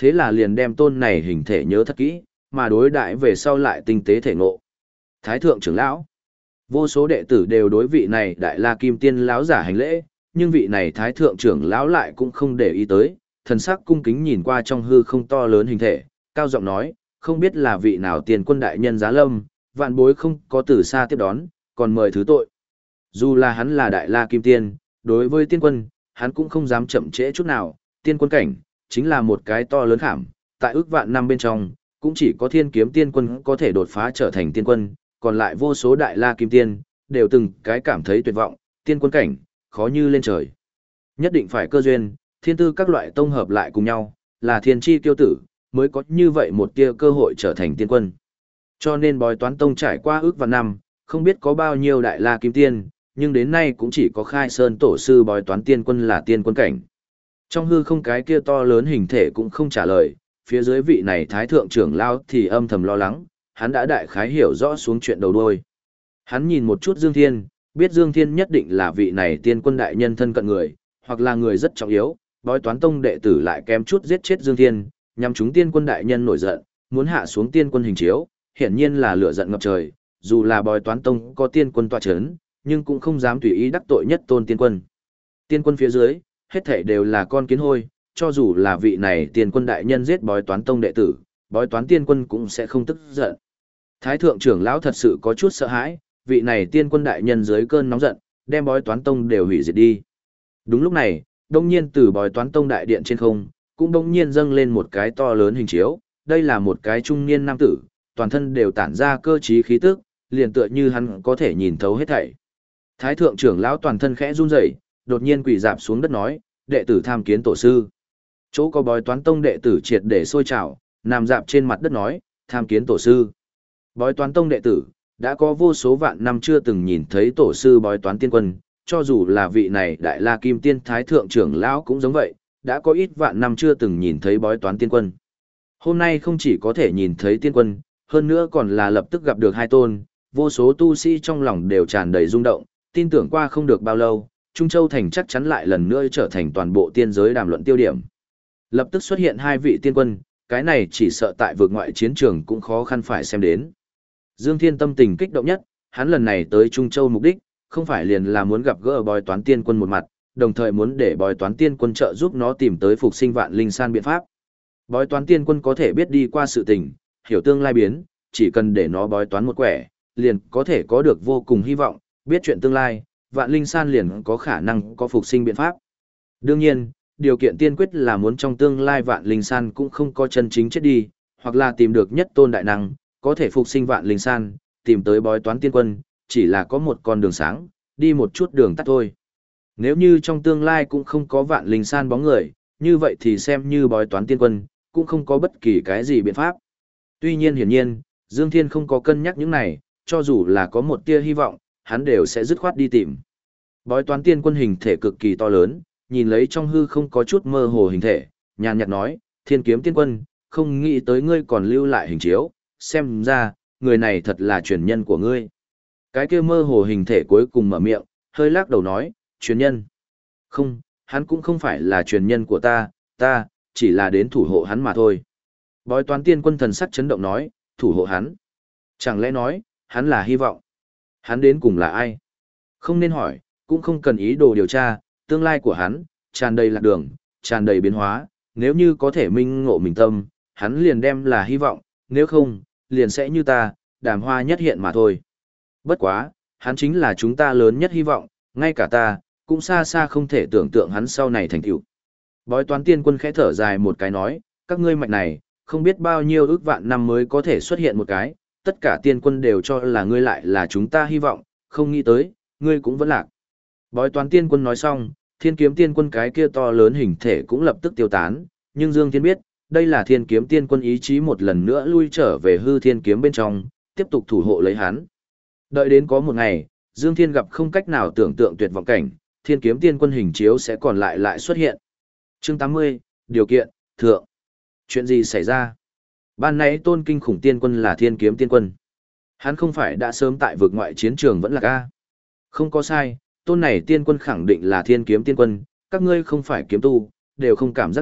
thế là liền đem tôn này hình thể nhớ thật kỹ, mà đối đãi về sau lại tinh tế thể ngộ. Thái thượng trưởng lão, vô số đệ tử đều đối vị này đại la kim tiên lão giả hành lễ, nhưng vị này thái thượng trưởng lão lại cũng không để ý tới, thần sắc cung kính nhìn qua trong hư không to lớn hình thể, cao giọng nói, không biết là vị nào tiền quân đại nhân giá lâm, vạn bối không có từ xa tiếp đón, còn mời thứ tội. Dù là hắn là đại la kim tiên, đối với tiên quân, hắn cũng không dám chậm trễ chút nào, tiên quân cảnh, chính là một cái to lớn khảm, tại ước vạn năm bên trong, cũng chỉ có thiên kiếm tiên quân có thể đột phá trở thành tiên quân, còn lại vô số đại la kim tiên, đều từng cái cảm thấy tuyệt vọng, tiên quân cảnh, khó như lên trời. Nhất định phải cơ duyên, thiên tư các loại tông hợp lại cùng nhau, là thiên chi kiêu tử, mới có như vậy một tia cơ hội trở thành tiên quân. Cho nên bói toán tông trải qua ước vạn năm, không biết có bao nhiêu đại la kim tiên, nhưng đến nay cũng chỉ có khai sơn tổ sư bói toán tiên quân là tiên quân cảnh. Trong hư không cái kia to lớn hình thể cũng không trả lời, phía dưới vị này thái thượng trưởng lao thì âm thầm lo lắng, hắn đã đại khái hiểu rõ xuống chuyện đầu đuôi. Hắn nhìn một chút Dương Thiên, biết Dương Thiên nhất định là vị này tiên quân đại nhân thân cận người, hoặc là người rất trọng yếu, bói toán tông đệ tử lại kém chút giết chết Dương Thiên, nhằm chúng tiên quân đại nhân nổi giận, muốn hạ xuống tiên quân hình chiếu, hiển nhiên là lửa giận ngập trời, dù là bói toán tông có tiên quân tọa chấn, nhưng cũng không dám tùy ý đắc tội nhất tôn tiên quân. Tiên quân phía dưới, hết thảy đều là con kiến hôi, cho dù là vị này tiên quân đại nhân giết bói toán tông đệ tử, bói toán tiên quân cũng sẽ không tức giận. Thái thượng trưởng lão thật sự có chút sợ hãi, vị này tiên quân đại nhân dưới cơn nóng giận, đem bói toán tông đều hủy diệt đi. Đúng lúc này, đông nhiên từ bói toán tông đại điện trên không, cũng đông nhiên dâng lên một cái to lớn hình chiếu, đây là một cái trung niên nam tử, toàn thân đều tản ra cơ trí khí tức, liền tựa như hắn có thể nhìn thấu hết thảy. Thái thượng trưởng lão toàn thân khẽ run rẩy, đột nhiên quỳ rạp xuống đất nói, đệ tử tham kiến tổ sư. Chỗ có bói toán tông đệ tử triệt để sôi trào, nằm rạp trên mặt đất nói, tham kiến tổ sư. Bói toán tông đệ tử, đã có vô số vạn năm chưa từng nhìn thấy tổ sư bói toán tiên quân, cho dù là vị này đại la kim tiên thái thượng trưởng lão cũng giống vậy, đã có ít vạn năm chưa từng nhìn thấy bói toán tiên quân. Hôm nay không chỉ có thể nhìn thấy tiên quân, hơn nữa còn là lập tức gặp được hai tôn, vô số tu sĩ trong lòng đều tràn đầy rung động, tin tưởng qua không được bao lâu, Trung Châu Thành chắc chắn lại lần nữa trở thành toàn bộ tiên giới đàm luận tiêu điểm. Lập tức xuất hiện hai vị tiên quân, cái này chỉ sợ tại vực ngoại chiến trường cũng khó khăn phải xem đến. Dương Thiên tâm tình kích động nhất, hắn lần này tới Trung Châu mục đích, không phải liền là muốn gặp gỡ bói toán tiên quân một mặt, đồng thời muốn để bói toán tiên quân trợ giúp nó tìm tới phục sinh vạn linh san biện pháp. Bói toán tiên quân có thể biết đi qua sự tình, hiểu tương lai biến, chỉ cần để nó bói toán một quẻ, liền có thể có được vô cùng hy vọng, biết chuyện tương lai, vạn linh san liền có khả năng có phục sinh biện pháp. Đương nhiên, điều kiện tiên quyết là muốn trong tương lai vạn linh san cũng không có chân chính chết đi, hoặc là tìm được nhất tôn đại năng, có thể phục sinh vạn linh san, tìm tới bói toán tiên quân, chỉ là có một con đường sáng, đi một chút đường tắt thôi. Nếu như trong tương lai cũng không có vạn linh san bóng người, như vậy thì xem như bói toán tiên quân, cũng không có bất kỳ cái gì biện pháp. Tuy nhiên hiển nhiên, Dương Thiên không có cân nhắc những này, cho dù là có một tia hy vọng, hắn đều sẽ dứt khoát đi tìm. Bói toán tiên quân hình thể cực kỳ to lớn, nhìn lấy trong hư không có chút mơ hồ hình thể, nhàn nhạt nói, Thiên kiếm tiên quân, không nghĩ tới ngươi còn lưu lại hình chiếu, xem ra, người này thật là truyền nhân của ngươi. Cái kia mơ hồ hình thể cuối cùng mở miệng, hơi lắc đầu nói, truyền nhân. Không, hắn cũng không phải là truyền nhân của ta chỉ là đến thủ hộ hắn mà thôi. Bói toán tiên quân thần sắc chấn động nói, thủ hộ hắn. Chẳng lẽ nói, hắn là hy vọng. Hắn đến cùng là ai? Không nên hỏi, cũng không cần ý đồ điều tra, tương lai của hắn, tràn đầy lạc đường, tràn đầy biến hóa, nếu như có thể minh ngộ mình tâm, hắn liền đem là hy vọng, nếu không, liền sẽ như ta, đàm hoa nhất hiện mà thôi. Bất quá, hắn chính là chúng ta lớn nhất hy vọng, ngay cả ta, cũng xa xa không thể tưởng tượng hắn sau này thành tựu. Bói toán tiên quân khẽ thở dài một cái nói, các ngươi mạch này, không biết bao nhiêu ước vạn năm mới có thể xuất hiện một cái, tất cả tiên quân đều cho là ngươi lại là chúng ta hy vọng, không nghĩ tới, ngươi cũng vẫn lạc. Bói toán tiên quân nói xong, thiên kiếm tiên quân cái kia to lớn hình thể cũng lập tức tiêu tán, nhưng Dương Thiên biết, đây là thiên kiếm tiên quân ý chí một lần nữa lui trở về hư thiên kiếm bên trong, tiếp tục thủ hộ lấy hắn. Đợi đến có một ngày, Dương Thiên gặp không cách nào tưởng tượng tuyệt vọng cảnh, thiên kiếm tiên quân hình chiếu sẽ còn lại xuất hiện. Chương 80, điều kiện, thượng. Chuyện gì xảy ra? Ban nãy tôn kinh khủng tiên quân là thiên kiếm tiên quân. Hắn không phải đã sớm tại vực ngoại chiến trường vẫn là ca. Không có sai, tôn này tiên quân khẳng định là thiên kiếm tiên quân, các ngươi không phải kiếm tu, đều không cảm giác được,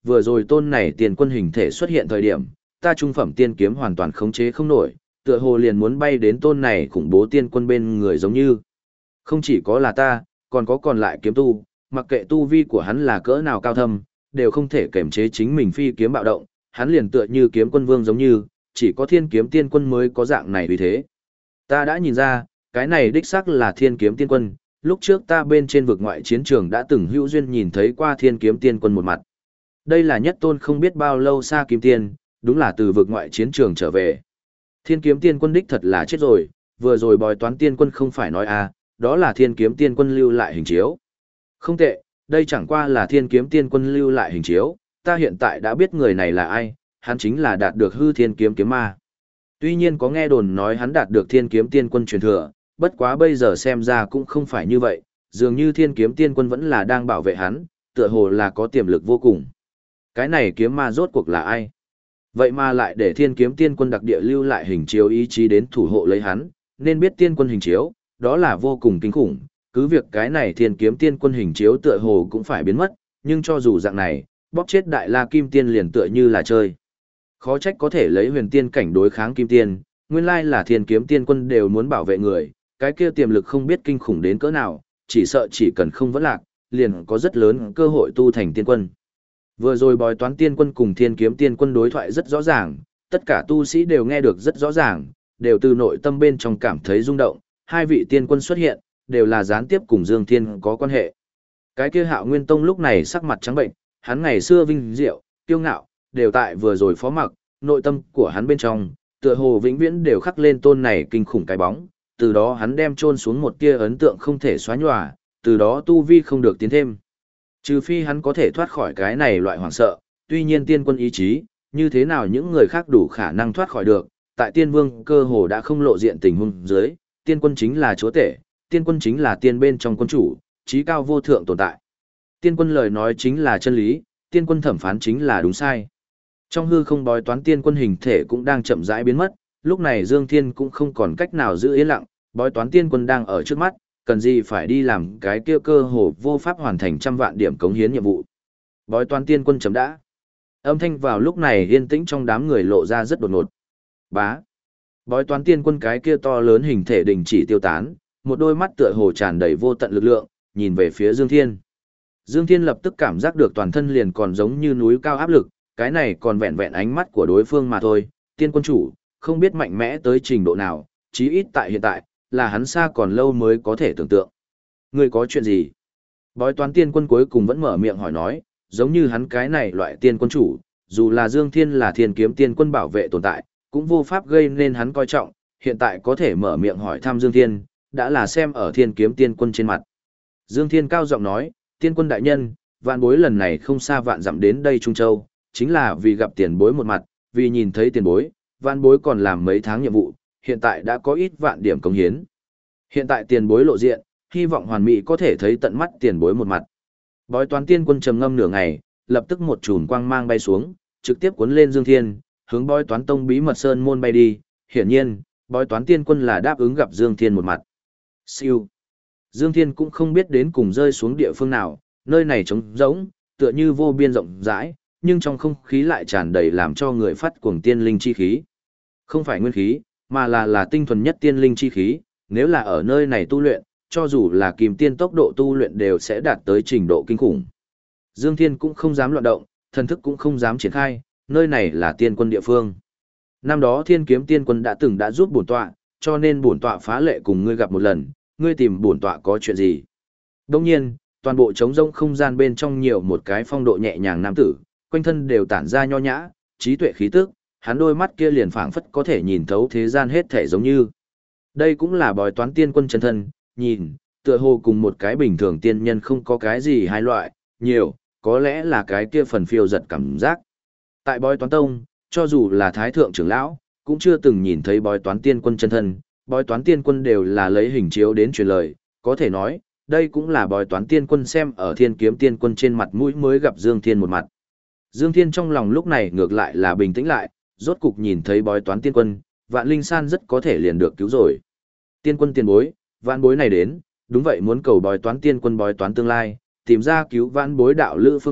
vừa rồi tôn này tiền quân hình thể xuất hiện thời điểm, ta trung phẩm tiên kiếm hoàn toàn khống chế không nổi, tựa hồ liền muốn bay đến tôn này khủng bố tiên quân bên người giống như. Không chỉ có là ta, còn có còn lại kiếm tu, mặc kệ tu vi của hắn là cỡ nào cao thâm, đều không thể kềm chế chính mình phi kiếm bạo động, hắn liền tựa như kiếm quân vương giống như, chỉ có thiên kiếm tiên quân mới có dạng này vì thế. Ta đã nhìn ra, cái này đích xác là thiên kiếm tiên quân, lúc trước ta bên trên vực ngoại chiến trường đã từng hữu duyên nhìn thấy qua thiên kiếm tiên quân một mặt. Đây là nhất tôn không biết bao lâu xa kim tiên, đúng là từ vực ngoại chiến trường trở về. Thiên kiếm tiên quân đích thật là chết rồi, vừa rồi bói toán tiên quân không phải nói đó là thiên kiếm tiên quân lưu lại hình chiếu. Không tệ, đây chẳng qua là thiên kiếm tiên quân lưu lại hình chiếu, ta hiện tại đã biết người này là ai, hắn chính là đạt được hư thiên kiếm kiếm ma. Tuy nhiên có nghe đồn nói hắn đạt được thiên kiếm tiên quân truyền thừa, bất quá bây giờ xem ra cũng không phải như vậy, dường như thiên kiếm tiên quân vẫn là đang bảo vệ hắn, tựa hồ là có tiềm lực vô cùng. Cái này kiếm ma rốt cuộc là ai? Vậy mà lại để thiên kiếm tiên quân đặc địa lưu lại hình chiếu ý chí đến thủ hộ lấy hắn, nên biết tiên quân hình chiếu, đó là vô cùng kinh khủng, cứ việc cái này thiên kiếm tiên quân hình chiếu tựa hồ cũng phải biến mất, nhưng cho dù dạng này, bóp chết đại la kim tiên liền tựa như là chơi. Khó trách có thể lấy huyền tiên cảnh đối kháng kim tiên, nguyên lai là thiên kiếm tiên quân đều muốn bảo vệ người, cái kia tiềm lực không biết kinh khủng đến cỡ nào, chỉ sợ chỉ cần không vẫn lạc, liền có rất lớn cơ hội tu thành tiên quân. Vừa rồi bói toán tiên quân cùng thiên kiếm tiên quân đối thoại rất rõ ràng, tất cả tu sĩ đều nghe được rất rõ ràng, đều từ nội tâm bên trong cảm thấy rung động, hai vị tiên quân xuất hiện, đều là gián tiếp cùng Dương Thiên có quan hệ. Cái kia Hạo Nguyên Tông lúc này sắc mặt trắng bệnh, hắn ngày xưa vinh diệu, kiêu ngạo, đều tại vừa rồi phó mặc, nội tâm của hắn bên trong, tựa hồ vĩnh viễn đều khắc lên tôn này kinh khủng cái bóng, từ đó hắn đem chôn xuống một tia ấn tượng không thể xóa nhòa, từ đó tu vi không được tiến thêm. Trừ phi hắn có thể thoát khỏi cái này loại hoảng sợ, tuy nhiên tiên quân ý chí, như thế nào những người khác đủ khả năng thoát khỏi được, tại tiên vương cơ hồ đã không lộ diện tình huống dưới, tiên quân chính là chúa tể, tiên quân chính là tiên bên trong quân chủ, trí cao vô thượng tồn tại. Tiên quân lời nói chính là chân lý, tiên quân thẩm phán chính là đúng sai. Trong hư không bói toán tiên quân hình thể cũng đang chậm rãi biến mất, lúc này Dương Thiên cũng không còn cách nào giữ yên lặng, bói toán tiên quân đang ở trước mắt, cần gì phải đi làm cái kia cơ hồ vô pháp hoàn thành 100 vạn điểm cống hiến nhiệm vụ. Bói toán tiên quân chấm đã. Âm thanh vào lúc này yên tĩnh trong đám người lộ ra rất đột ngột. Bá. Bói toán tiên quân cái kia to lớn hình thể đình chỉ tiêu tán, một đôi mắt tựa hồ tràn đầy vô tận lực lượng, nhìn về phía Dương Thiên. Dương Thiên lập tức cảm giác được toàn thân liền còn giống như núi cao áp lực, cái này còn vẹn vẹn ánh mắt của đối phương mà thôi. Tiên quân chủ, không biết mạnh mẽ tới trình độ nào, chí ít tại hiện tại, là hắn xa còn lâu mới có thể tưởng tượng. Ngươi có chuyện gì? Bói toán tiên quân cuối cùng vẫn mở miệng hỏi nói, giống như hắn cái này loại tiên quân chủ, dù là Dương Thiên là thiên kiếm tiên quân bảo vệ tồn tại, cũng vô pháp gây nên hắn coi trọng, hiện tại có thể mở miệng hỏi thăm Dương Thiên, đã là xem ở thiên kiếm tiên quân trên mặt. Dương Thiên cao giọng nói, tiên quân đại nhân, vạn bối lần này không xa vạn dặm đến đây Trung Châu, chính là vì gặp tiền bối một mặt, vì nhìn thấy tiền bối, vạn bối còn làm mấy tháng nhiệm vụ, hiện tại đã có ít vạn điểm cống hiến. Hiện tại tiền bối lộ diện, hy vọng hoàn mỹ có thể thấy tận mắt tiền bối một mặt. Bói toán tiên quân trầm ngâm nửa ngày, lập tức một chùm quang mang bay xuống, trực tiếp cuốn lên Dương Thiên, hướng bói toán tông bí mật sơn môn bay đi. Hiển nhiên, bói toán tiên quân là đáp ứng gặp Dương Thiên một mặt. Siêu. Dương Thiên cũng không biết đến cùng rơi xuống địa phương nào, nơi này trống rỗng, tựa như vô biên rộng rãi, nhưng trong không khí lại tràn đầy làm cho người phát cuồng tiên linh chi khí. Không phải nguyên khí, mà là tinh thuần nhất tiên linh chi khí, nếu là ở nơi này tu luyện, cho dù là kim tiên tốc độ tu luyện đều sẽ đạt tới trình độ kinh khủng. Dương Thiên cũng không dám loạn động, thần thức cũng không dám triển khai, nơi này là tiên quân địa phương. Năm đó Thiên Kiếm Tiên Quân đã giúp bổn tọa, cho nên bổn tọa phá lệ cùng ngươi gặp một lần, ngươi tìm bổn tọa có chuyện gì? Đương nhiên, toàn bộ trống rỗng không gian bên trong nhiều một cái phong độ nhẹ nhàng nam tử, quanh thân đều tản ra nho nhã, trí tuệ khí tức, hắn đôi mắt kia liền phảng phất có thể nhìn thấu thế gian hết thể giống như. Đây cũng là bói toán tiên quân chân thân, nhìn, tựa hồ cùng một cái bình thường tiên nhân không có cái gì hai loại, nhiều, có lẽ là cái kia phần phiêu giật cảm giác. Tại bói toán tông, cho dù là thái thượng trưởng lão, cũng chưa từng nhìn thấy bói toán tiên quân chân thân, bói toán tiên quân đều là lấy hình chiếu đến truyền lời, có thể nói, đây cũng là bói toán tiên quân xem ở Thiên Kiếm Tiên Quân trên mặt mũi mới gặp Dương Thiên một mặt. Dương Thiên trong lòng lúc này ngược lại là bình tĩnh lại, rốt cục nhìn thấy bói toán tiên quân, Vạn Linh San rất có thể liền được cứu rồi. Tiên quân tiền bối, vạn bối này đến, đúng vậy muốn cầu bói toán tiên quân bói toán tương lai, tìm ra cứu vạn bối đạo lữ phương pháp,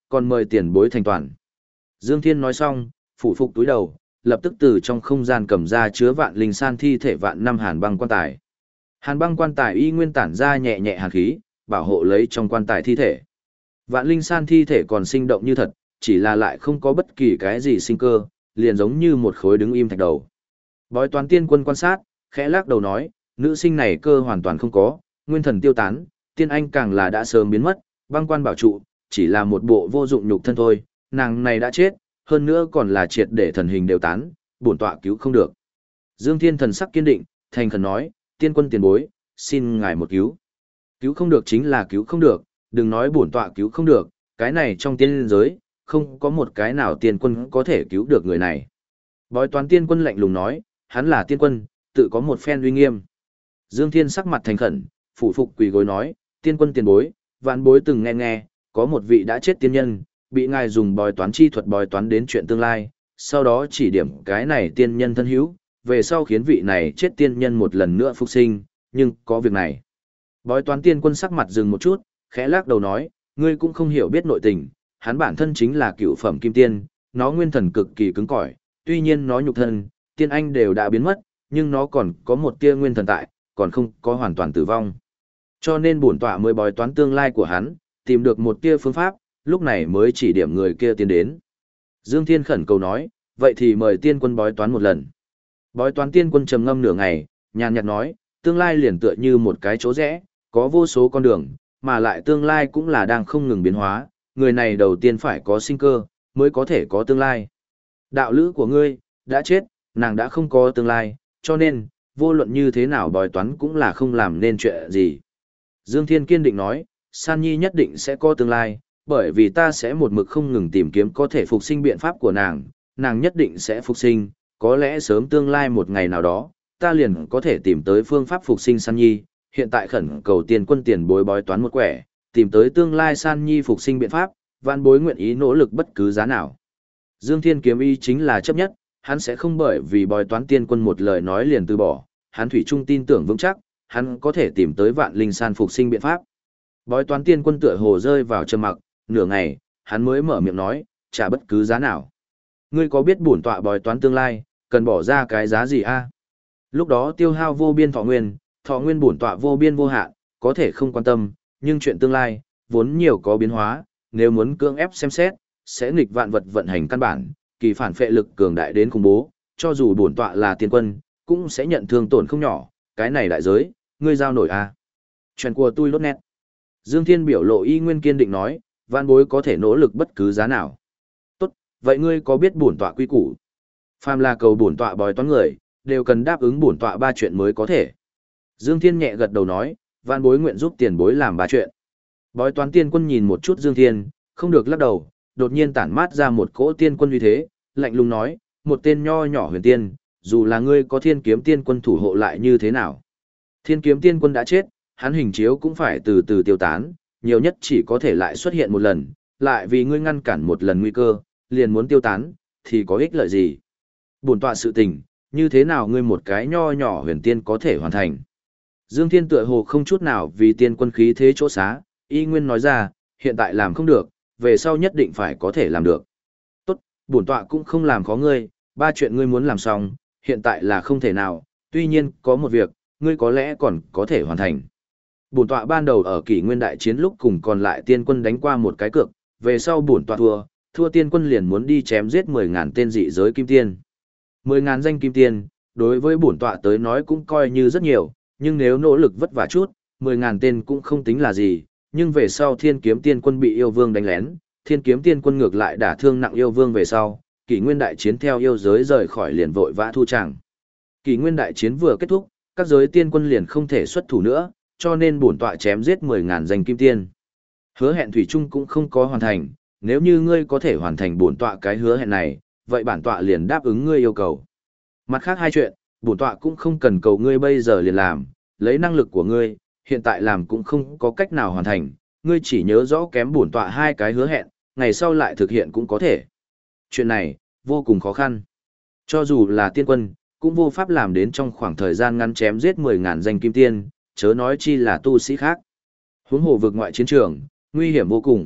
còn mời tiền bối thành toàn. Dương Thiên nói xong, phủ phục túi đầu, lập tức từ trong không gian cầm ra chứa vạn linh san thi thể vạn năm hàn băng quan tài. Hàn băng quan tài y nguyên tản ra nhẹ nhẹ hàn khí, bảo hộ lấy trong quan tài thi thể. Vạn linh san thi thể còn sinh động như thật, chỉ là lại không có bất kỳ cái gì sinh cơ, liền giống như một khối đứng im thạch đầu. Bói toán tiên quân quan sát, khẽ lắc đầu nói, nữ sinh này cơ hoàn toàn không có, nguyên thần tiêu tán, tiên anh càng là đã sớm biến mất, băng quan bảo trụ, chỉ là một bộ vô dụng nhục thân thôi, nàng này đã chết, hơn nữa còn là triệt để thần hình đều tán, bổn tọa cứu không được. Dương Thiên thần sắc kiên định, thành khẩn nói, tiên quân tiền bối, xin ngài một cứu. Cứu không được chính là cứu không được, đừng nói bổn tọa cứu không được, cái này trong tiên giới, không có một cái nào tiên quân có thể cứu được người này. Bói toán tiên quân lạnh lùng nói, hắn là tiên quân, tự có một phen uy nghiêm. Dương Thiên sắc mặt thành khẩn, phủ phục quỳ gối nói, tiên quân tiền bối, vạn bối từng nghe, có một vị đã chết tiên nhân, bị ngài dùng bói toán chi thuật bói toán đến chuyện tương lai, sau đó chỉ điểm cái này tiên nhân thân hữu, về sau khiến vị này chết tiên nhân một lần nữa phục sinh, nhưng có việc này. Bói toán tiên quân sắc mặt dừng một chút, khẽ lắc đầu nói, ngươi cũng không hiểu biết nội tình, hắn bản thân chính là cựu phẩm kim tiên, nó nguyên thần cực kỳ cứng cỏi, tuy nhiên nó nhục thân, tiên anh đều đã biến mất, nhưng nó còn có một tia nguyên thần tại, còn không có hoàn toàn tử vong. Cho nên bổn tọa mới bói toán tương lai của hắn, tìm được một tia phương pháp, lúc này mới chỉ điểm người kia tiến đến. Dương Thiên khẩn cầu nói, vậy thì mời tiên quân bói toán một lần. Bói toán tiên quân trầm ngâm nửa ngày, nhàn nhạt nói, tương lai liền tựa như một cái chỗ rẽ, có vô số con đường, mà lại tương lai cũng là đang không ngừng biến hóa, người này đầu tiên phải có sinh cơ, mới có thể có tương lai. Đạo lữ của ngươi, đã chết, nàng đã không có tương lai, cho nên, vô luận như thế nào bói toán cũng là không làm nên chuyện gì. Dương Thiên kiên định nói, San Nhi nhất định sẽ có tương lai, bởi vì ta sẽ một mực không ngừng tìm kiếm có thể phục sinh biện pháp của nàng, nàng nhất định sẽ phục sinh, có lẽ sớm tương lai một ngày nào đó, ta liền có thể tìm tới phương pháp phục sinh San Nhi, hiện tại khẩn cầu tiền quân tiền bối bói toán một quẻ, tìm tới tương lai San Nhi phục sinh biện pháp, vạn bối nguyện ý nỗ lực bất cứ giá nào. Dương Thiên kiếm ý chính là chấp nhất, hắn sẽ không bởi vì bói toán tiên quân một lời nói liền từ bỏ, hắn thủy chung tin tưởng vững chắc, hắn có thể tìm tới vạn linh san phục sinh biện pháp. Bói toán tiên quân tựa hồ rơi vào trầm mặc, nửa ngày, hắn mới mở miệng nói, trả bất cứ giá nào. Ngươi có biết bổn tọa bói toán tương lai, cần bỏ ra cái giá gì a? Lúc đó tiêu hao vô biên thọ nguyên bổn tọa vô biên vô hạn, có thể không quan tâm, nhưng chuyện tương lai, vốn nhiều có biến hóa, nếu muốn cưỡng ép xem xét, sẽ nghịch vạn vật vận hành căn bản, kỳ phản phệ lực cường đại đến khủng bố, cho dù bổn tọa là tiên quân, cũng sẽ nhận thương tổn không nhỏ, cái này đại giới, ngươi giao nổi a? Chuyện của tôi lốt nét. Dương Thiên biểu lộ y nguyên kiên định nói, vạn bối có thể nỗ lực bất cứ giá nào. Tốt, vậy ngươi có biết bổn tọa quy củ? Phàm là cầu bổn tọa bói toán người, đều cần đáp ứng bổn tọa 3 chuyện mới có thể. Dương Thiên nhẹ gật đầu nói, vạn bối nguyện giúp tiền bối làm 3 chuyện. Bói toán tiên quân nhìn một chút Dương Thiên, không được lắc đầu, đột nhiên tản mát ra một cỗ tiên quân uy thế, lạnh lùng nói, một tên nho nhỏ huyền tiên, dù là ngươi có thiên kiếm tiên quân thủ hộ lại như thế nào. Thiên kiếm tiên quân đã chết, hắn hình chiếu cũng phải từ từ tiêu tán, nhiều nhất chỉ có thể lại xuất hiện một lần, lại vì ngươi ngăn cản một lần nguy cơ, liền muốn tiêu tán, thì có ích lợi gì? Bổn tọa sự tình, như thế nào ngươi một cái nho nhỏ huyền tiên có thể hoàn thành? Dương Thiên tựa hồ không chút nào vì tiên quân khí thế chỗ xá, y nguyên nói ra, hiện tại làm không được, về sau nhất định phải có thể làm được. Tốt, bổn tọa cũng không làm khó ngươi, 3 chuyện ngươi muốn làm xong, hiện tại là không thể nào, tuy nhiên, có một việc, ngươi có lẽ còn có thể hoàn thành. Bổn tọa ban đầu ở kỷ nguyên đại chiến lúc cùng còn lại tiên quân đánh qua một cái cược, về sau bổn tọa thua tiên quân liền muốn đi chém giết 10.000 tên dị giới kim tiên. 10.000 danh kim tiên, đối với bổn tọa tới nói cũng coi như rất nhiều, nhưng nếu nỗ lực vất vả chút, 10.000 tên cũng không tính là gì, nhưng về sau thiên kiếm tiên quân bị yêu vương đánh lén, thiên kiếm tiên quân ngược lại đả thương nặng yêu vương về sau, kỷ nguyên đại chiến theo yêu giới rời khỏi liền vội vã thu tràng. Kỷ nguyên đại chiến vừa kết thúc, các giới tiên quân liền không thể xuất thủ nữa, cho nên bổn tọa chém giết 10.000 danh kim tiên. Hứa hẹn thủy chung cũng không có hoàn thành, nếu như ngươi có thể hoàn thành bổn tọa cái hứa hẹn này, vậy bản tọa liền đáp ứng ngươi yêu cầu. Mặt khác 2 chuyện, bổn tọa cũng không cần cầu ngươi bây giờ liền làm, lấy năng lực của ngươi, hiện tại làm cũng không có cách nào hoàn thành, ngươi chỉ nhớ rõ kém bổn tọa 2 cái hứa hẹn, ngày sau lại thực hiện cũng có thể. Chuyện này, vô cùng khó khăn. Cho dù là tiên quân, cũng vô pháp làm đến trong khoảng thời gian ngắn chém giết 10.000 danh kim tiên, chớ nói chi là tu sĩ khác. Huống hồ vực ngoại chiến trường, nguy hiểm vô cùng,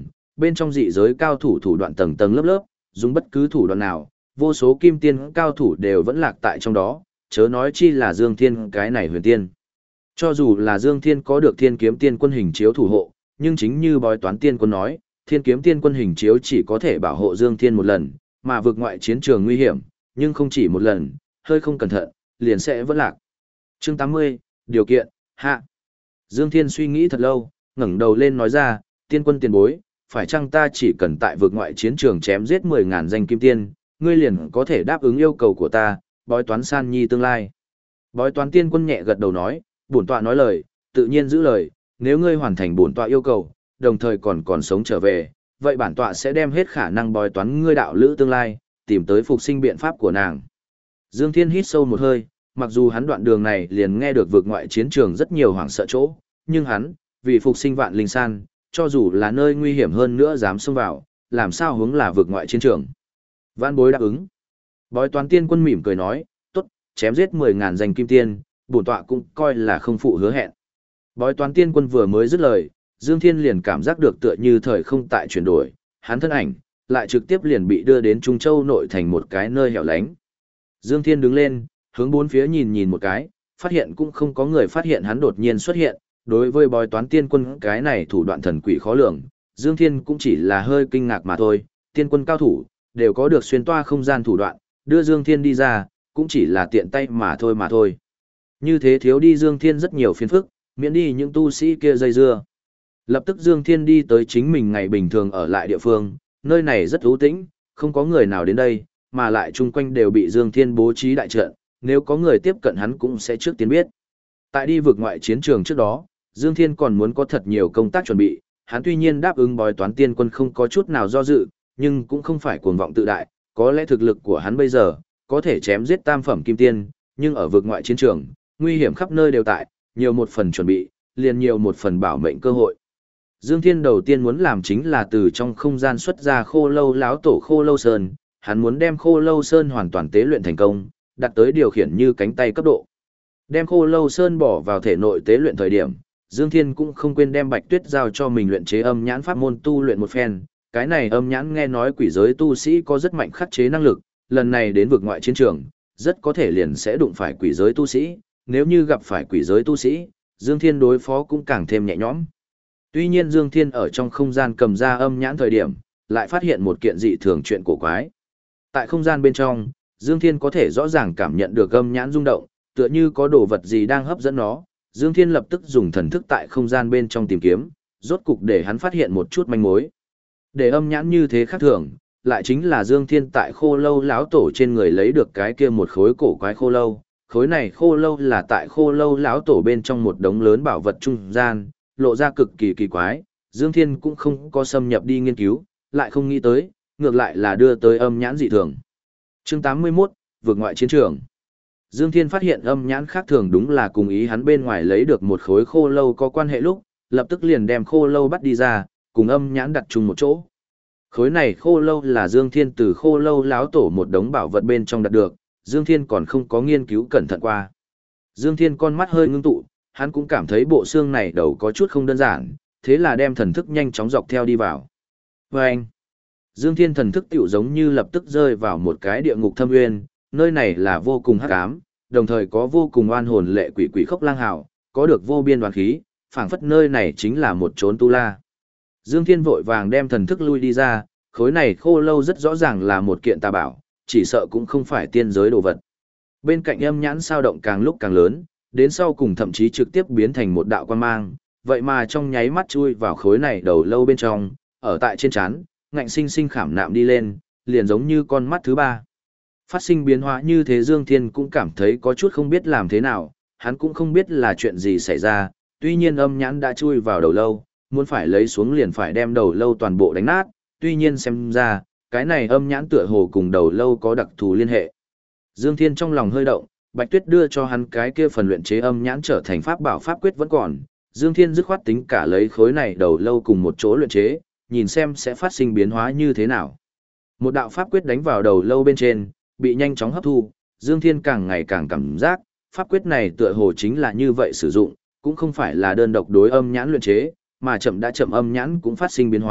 bên trong dị giới cao thủ thủ đoạn tầng tầng lớp lớp, dùng bất cứ thủ đoạn nào, vô số kim tiên cao thủ đều vẫn lạc tại trong đó, chớ nói chi là Dương Thiên cái này huyền tiên. Cho dù là Dương Thiên có được Thiên Kiếm Tiên Quân hình chiếu thủ hộ, nhưng chính như bói toán tiên quân nói, Thiên Kiếm Tiên Quân hình chiếu chỉ có thể bảo hộ Dương Thiên một lần, mà vượt ngoại chiến trường nguy hiểm, nhưng không chỉ một lần, hơi không cẩn thận, liền sẽ vẫn lạc. Chương 80, điều kiện, hạ. Dương Thiên suy nghĩ thật lâu, ngẩng đầu lên nói ra, tiên quân tiền bối, phải chăng ta chỉ cần tại vượt ngoại chiến trường chém giết 10.000 danh kim tiên, ngươi liền có thể đáp ứng yêu cầu của ta, bói toán san nhi tương lai. Bói toán tiên quân nhẹ gật đầu nói, bổn tọa nói lời, tự nhiên giữ lời, nếu ngươi hoàn thành bổn tọa yêu cầu, đồng thời còn sống trở về, vậy bản tọa sẽ đem hết khả năng bói toán ngươi đạo lữ tương lai, tìm tới phục sinh biện pháp của nàng. Dương Thiên hít sâu một hơi, mặc dù hắn đoạn đường này liền nghe được vượt ngoại chiến trường rất nhiều hoảng sợ chỗ, nhưng hắn, vì phục sinh vạn linh san, cho dù là nơi nguy hiểm hơn nữa dám xông vào, làm sao hướng là vượt ngoại chiến trường. Vãn bối đáp ứng. Bói toán tiên quân mỉm cười nói, tốt, chém giết 10.000 danh kim tiên, bổn tọa cũng coi là không phụ hứa hẹn. Bói toán tiên quân vừa mới dứt lời, Dương Thiên liền cảm giác được tựa như thời không tại chuyển đổi, hắn thân ảnh lại trực tiếp liền bị đưa đến Trung Châu nội thành một cái nơi hẻo lánh. Dương Thiên đứng lên, hướng bốn phía nhìn một cái, phát hiện cũng không có người phát hiện hắn đột nhiên xuất hiện, đối với bói toán tiên quân cái này thủ đoạn thần quỷ khó lường, Dương Thiên cũng chỉ là hơi kinh ngạc mà thôi, tiên quân cao thủ, đều có được xuyên toa không gian thủ đoạn, đưa Dương Thiên đi ra, cũng chỉ là tiện tay mà thôi. Như thế thiếu đi Dương Thiên rất nhiều phiền phức, miễn đi những tu sĩ kia dây dưa. Lập tức Dương Thiên đi tới chính mình ngày bình thường ở lại địa phương, nơi này rất ưu tĩnh, không có người nào đến đây, mà lại chung quanh đều bị Dương Thiên bố trí đại trận, nếu có người tiếp cận hắn cũng sẽ trước tiên biết. Tại đi vượt ngoại chiến trường trước đó, Dương Thiên còn muốn có thật nhiều công tác chuẩn bị, hắn tuy nhiên đáp ứng bói toán tiên quân không có chút nào do dự, nhưng cũng không phải cuồng vọng tự đại, có lẽ thực lực của hắn bây giờ có thể chém giết tam phẩm kim tiên, nhưng ở vượt ngoại chiến trường, nguy hiểm khắp nơi đều tại, nhiều một phần chuẩn bị, liền nhiều một phần bảo mệnh cơ hội. Dương Thiên đầu tiên muốn làm chính là từ trong không gian xuất ra Khô Lâu lão tổ Khô Lâu Sơn, hắn muốn đem Khô Lâu Sơn hoàn toàn tế luyện thành công, đạt tới điều khiển như cánh tay cấp độ. Đem Khô Lâu Sơn bỏ vào thể nội tế luyện thời điểm, Dương Thiên cũng không quên đem Bạch Tuyết giao cho mình luyện chế âm nhãn pháp môn tu luyện một phen. Cái này âm nhãn nghe nói quỷ giới tu sĩ có rất mạnh khắc chế năng lực, lần này đến vực ngoại chiến trường, rất có thể liền sẽ đụng phải quỷ giới tu sĩ, nếu như gặp phải quỷ giới tu sĩ, Dương Thiên đối phó cũng càng thêm nhẹ nhõm. Tuy nhiên Dương Thiên ở trong không gian cầm ra âm nhãn thời điểm, lại phát hiện một kiện dị thường chuyện cổ quái. Tại không gian bên trong, Dương Thiên có thể rõ ràng cảm nhận được âm nhãn rung động, tựa như có đồ vật gì đang hấp dẫn nó. Dương Thiên lập tức dùng thần thức tại không gian bên trong tìm kiếm, rốt cục để hắn phát hiện một chút manh mối. Để âm nhãn như thế khác thường, lại chính là Dương Thiên tại Khô Lâu lão tổ trên người lấy được cái kia một khối cổ quái khô lâu. Khối này khô lâu là tại Khô Lâu lão tổ bên trong một đống lớn bảo vật trung gian, lộ ra cực kỳ kỳ quái. Dương Thiên cũng không có xâm nhập đi nghiên cứu, lại không nghĩ tới, ngược lại là đưa tới âm nhãn dị thường. Chương 81, vượt ngoại chiến trường. Dương Thiên phát hiện âm nhãn khác thường đúng là cùng ý hắn bên ngoài lấy được một khối khô lâu có quan hệ lúc, lập tức liền đem khô lâu bắt đi ra, cùng âm nhãn đặt chung một chỗ. Khối này khô lâu là Dương Thiên từ Khô Lâu lão tổ một đống bảo vật bên trong đạt được, Dương Thiên còn không có nghiên cứu cẩn thận qua. Dương Thiên con mắt hơi ngưng tụ, hắn cũng cảm thấy bộ xương này đầu có chút không đơn giản, thế là đem thần thức nhanh chóng dọc theo đi vào. Vâng! Dương Thiên thần thức tiểu giống như lập tức rơi vào một cái địa ngục thâm nguyên, nơi này là vô cùng hắc ám, đồng thời có vô cùng oan hồn lệ quỷ quỷ khốc lang hào, có được vô biên oán khí, phảng phất nơi này chính là một chốn tu la. Dương Thiên vội vàng đem thần thức lui đi ra, khối này khô lâu rất rõ ràng là một kiện tà bảo, chỉ sợ cũng không phải tiên giới đồ vật. Bên cạnh âm nhãn sao động càng lúc càng lớn, đến sau cùng thậm chí trực tiếp biến thành một đạo quan mang, vậy mà trong nháy mắt chui vào khối này đầu lâu bên trong, ở tại trên trán, ngạnh sinh sinh khảm nạm đi lên, liền giống như con mắt thứ ba. Phát sinh biến hóa như thế Dương Thiên cũng cảm thấy có chút không biết làm thế nào, hắn cũng không biết là chuyện gì xảy ra, tuy nhiên âm nhãn đã chui vào đầu lâu, muốn phải lấy xuống liền phải đem đầu lâu toàn bộ đánh nát, tuy nhiên xem ra, cái này âm nhãn tựa hồ cùng đầu lâu có đặc thù liên hệ. Dương Thiên trong lòng hơi động, Bạch Tuyết đưa cho hắn cái kia phần luyện chế âm nhãn trở thành pháp bảo pháp quyết vẫn còn, Dương Thiên dứt khoát tính cả lấy khối này đầu lâu cùng một chỗ luyện chế, nhìn xem sẽ phát sinh biến hóa như thế nào. Một đạo pháp quyết đánh vào đầu lâu bên trên, bị nhanh chóng hấp thu, Dương Thiên càng ngày càng cảm giác, pháp quyết này tựa hồ chính là như vậy sử dụng, cũng không phải là đơn độc đối âm nhãn luyện chế, mà chậm âm nhãn cũng phát sinh biến hóa,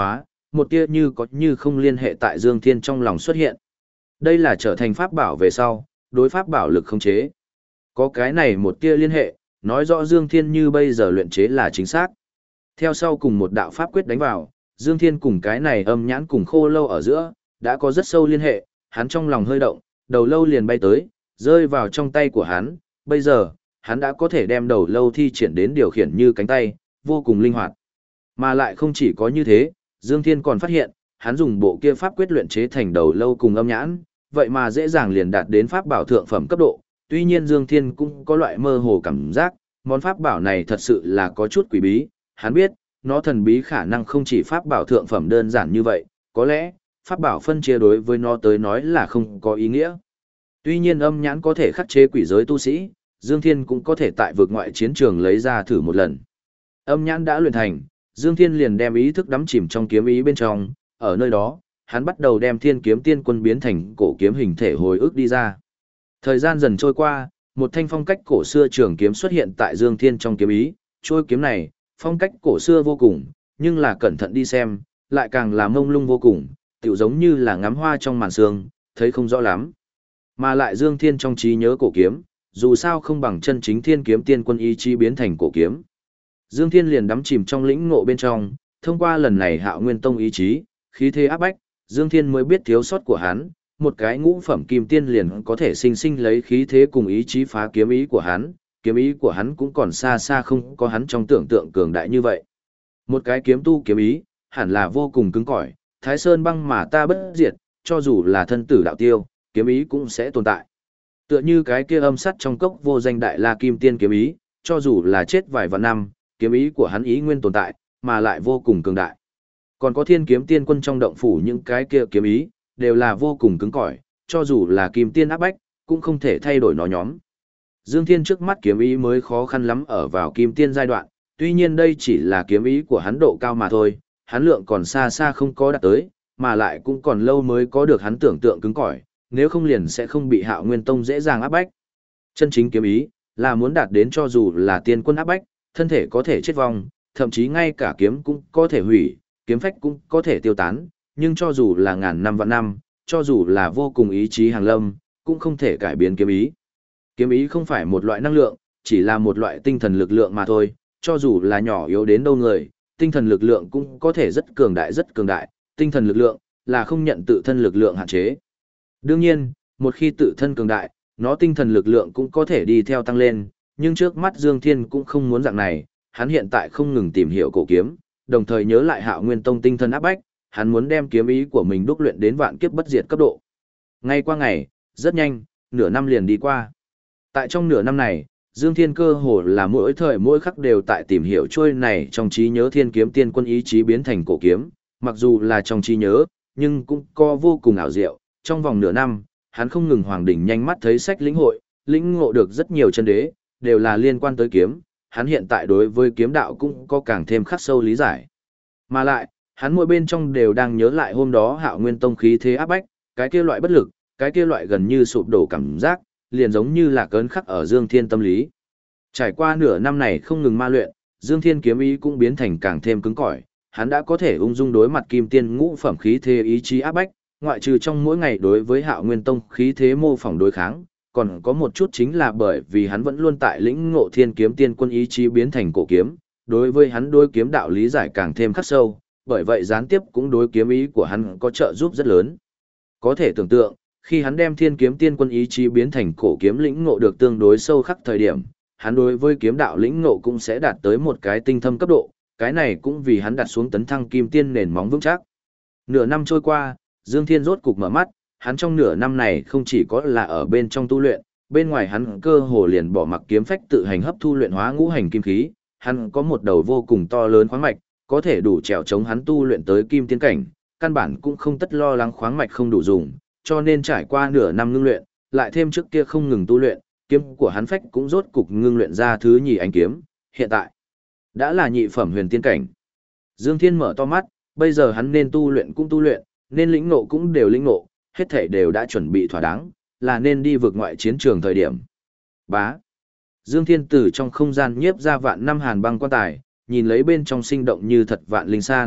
một tia như có như không liên hệ tại Dương Thiên trong lòng xuất hiện. Đây là trở thành pháp bảo về sau, đối pháp bảo lực khống chế. Có cái này một tia liên hệ, nói rõ Dương Thiên như bây giờ luyện chế là chính xác. Theo sau cùng một đạo pháp quyết đánh vào, Dương Thiên cùng cái này âm nhãn cùng khô lâu ở giữa, đã có rất sâu liên hệ, hắn trong lòng hơi động, đầu lâu liền bay tới, rơi vào trong tay của hắn, bây giờ, hắn đã có thể đem đầu lâu thi triển đến điều khiển như cánh tay, vô cùng linh hoạt. Mà lại không chỉ có như thế, Dương Thiên còn phát hiện, hắn dùng bộ kia pháp quyết luyện chế thành đầu lâu cùng âm nhãn, vậy mà dễ dàng liền đạt đến pháp bảo thượng phẩm cấp độ. Tuy nhiên Dương Thiên cũng có loại mơ hồ cảm giác, món pháp bảo này thật sự là có chút quỷ bí, hắn biết, nó thần bí khả năng không chỉ pháp bảo thượng phẩm đơn giản như vậy, có lẽ, pháp bảo phân chia đối với nó tới nói là không có ý nghĩa. Tuy nhiên âm nhãn có thể khắc chế quỷ giới tu sĩ, Dương Thiên cũng có thể tại vực ngoại chiến trường lấy ra thử một lần. Âm nhãn đã luyện thành, Dương Thiên liền đem ý thức đắm chìm trong kiếm ý bên trong, ở nơi đó, hắn bắt đầu đem Thiên Kiếm Tiên Quân biến thành cổ kiếm hình thể hồi ức đi ra. Thời gian dần trôi qua, một thanh phong cách cổ xưa trường kiếm xuất hiện tại Dương Thiên trong kiếm ý, trôi kiếm này, phong cách cổ xưa vô cùng, nhưng là cẩn thận đi xem, lại càng là mông lung vô cùng, tựu giống như là ngắm hoa trong màn sương, thấy không rõ lắm. Mà lại Dương Thiên trong trí nhớ cổ kiếm, dù sao không bằng chân chính Thiên Kiếm Tiên Quân ý chí biến thành cổ kiếm. Dương Thiên liền đắm chìm trong lĩnh ngộ bên trong, thông qua lần này Hạo Nguyên Tông ý chí, khí thế áp bách, Dương Thiên mới biết thiếu sót của hắn, một cái ngũ phẩm kim tiên liền có thể sinh sinh lấy khí thế cùng ý chí phá kiếm ý của hắn, kiếm ý của hắn cũng còn xa xa không có hắn trong tưởng tượng cường đại như vậy. Một cái kiếm tu kiếm ý, hẳn là vô cùng cứng cỏi, Thái Sơn băng mà ta bất diệt, cho dù là thân tử đạo tiêu, kiếm ý cũng sẽ tồn tại. Tựa như cái kia âm sắt trong cốc vô danh đại la kim tiên kiếm ý, cho dù là chết vài vạn năm, kiếm ý của hắn ý nguyên tồn tại, mà lại vô cùng cường đại. Còn có Thiên Kiếm Tiên Quân trong động phủ những cái kia kiếm ý, đều là vô cùng cứng cỏi, cho dù là kim tiên áp bách, cũng không thể thay đổi nó nhóm. Dương Thiên trước mắt kiếm ý mới khó khăn lắm ở vào kim tiên giai đoạn, tuy nhiên đây chỉ là kiếm ý của hắn độ cao mà thôi, hắn lượng còn xa xa không có đạt tới, mà lại cũng còn lâu mới có được hắn tưởng tượng cứng cỏi, nếu không liền sẽ không bị Hạo Nguyên Tông dễ dàng áp bách. Chân chính kiếm ý là muốn đạt đến cho dù là tiên quân áp bách, thân thể có thể chết vong, thậm chí ngay cả kiếm cũng có thể hủy, kiếm phách cũng có thể tiêu tán, nhưng cho dù là ngàn năm vạn năm, cho dù là vô cùng ý chí hàng lâm, cũng không thể cải biến kiếm ý. Kiếm ý không phải một loại năng lượng, chỉ là một loại tinh thần lực lượng mà thôi, cho dù là nhỏ yếu đến đâu người, tinh thần lực lượng cũng có thể rất cường đại, tinh thần lực lượng là không nhận tự thân lực lượng hạn chế. Đương nhiên, một khi tự thân cường đại, nó tinh thần lực lượng cũng có thể đi theo tăng lên, nhưng trước mắt Dương Thiên cũng không muốn dạng này, hắn hiện tại không ngừng tìm hiểu cổ kiếm, đồng thời nhớ lại Hạo Nguyên Tông tinh thần áp bách, hắn muốn đem kiếm ý của mình đúc luyện đến vạn kiếp bất diệt cấp độ. Ngay qua ngày, rất nhanh, nửa năm liền đi qua. Tại trong nửa năm này, Dương Thiên cơ hồ là mỗi thời mỗi khắc đều tại tìm hiểu trôi này trong trí nhớ Thiên Kiếm Tiên Quân ý chí biến thành cổ kiếm, mặc dù là trong trí nhớ, nhưng cũng có vô cùng ảo diệu. Trong vòng nửa năm, hắn không ngừng hoàng đỉnh nhanh mắt thấy sách lĩnh hội, lĩnh ngộ được rất nhiều chân đế, đều là liên quan tới kiếm, hắn hiện tại đối với kiếm đạo cũng có càng thêm khắc sâu lý giải. Mà lại, hắn mỗi bên trong đều đang nhớ lại hôm đó Hạo Nguyên Tông khí thế áp bách, cái kia loại bất lực, cái kia loại gần như sụp đổ cảm giác, liền giống như là cơn khắc ở Dương Thiên tâm lý. Trải qua nửa năm này không ngừng ma luyện, Dương Thiên kiếm ý cũng biến thành càng thêm cứng cỏi, hắn đã có thể ung dung đối mặt kim tiên ngũ phẩm khí thế ý chí áp bách, ngoại trừ trong mỗi ngày đối với Hạo Nguyên Tông khí thế mô phỏng đối kháng, còn có một chút chính là bởi vì hắn vẫn luôn tại lĩnh ngộ Thiên Kiếm Tiên Quân ý chí biến thành cổ kiếm, đối với hắn đối kiếm đạo lý giải càng thêm khắc sâu, bởi vậy gián tiếp cũng đối kiếm ý của hắn có trợ giúp rất lớn. Có thể tưởng tượng, khi hắn đem Thiên Kiếm Tiên Quân ý chí biến thành cổ kiếm lĩnh ngộ được tương đối sâu khắc thời điểm, hắn đối với kiếm đạo lĩnh ngộ cũng sẽ đạt tới một cái tinh thâm cấp độ, cái này cũng vì hắn đặt xuống tấn thăng kim tiên nền móng vững chắc. Nửa năm trôi qua, Dương Thiên rốt cục mở mắt, hắn trong nửa năm này không chỉ có là ở bên trong tu luyện, bên ngoài hắn cơ hồ liền bỏ mặc kiếm phách tự hành hấp thu luyện hóa ngũ hành kim khí, hắn có một đầu vô cùng to lớn khoáng mạch, có thể đủ trèo chống hắn tu luyện tới kim tiên cảnh, căn bản cũng không tất lo lắng khoáng mạch không đủ dùng, cho nên trải qua nửa năm ngưng luyện, lại thêm trước kia không ngừng tu luyện, kiếm của hắn phách cũng rốt cục ngưng luyện ra thứ nhì ánh kiếm, hiện tại đã là nhị phẩm huyền tiên cảnh. Dương Thiên mở to mắt, bây giờ hắn nên tu luyện cũng tu luyện, nên lĩnh ngộ cũng đều lĩnh ngộ, hết thảy đều đã chuẩn bị thỏa đáng, là nên đi vượt ngoại chiến trường thời điểm. Bá. Dương Thiên từ trong không gian nhiếp ra vạn năm hàn băng quan tài, nhìn lấy bên trong sinh động như thật vạn linh san,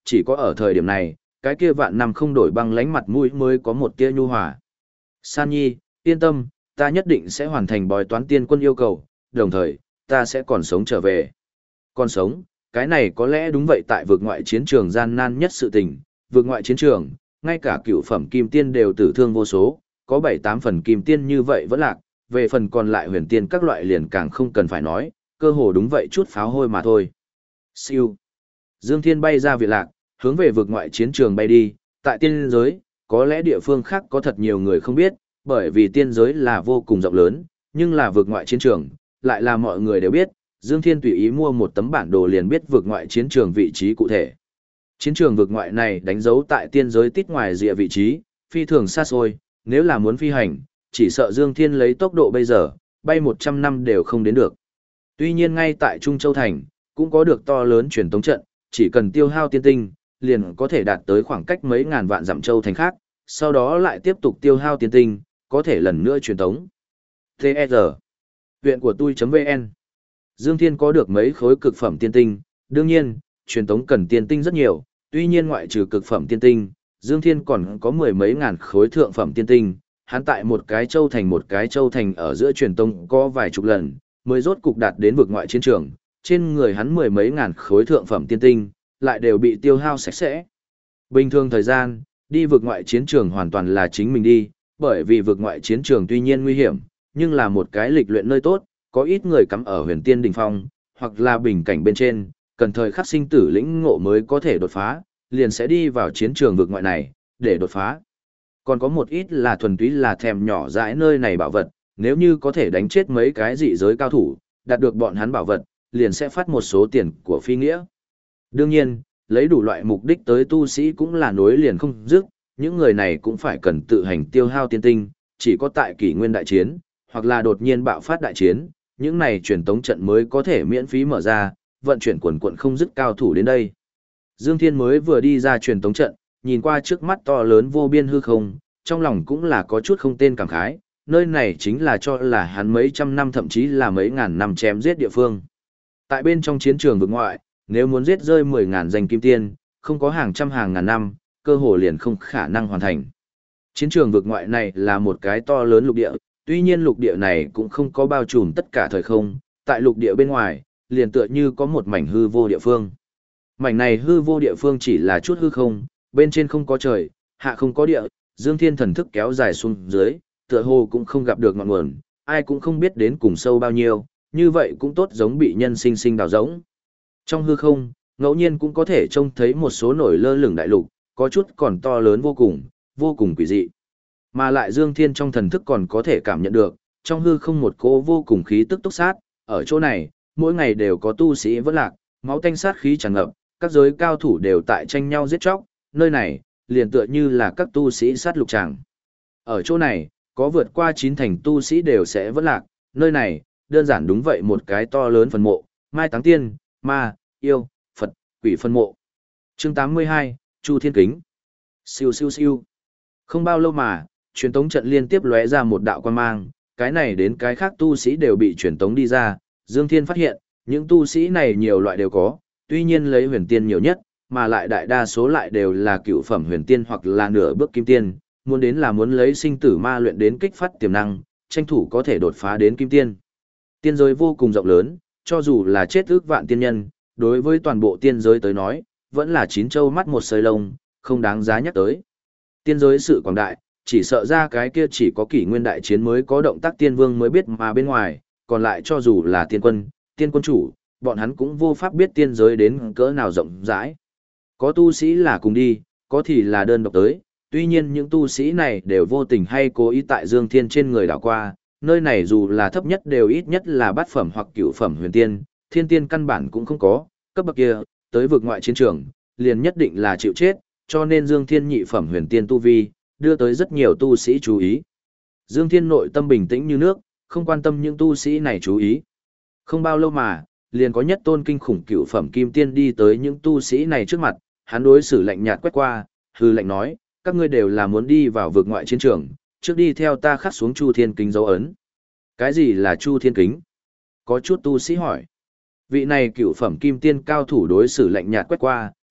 chỉ có ở thời điểm này, cái kia vạn năm không đổi băng lánh mặt mũi mới có một tia nhu hòa. San Nhi, yên tâm, ta nhất định sẽ hoàn thành bói toán tiên quân yêu cầu, đồng thời, ta sẽ còn sống trở về. Còn sống, cái này có lẽ đúng vậy tại vực ngoại chiến trường gian nan nhất sự tình, vực ngoại chiến trường, ngay cả cựu phẩm kim tiên đều tử thương vô số, có 7-8 phần kim tiên như vậy vẫn lạc, về phần còn lại huyền tiên các loại liền càng không cần phải nói, cơ hồ đúng vậy chút pháo hôi mà thôi. Siêu. Dương Thiên bay ra viện lạc, hướng về vực ngoại chiến trường bay đi, tại tiên giới, có lẽ địa phương khác có thật nhiều người không biết, bởi vì tiên giới là vô cùng rộng lớn, nhưng là vực ngoại chiến trường, lại là mọi người đều biết, Dương Thiên tùy ý mua một tấm bản đồ liền biết vực ngoại chiến trường vị trí cụ thể. Chiến trường vực ngoại này đánh dấu tại tiên giới tít ngoài rìa vị trí, phi thường xa xôi, nếu là muốn phi hành, chỉ sợ Dương Thiên lấy tốc độ bây giờ, bay 100 năm đều không đến được. Tuy nhiên ngay tại Trung Châu Thành, cũng có được to lớn truyền tống trận, chỉ cần tiêu hao tiên tinh, liền có thể đạt tới khoảng cách mấy ngàn vạn dặm châu thành khác, sau đó lại tiếp tục tiêu hao tiên tinh, có thể lần nữa truyền tống. TR. Viện của tôi.vn. Dương Thiên có được mấy khối cực phẩm tiên tinh, đương nhiên, truyền tống cần tiên tinh rất nhiều, tuy nhiên ngoại trừ cực phẩm tiên tinh, Dương Thiên còn có mười mấy ngàn khối thượng phẩm tiên tinh, hắn tại một cái châu thành ở giữa truyền tống có vài chục lần, mới rốt cục đạt đến vực ngoại chiến trường, trên người hắn mười mấy ngàn khối thượng phẩm tiên tinh, lại đều bị tiêu hao sạch sẽ. Bình thường thời gian, đi vực ngoại chiến trường hoàn toàn là chính mình đi, bởi vì vực ngoại chiến trường tuy nhiên nguy hiểm, nhưng là một cái lịch luyện nơi tốt, có ít người cắm ở huyền tiên đỉnh phong, hoặc là bình cảnh bên trên, cần thời khắc sinh tử lĩnh ngộ mới có thể đột phá, liền sẽ đi vào chiến trường vực ngoại này, để đột phá. Còn có một ít là thuần túy là thèm nhỏ dãi nơi này bảo vật, nếu như có thể đánh chết mấy cái dị giới cao thủ, đạt được bọn hắn bảo vật, liền sẽ phát một số tiền của phi nghĩa. Đương nhiên, lấy đủ loại mục đích tới tu sĩ cũng là nối liền không dứt, những người này cũng phải cần tự hành tiêu hao tiên tinh, chỉ có tại kỷ nguyên đại chiến, hoặc là đột nhiên bạo phát đại chiến, những này truyền tống trận mới có thể miễn phí mở ra, vận chuyển quần quận không dứt cao thủ đến đây. Dương Thiên mới vừa đi ra truyền tống trận, nhìn qua trước mắt to lớn vô biên hư không, trong lòng cũng là có chút không tên cảm khái, nơi này chính là cho là hắn mấy trăm năm thậm chí là mấy ngàn năm chém giết địa phương. Tại bên trong chiến trường vực ngoại, nếu muốn giết rơi 10.000 danh kim tiên, không có hàng trăm hàng ngàn năm, cơ hồ liền không khả năng hoàn thành. Chiến trường vực ngoại này là một cái to lớn lục địa, tuy nhiên lục địa này cũng không có bao trùm tất cả thời không, tại lục địa bên ngoài, liền tựa như có một mảnh hư vô địa phương. Mảnh này hư vô địa phương chỉ là chút hư không, bên trên không có trời, hạ không có địa, Dương Thiên thần thức kéo dài xuống dưới, tựa hồ cũng không gặp được ngọn nguồn, ai cũng không biết đến cùng sâu bao nhiêu, như vậy cũng tốt giống bị nhân sinh sinh đào rỗng. Trong hư không, ngẫu nhiên cũng có thể trông thấy một số nổi lơ lửng đại lục, có chút còn to lớn vô cùng quỷ dị. Mà lại Dương Thiên trong thần thức còn có thể cảm nhận được, trong hư không một cỗ vô cùng khí tức túc sát, ở chỗ này, mỗi ngày đều có tu sĩ vẫn lạc, máu tanh sát khí tràn ngập, các giới cao thủ đều tại tranh nhau giết chóc, nơi này, liền tựa như là các tu sĩ sát lục tràng. Ở chỗ này, có vượt qua 9 thành tu sĩ đều sẽ vẫn lạc, nơi này, đơn giản đúng vậy một cái to lớn phần mộ, mai táng tiên, ma, yêu, Phật, quỷ phân mộ. Chương 82, Chu Thiên Kính. Siêu siêu siêu. Không bao lâu mà, truyền tống trận liên tiếp lóe ra một đạo quang mang, cái này đến cái khác tu sĩ đều bị truyền tống đi ra, Dương Thiên phát hiện, những tu sĩ này nhiều loại đều có, tuy nhiên lấy huyền tiên nhiều nhất, mà lại đại đa số lại đều là cựu phẩm huyền tiên hoặc là nửa bước kim tiên, muốn đến là muốn lấy sinh tử ma luyện đến kích phát tiềm năng, tranh thủ có thể đột phá đến kim tiên. Tiên giới vô cùng rộng lớn, cho dù là chết ước vạn tiên nhân, đối với toàn bộ tiên giới tới nói, vẫn là chín châu mắt một sợi lông, không đáng giá nhắc tới. Tiên giới sự quảng đại, chỉ sợ ra cái kia chỉ có kỷ nguyên đại chiến mới có động tác tiên vương mới biết mà bên ngoài, còn lại cho dù là tiên quân chủ, bọn hắn cũng vô pháp biết tiên giới đến cỡ nào rộng rãi. Có tu sĩ là cùng đi, có thì là đơn độc tới, tuy nhiên những tu sĩ này đều vô tình hay cố ý tại Dương Thiên trên người đảo qua, nơi này dù là thấp nhất đều ít nhất là bát phẩm hoặc cửu phẩm huyền tiên, thiên tiên căn bản cũng không có, cấp bậc kia, tới vực ngoại chiến trường, liền nhất định là chịu chết, cho nên Dương Thiên nhị phẩm huyền tiên tu vi, đưa tới rất nhiều tu sĩ chú ý. Dương Thiên nội tâm bình tĩnh như nước, không quan tâm những tu sĩ này chú ý. Không bao lâu mà, liền có nhất tôn kinh khủng cửu phẩm kim tiên đi tới những tu sĩ này trước mặt, hắn đối xử lạnh nhạt quét qua, hư lạnh nói, các ngươi đều là muốn đi vào vực ngoại chiến trường, trước đi theo ta khắc xuống Chu Thiên Kính dấu ấn. Cái gì là Chu Thiên Kính? Có chút tu sĩ hỏi. Vị này cửu phẩm kim tiên cao thủ đối xử lạnh nhạt quét qua,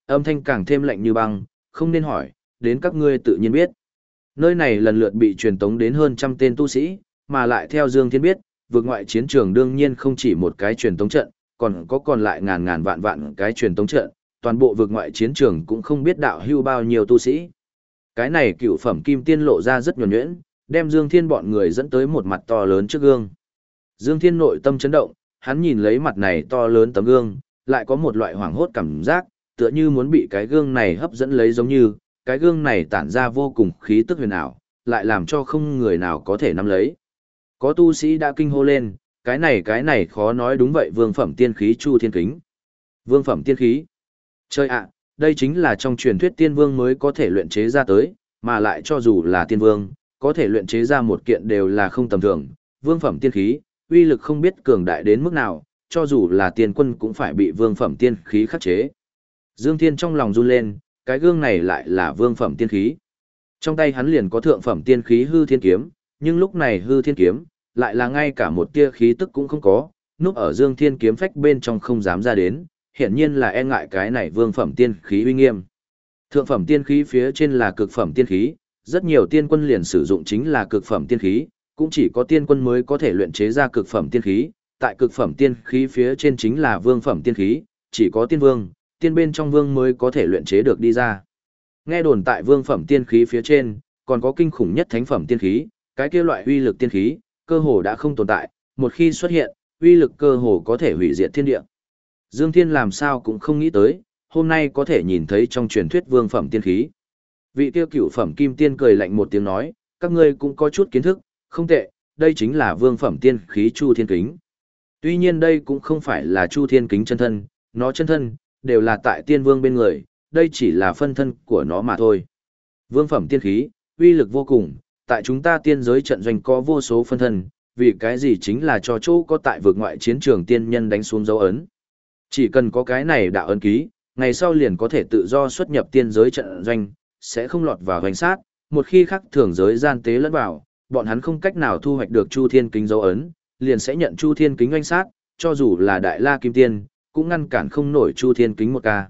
Âm thanh càng thêm lạnh như băng, không nên hỏi, đến các ngươi tự nhiên biết. Nơi này lần lượt bị truyền tống đến hơn trăm tên tu sĩ, mà lại theo Dương Thiên biết, vượt ngoại chiến trường đương nhiên không chỉ một cái truyền tống trận, còn lại ngàn ngàn vạn vạn cái truyền tống trận, toàn bộ vượt ngoại chiến trường cũng không biết đạo hưu bao nhiêu tu sĩ. Cái này cựu phẩm kim tiên lộ ra rất nhuần nhuyễn, đem Dương Thiên bọn người dẫn tới một mặt to lớn trước gương. Dương Thiên nội tâm chấn động, hắn nhìn lấy mặt này to lớn tấm gương, lại có một loại hoảng hốt cảm giác, tựa như muốn bị cái gương này hấp dẫn lấy giống như, cái gương này tản ra vô cùng khí tức huyền ảo, lại làm cho không người nào có thể nắm lấy. Có tu sĩ đã kinh hô lên, cái này khó nói đúng vậy vương phẩm tiên khí Chu Thiên Kính. Vương phẩm tiên khí. Chơi ạ, đây chính là trong truyền thuyết tiên vương mới có thể luyện chế ra tới, mà lại cho dù là tiên vương, có thể luyện chế ra một kiện đều là không tầm thường. Vương phẩm tiên khí, uy lực không biết cường đại đến mức nào, cho dù là tiên quân cũng phải bị vương phẩm tiên khí khắc chế. Dương Thiên trong lòng run lên, cái gương này lại là vương phẩm tiên khí. Trong tay hắn liền có thượng phẩm tiên khí hư thiên kiếm, nhưng lúc này hư thiên kiếm, lại là ngay cả một tia khí tức cũng không có, núp ở Dương Thiên kiếm phách bên trong không dám ra đến, hiển nhiên là e ngại cái này vương phẩm tiên khí uy nghiêm. Thượng phẩm tiên khí phía trên là cực phẩm tiên khí, rất nhiều tiên quân liền sử dụng chính là cực phẩm tiên khí, cũng chỉ có tiên quân mới có thể luyện chế ra cực phẩm tiên khí, tại cực phẩm tiên khí phía trên chính là vương phẩm tiên khí, chỉ có tiên vương, tiên bên trong vương mới có thể luyện chế được đi ra. Nghe đồn tại vương phẩm tiên khí phía trên, còn có kinh khủng nhất thánh phẩm tiên khí, cái kia loại uy lực tiên khí, cơ hồ đã không tồn tại, một khi xuất hiện, uy lực cơ hồ có thể hủy diệt thiên địa. Dương Thiên làm sao cũng không nghĩ tới, hôm nay có thể nhìn thấy trong truyền thuyết vương phẩm tiên khí. Vị tiêu cửu phẩm kim tiên cười lạnh một tiếng nói, các ngươi cũng có chút kiến thức, không tệ, đây chính là vương phẩm tiên khí Chu Thiên Kính. Tuy nhiên đây cũng không phải là Chu Thiên Kính chân thân, nó chân thân, đều là tại tiên vương bên người, đây chỉ là phân thân của nó mà thôi. Vương phẩm tiên khí, uy lực vô cùng, tại chúng ta tiên giới trận doanh có vô số phân thân, vì cái gì chính là cho chỗ có tại vực ngoại chiến trường tiên nhân đánh xuống dấu ấn. Chỉ cần có cái này đạo ấn ký, ngày sau liền có thể tự do xuất nhập tiên giới trận doanh, sẽ không lọt vào hoành sát, một khi khắc thường giới gian tế lẫn vào, bọn hắn không cách nào thu hoạch được Chu Thiên Kính dấu ấn, liền sẽ nhận Chu Thiên Kính oanh sát, cho dù là Đại La Kim Tiên, cũng ngăn cản không nổi Chu Thiên Kính một ca.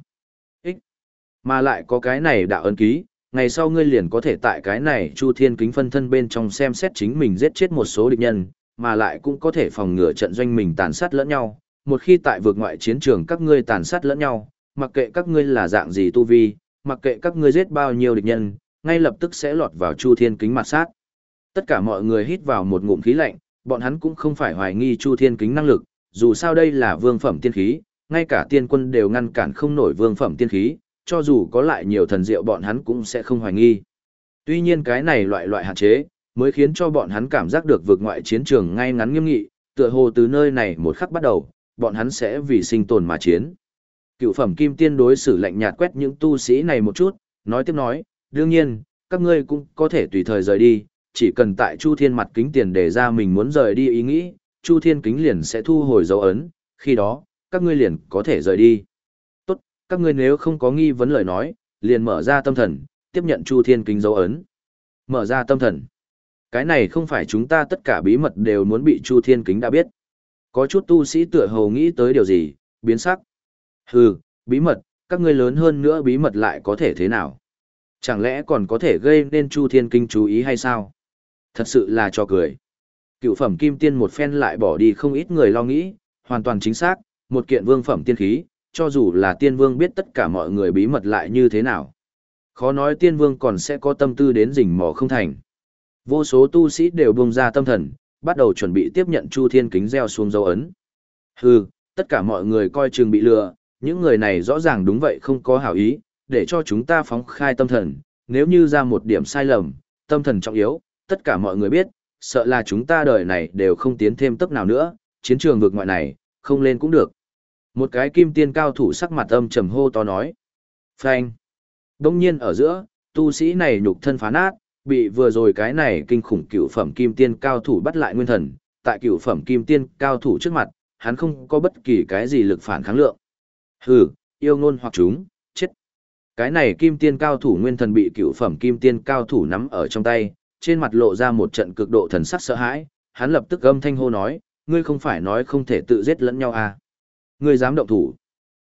Mà lại có cái này đạo ấn ký, ngày sau ngươi liền có thể tại cái này Chu Thiên Kính phân thân bên trong xem xét chính mình giết chết một số địch nhân, mà lại cũng có thể phòng ngừa trận doanh mình tàn sát lẫn nhau. Một khi tại vực ngoại chiến trường các ngươi tàn sát lẫn nhau, mặc kệ các ngươi là dạng gì tu vi, mặc kệ các ngươi giết bao nhiêu địch nhân, ngay lập tức sẽ lọt vào Chu Thiên Kính mặt sát. Tất cả mọi người hít vào một ngụm khí lạnh, bọn hắn cũng không phải hoài nghi Chu Thiên Kính năng lực, dù sao đây là vương phẩm tiên khí, ngay cả tiên quân đều ngăn cản không nổi vương phẩm tiên khí, cho dù có lại nhiều thần diệu bọn hắn cũng sẽ không hoài nghi. Tuy nhiên cái này loại hạn chế, mới khiến cho bọn hắn cảm giác được vực ngoại chiến trường ngay ngắn nghiêm nghị, tựa hồ từ nơi này một khắc bắt đầu, bọn hắn sẽ vì sinh tồn mà chiến. Cựu phẩm kim tiên đối xử lạnh nhạt quét những tu sĩ này một chút, nói tiếp nói, đương nhiên, các ngươi cũng có thể tùy thời rời đi, chỉ cần tại Chu Thiên mặt kính tiền đề ra mình muốn rời đi ý nghĩ, Chu Thiên kính liền sẽ thu hồi dấu ấn, khi đó, các ngươi liền có thể rời đi. Tốt, các ngươi nếu không có nghi vấn lời nói, liền mở ra tâm thần, tiếp nhận Chu Thiên kính dấu ấn. Mở ra tâm thần. Cái này không phải chúng ta tất cả bí mật đều muốn bị Chu Thiên kính đã biết. Có chút tu sĩ tựa hồ nghĩ tới điều gì, biến sắc. Hừ, bí mật, các ngươi lớn hơn nữa bí mật lại có thể thế nào? Chẳng lẽ còn có thể gây nên Chu Thiên Kinh chú ý hay sao? Thật sự là cho cười. Cựu phẩm kim tiên một phen lại bỏ đi không ít người lo nghĩ, hoàn toàn chính xác, một kiện vương phẩm tiên khí, cho dù là tiên vương biết tất cả mọi người bí mật lại như thế nào. Khó nói tiên vương còn sẽ có tâm tư đến rình mò không thành. Vô số tu sĩ đều buông ra tâm thần, bắt đầu chuẩn bị tiếp nhận Chu Thiên kính gieo xuống dấu ấn. Hừ, tất cả mọi người coi chừng bị lừa, những người này rõ ràng đúng vậy không có hảo ý, để cho chúng ta phóng khai tâm thần, nếu như ra một điểm sai lầm, tâm thần trọng yếu, tất cả mọi người biết, sợ là chúng ta đời này đều không tiến thêm tốc nào nữa, chiến trường vực ngoại này, không lên cũng được. Một cái kim tiên cao thủ sắc mặt âm trầm hô to nói. Phanh. Đông nhiên ở giữa, tu sĩ này nhục thân phá nát, bị vừa rồi cái này kinh khủng cửu phẩm kim tiên cao thủ bắt lại nguyên thần, tại cửu phẩm kim tiên cao thủ trước mặt, hắn không có bất kỳ cái gì lực phản kháng lượng. Hừ, yêu ngôn hoặc chúng, chết. Cái này kim tiên cao thủ nguyên thần bị cửu phẩm kim tiên cao thủ nắm ở trong tay, trên mặt lộ ra một trận cực độ thần sắc sợ hãi, hắn lập tức âm thanh hô nói, ngươi không phải nói không thể tự giết lẫn nhau à? Ngươi dám động thủ?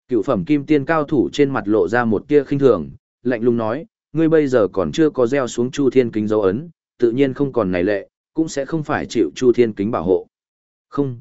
Cựu phẩm kim tiên cao thủ trên mặt lộ ra một tia khinh thường, lạnh lùng nói, ngươi bây giờ còn chưa có gieo xuống Chu Thiên Kính dấu ấn, tự nhiên không còn này lệ, cũng sẽ không phải chịu Chu Thiên Kính bảo hộ. Không,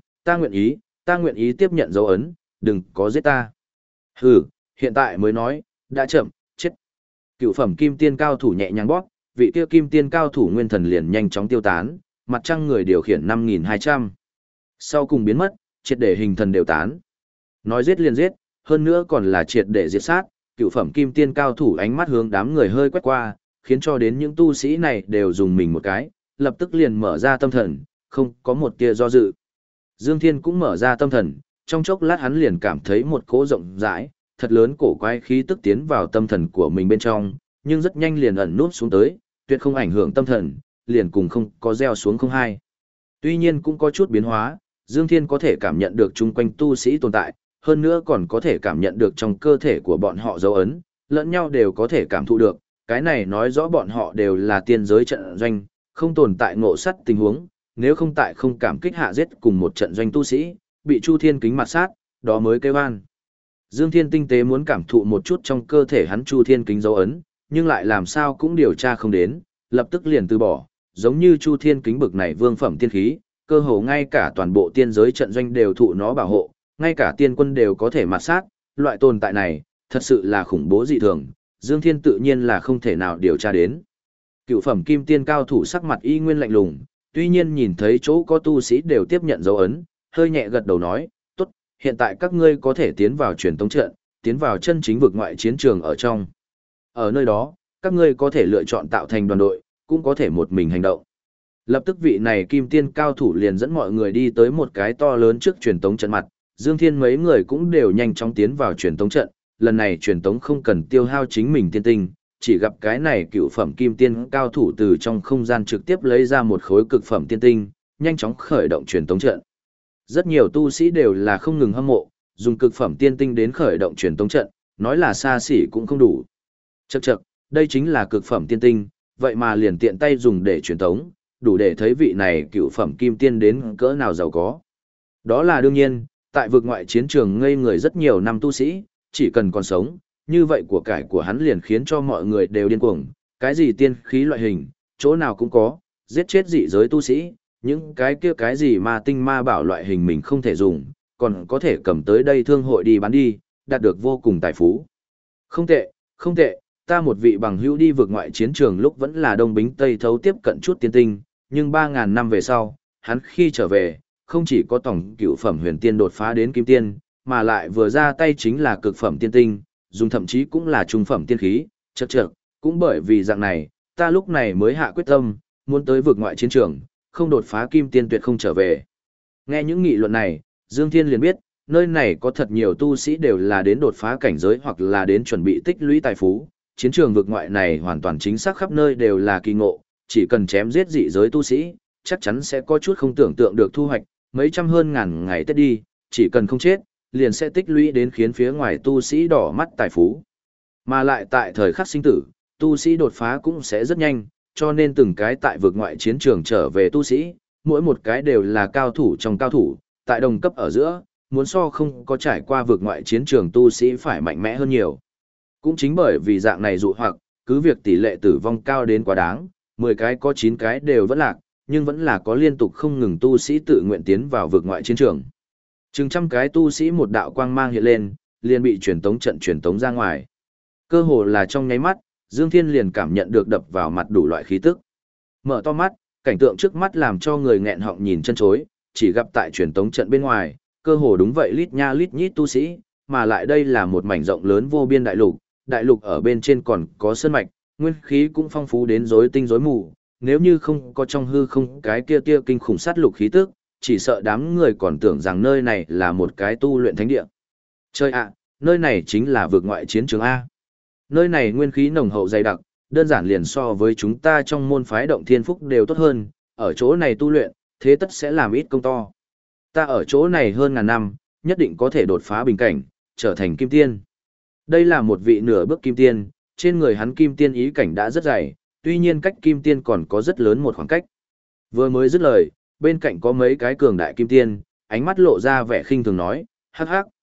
ta nguyện ý tiếp nhận dấu ấn, đừng có giết ta. Hừ, hiện tại mới nói, đã chậm, chết. Cựu phẩm kim tiên cao thủ nhẹ nhàng bóp, vị kia kim tiên cao thủ nguyên thần liền nhanh chóng tiêu tán, mặt trăng người điều khiển 5200. Sau cùng biến mất, triệt để hình thần đều tán. Nói giết liền giết, hơn nữa còn là triệt để diệt sát, cựu phẩm kim tiên cao thủ ánh mắt hướng đám người hơi quét qua, khiến cho đến những tu sĩ này đều dùng mình một cái, lập tức liền mở ra tâm thần, không có một tia do dự. Dương Thiên cũng mở ra tâm thần, trong chốc lát hắn liền cảm thấy một cỗ rộng rãi, thật lớn cổ quái khí tức tiến vào tâm thần của mình bên trong, nhưng rất nhanh liền ẩn nút xuống tới, tuyệt không ảnh hưởng tâm thần, liền cùng không có gieo xuống không hai. Tuy nhiên cũng có chút biến hóa, Dương Thiên có thể cảm nhận được chung quanh tu sĩ tồn tại, hơn nữa còn có thể cảm nhận được trong cơ thể của bọn họ dấu ấn, lẫn nhau đều có thể cảm thụ được, cái này nói rõ bọn họ đều là tiên giới trận doanh, không tồn tại ngộ sắt tình huống, nếu không tại không cảm kích hạ giết cùng một trận doanh tu sĩ, bị Chu Thiên Kính mặt sát, đó mới kêu an. Dương Thiên tinh tế muốn cảm thụ một chút trong cơ thể hắn Chu Thiên Kính dấu ấn, nhưng lại làm sao cũng điều tra không đến, lập tức liền từ bỏ, giống như Chu Thiên Kính bực này vương phẩm tiên khí, cơ hồ ngay cả toàn bộ tiên giới trận doanh đều thụ nó bảo hộ, ngay cả tiên quân đều có thể mặt sát, loại tồn tại này, thật sự là khủng bố dị thường, Dương Thiên tự nhiên là không thể nào điều tra đến. Cựu phẩm kim tiên cao thủ sắc mặt y nguyên lạnh lùng, tuy nhiên nhìn thấy chỗ có tu sĩ đều tiếp nhận dấu ấn, hơi nhẹ gật đầu nói, tốt, hiện tại các ngươi có thể tiến vào truyền tống trận, tiến vào chân chính vực ngoại chiến trường ở trong. Ở nơi đó, các ngươi có thể lựa chọn tạo thành đoàn đội, cũng có thể một mình hành động. Lập tức vị này kim tiên cao thủ liền dẫn mọi người đi tới một cái to lớn trước truyền tống trận mặt, Dương Thiên mấy người cũng đều nhanh chóng tiến vào truyền tống trận, lần này truyền tống không cần tiêu hao chính mình tiên tinh, chỉ gặp cái này cựu phẩm kim tiên cao thủ từ trong không gian trực tiếp lấy ra một khối cực phẩm tiên tinh, nhanh chóng khởi động truyền tống trận. Rất nhiều tu sĩ đều là không ngừng hâm mộ, dùng cực phẩm tiên tinh đến khởi động truyền tống trận, nói là xa xỉ cũng không đủ. Chậc chậc, đây chính là cực phẩm tiên tinh, vậy mà liền tiện tay dùng để truyền tống, đủ để thấy vị này cựu phẩm kim tiên đến cỡ nào giàu có. Đó là đương nhiên, tại vực ngoại chiến trường ngây người rất nhiều năm tu sĩ, chỉ cần còn sống, như vậy của cải của hắn liền khiến cho mọi người đều điên cuồng, cái gì tiên khí loại hình, chỗ nào cũng có, giết chết dị giới tu sĩ, những cái kia cái gì ma tinh ma bảo loại hình mình không thể dùng, còn có thể cầm tới đây thương hội đi bán đi, đạt được vô cùng tài phú. Không tệ, không tệ, ta một vị bằng hữu đi vực ngoại chiến trường lúc vẫn là đông bính tây thấu tiếp cận chút tiên tinh, nhưng 3.000 năm về sau, hắn khi trở về, không chỉ có tổng cựu phẩm huyền tiên đột phá đến kim tiên, mà lại vừa ra tay chính là cực phẩm tiên tinh, dùng thậm chí cũng là trung phẩm tiên khí, chậc chậc, cũng bởi vì dạng này, ta lúc này mới hạ quyết tâm, muốn tới vực ngoại chiến trường, không đột phá kim tiên tuyệt không trở về. Nghe những nghị luận này, Dương Thiên liền biết, nơi này có thật nhiều tu sĩ đều là đến đột phá cảnh giới hoặc là đến chuẩn bị tích lũy tài phú, chiến trường vực ngoại này hoàn toàn chính xác khắp nơi đều là kỳ ngộ, chỉ cần chém giết dị giới tu sĩ, chắc chắn sẽ có chút không tưởng tượng được thu hoạch, mấy trăm hơn ngàn ngày Tết đi, chỉ cần không chết, liền sẽ tích lũy đến khiến phía ngoài tu sĩ đỏ mắt tài phú. Mà lại tại thời khắc sinh tử, tu sĩ đột phá cũng sẽ rất nhanh, cho nên từng cái tại vực ngoại chiến trường trở về tu sĩ, mỗi một cái đều là cao thủ trong cao thủ, tại đồng cấp ở giữa, muốn so không có trải qua vực ngoại chiến trường tu sĩ phải mạnh mẽ hơn nhiều. Cũng chính bởi vì dạng này dụ hoặc, cứ việc tỷ lệ tử vong cao đến quá đáng, 10 cái có 9 cái đều vẫn lạc, nhưng vẫn là có liên tục không ngừng tu sĩ tự nguyện tiến vào vực ngoại chiến trường. Chừng trăm cái tu sĩ một đạo quang mang hiện lên, liền bị truyền tống ra ngoài. Cơ hồ là trong nháy mắt, Dương Thiên liền cảm nhận được đập vào mặt đủ loại khí tức. Mở to mắt, cảnh tượng trước mắt làm cho người nghẹn họng nhìn chân chối, chỉ gặp tại truyền tống trận bên ngoài, cơ hồ đúng vậy lít nha lít nhít tu sĩ, mà lại đây là một mảnh rộng lớn vô biên đại lục ở bên trên còn có sơn mạch, nguyên khí cũng phong phú đến rối tinh rối mù, nếu như không có trong hư không cái kia tia kinh khủng sát lục khí tức, chỉ sợ đám người còn tưởng rằng nơi này là một cái tu luyện thánh địa. Chơi ạ, nơi này chính là vực ngoại chiến trường A. Nơi này nguyên khí nồng hậu dày đặc, đơn giản liền so với chúng ta trong môn phái động thiên phúc đều tốt hơn, ở chỗ này tu luyện, thế tất sẽ làm ít công to. Ta ở chỗ này hơn ngàn năm, nhất định có thể đột phá bình cảnh, trở thành kim tiên. Đây là một vị nửa bước kim tiên, trên người hắn kim tiên ý cảnh đã rất dày, tuy nhiên cách kim tiên còn có rất lớn một khoảng cách. Vừa mới dứt lời, bên cạnh có mấy cái cường đại kim tiên, ánh mắt lộ ra vẻ khinh thường nói, hắc hắc,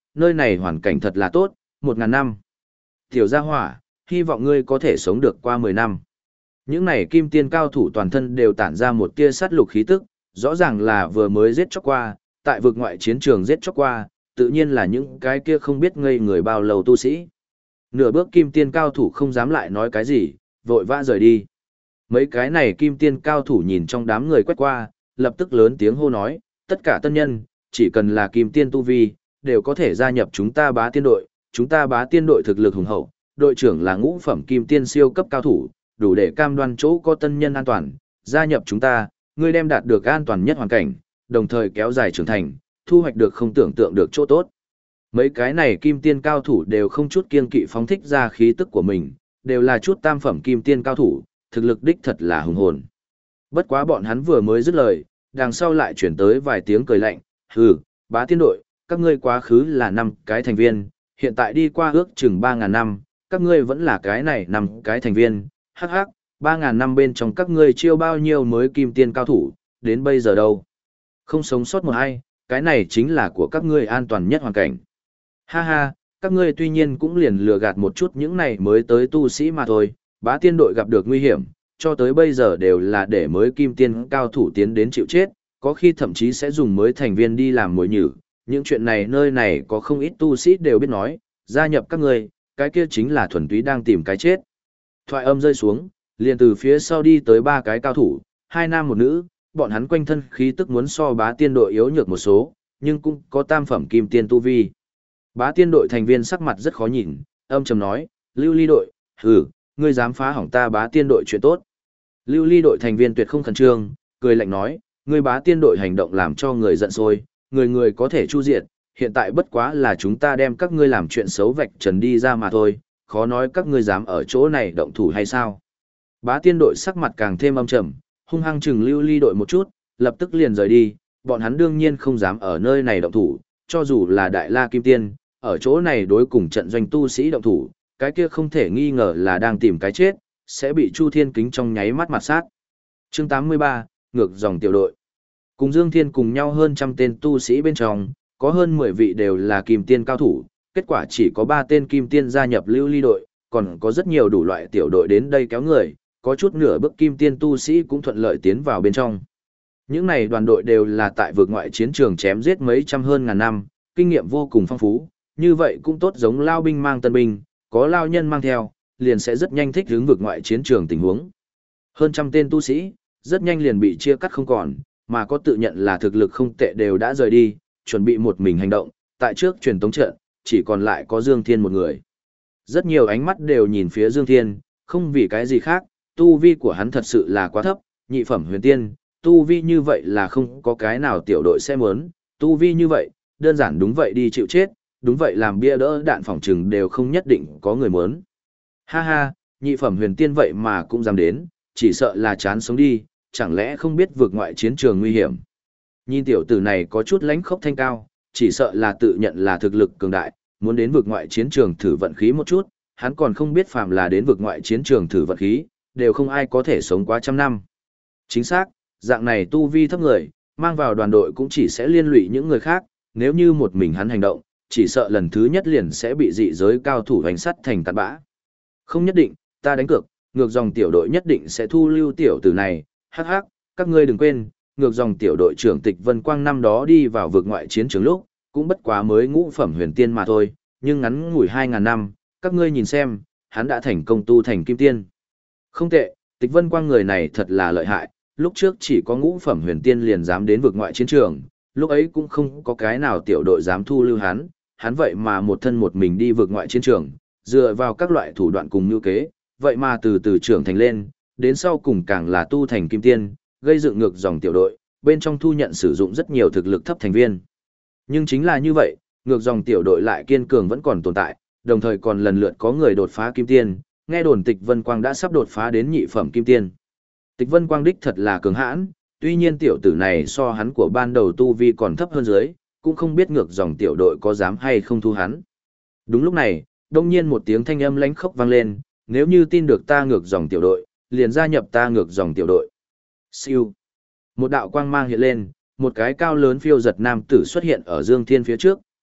nơi này hoàn cảnh thật là tốt, 1.000 năm. Tiểu gia hỏa, hy vọng ngươi có thể sống được qua 10 năm. Những này kim tiên cao thủ toàn thân đều tản ra một tia sát lục khí tức, rõ ràng là vừa mới giết chóc qua, tại vực ngoại chiến trường giết chóc qua, tự nhiên là những cái kia không biết ngây người bao lâu tu sĩ. Nửa bước kim tiên cao thủ không dám lại nói cái gì, vội vã rời đi. Mấy cái này kim tiên cao thủ nhìn trong đám người quét qua, lập tức lớn tiếng hô nói, tất cả tân nhân, chỉ cần là kim tiên tu vi, đều có thể gia nhập chúng ta Bá Tiên đội, chúng ta Bá Tiên đội thực lực hùng hậu, đội trưởng là ngũ phẩm kim tiên siêu cấp cao thủ, đủ để cam đoan chỗ có tân nhân an toàn, gia nhập chúng ta, ngươi đem đạt được an toàn nhất hoàn cảnh, đồng thời kéo dài trưởng thành, thu hoạch được không tưởng tượng được chỗ tốt. Mấy cái này kim tiên cao thủ đều không chút kiêng kỵ phóng thích ra khí tức của mình, đều là chút tam phẩm kim tiên cao thủ, thực lực đích thật là hùng hồn. Bất quá bọn hắn vừa mới dứt lời, đằng sau lại chuyển tới vài tiếng cười lạnh, hừ, Bá Tiên đội, các ngươi quá khứ là 5 cái thành viên, hiện tại đi qua ước chừng 3.000 năm, các ngươi vẫn là cái này 5 cái thành viên, hắc hắc, 3.000 năm bên trong các ngươi chiêu bao nhiêu mới kim tiên cao thủ, đến bây giờ đâu. Không sống sót một ai, cái này chính là của các ngươi an toàn nhất hoàn cảnh. Ha ha, các ngươi tuy nhiên cũng liền lừa gạt một chút những này mới tới tu sĩ mà thôi, Bá Tiên đội gặp được nguy hiểm, cho tới bây giờ đều là để mới kim tiên cao thủ tiến đến chịu chết, có khi thậm chí sẽ dùng mới thành viên đi làm mồi nhử. Những chuyện này nơi này có không ít tu sĩ đều biết nói, gia nhập các ngươi, cái kia chính là thuần túy đang tìm cái chết. Thoại âm rơi xuống, liền từ phía sau đi tới 3 cái cao thủ, 2 nam 1 nữ, bọn hắn quanh thân khí tức muốn so Bá Tiên đội yếu nhược một số, nhưng cũng có tam phẩm kim tiên tu vi. Bá Tiên đội thành viên sắc mặt rất khó nhìn, âm trầm nói, Lưu Ly đội, hừ, ngươi dám phá hỏng ta Bá Tiên đội chuyện tốt. Lưu Ly đội thành viên tuyệt không khẩn trương, cười lạnh nói, ngươi Bá Tiên đội hành động làm cho người giận sôi, người người có thể chu diệt, hiện tại bất quá là chúng ta đem các ngươi làm chuyện xấu vạch trần đi ra mà thôi, khó nói các ngươi dám ở chỗ này động thủ hay sao. Bá Tiên đội sắc mặt càng thêm âm trầm, hung hăng chừng Lưu Ly đội một chút, lập tức liền rời đi, bọn hắn đương nhiên không dám ở nơi này động thủ, cho dù là Đại La Kim Tiên, ở chỗ này đối cùng trận doanh tu sĩ động thủ, cái kia không thể nghi ngờ là đang tìm cái chết, sẽ bị Chu Thiên Kính trong nháy mắt mặt sát. Chương 83, ngược dòng tiểu đội. Cùng Dương Thiên cùng nhau hơn trăm tên tu sĩ bên trong, có hơn 10 vị đều là kim tiên cao thủ, kết quả chỉ có 3 tên kim tiên gia nhập Lưu Ly đội, còn có rất nhiều đủ loại tiểu đội đến đây kéo người, có chút nửa bước kim tiên tu sĩ cũng thuận lợi tiến vào bên trong. Những này đoàn đội đều là tại vực ngoại chiến trường chém giết mấy trăm hơn ngàn năm, kinh nghiệm vô cùng phong phú, như vậy cũng tốt giống lao binh mang tân binh, có lao nhân mang theo, liền sẽ rất nhanh thích hướng vực ngoại chiến trường tình huống. Hơn trăm tên tu sĩ, rất nhanh liền bị chia cắt không còn, mà có tự nhận là thực lực không tệ đều đã rời đi, chuẩn bị một mình hành động, tại trước truyền tống trận, chỉ còn lại có Dương Thiên một người. Rất nhiều ánh mắt đều nhìn phía Dương Thiên, không vì cái gì khác, tu vi của hắn thật sự là quá thấp, nhị phẩm huyền tiên, tu vi như vậy là không có cái nào tiểu đội sẽ muốn, tu vi như vậy, đơn giản đúng vậy đi chịu chết, đúng vậy làm bia đỡ đạn phòng trừng đều không nhất định có người muốn. Ha ha, nhị phẩm huyền tiên vậy mà cũng dám đến, chỉ sợ là chán sống đi, chẳng lẽ không biết vượt ngoại chiến trường nguy hiểm. Nhìn tiểu tử này có chút lãnh khốc thanh cao, chỉ sợ là tự nhận là thực lực cường đại, muốn đến vượt ngoại chiến trường thử vận khí một chút, hắn còn không biết phàm là đến vượt ngoại chiến trường thử vận khí, đều không ai có thể sống quá trăm năm. Chính xác, dạng này tu vi thấp người, mang vào đoàn đội cũng chỉ sẽ liên lụy những người khác, nếu như một mình hắn hành động, chỉ sợ lần thứ nhất liền sẽ bị dị giới cao thủ hành sắt thành tạt bã. Không nhất định, ta đánh cược, ngược dòng tiểu đội nhất định sẽ thu lưu tiểu tử này, hắc hắc, các ngươi đừng quên, ngược dòng tiểu đội trưởng Tịch Vân Quang năm đó đi vào vực ngoại chiến trường lúc, cũng bất quá mới ngũ phẩm huyền tiên mà thôi, nhưng ngắn ngủi 2.000 năm, các ngươi nhìn xem, hắn đã thành công tu thành kim tiên. Không tệ, Tịch Vân Quang người này thật là lợi hại, lúc trước chỉ có ngũ phẩm huyền tiên liền dám đến vực ngoại chiến trường, lúc ấy cũng không có cái nào tiểu đội dám thu lưu hắn, hắn vậy mà một thân một mình đi vực ngoại chiến trường, dựa vào các loại thủ đoạn cùng mưu kế, vậy mà từ từ trưởng thành lên, đến sau cùng càng là tu thành kim tiên, gây dựng ngược dòng tiểu đội, bên trong thu nhận sử dụng rất nhiều thực lực thấp thành viên. Nhưng chính là như vậy, ngược dòng tiểu đội lại kiên cường vẫn còn tồn tại, đồng thời còn lần lượt có người đột phá kim tiên, nghe đồn Tịch Vân Quang đã sắp đột phá đến nhị phẩm kim tiên. Tịch Vân Quang đích thật là cường hãn, tuy nhiên tiểu tử này so hắn của ban đầu tu vi còn thấp hơn dưới, cũng không biết ngược dòng tiểu đội có dám hay không thu hắn. Đúng lúc này, đông nhiên một tiếng thanh âm lãnh khốc vang lên, nếu như tin được ta ngược dòng tiểu đội, liền gia nhập ta ngược dòng tiểu đội. Siêu. Một đạo quang mang hiện lên, một cái cao lớn phiêu giật nam tử xuất hiện ở Dương Thiên phía trước,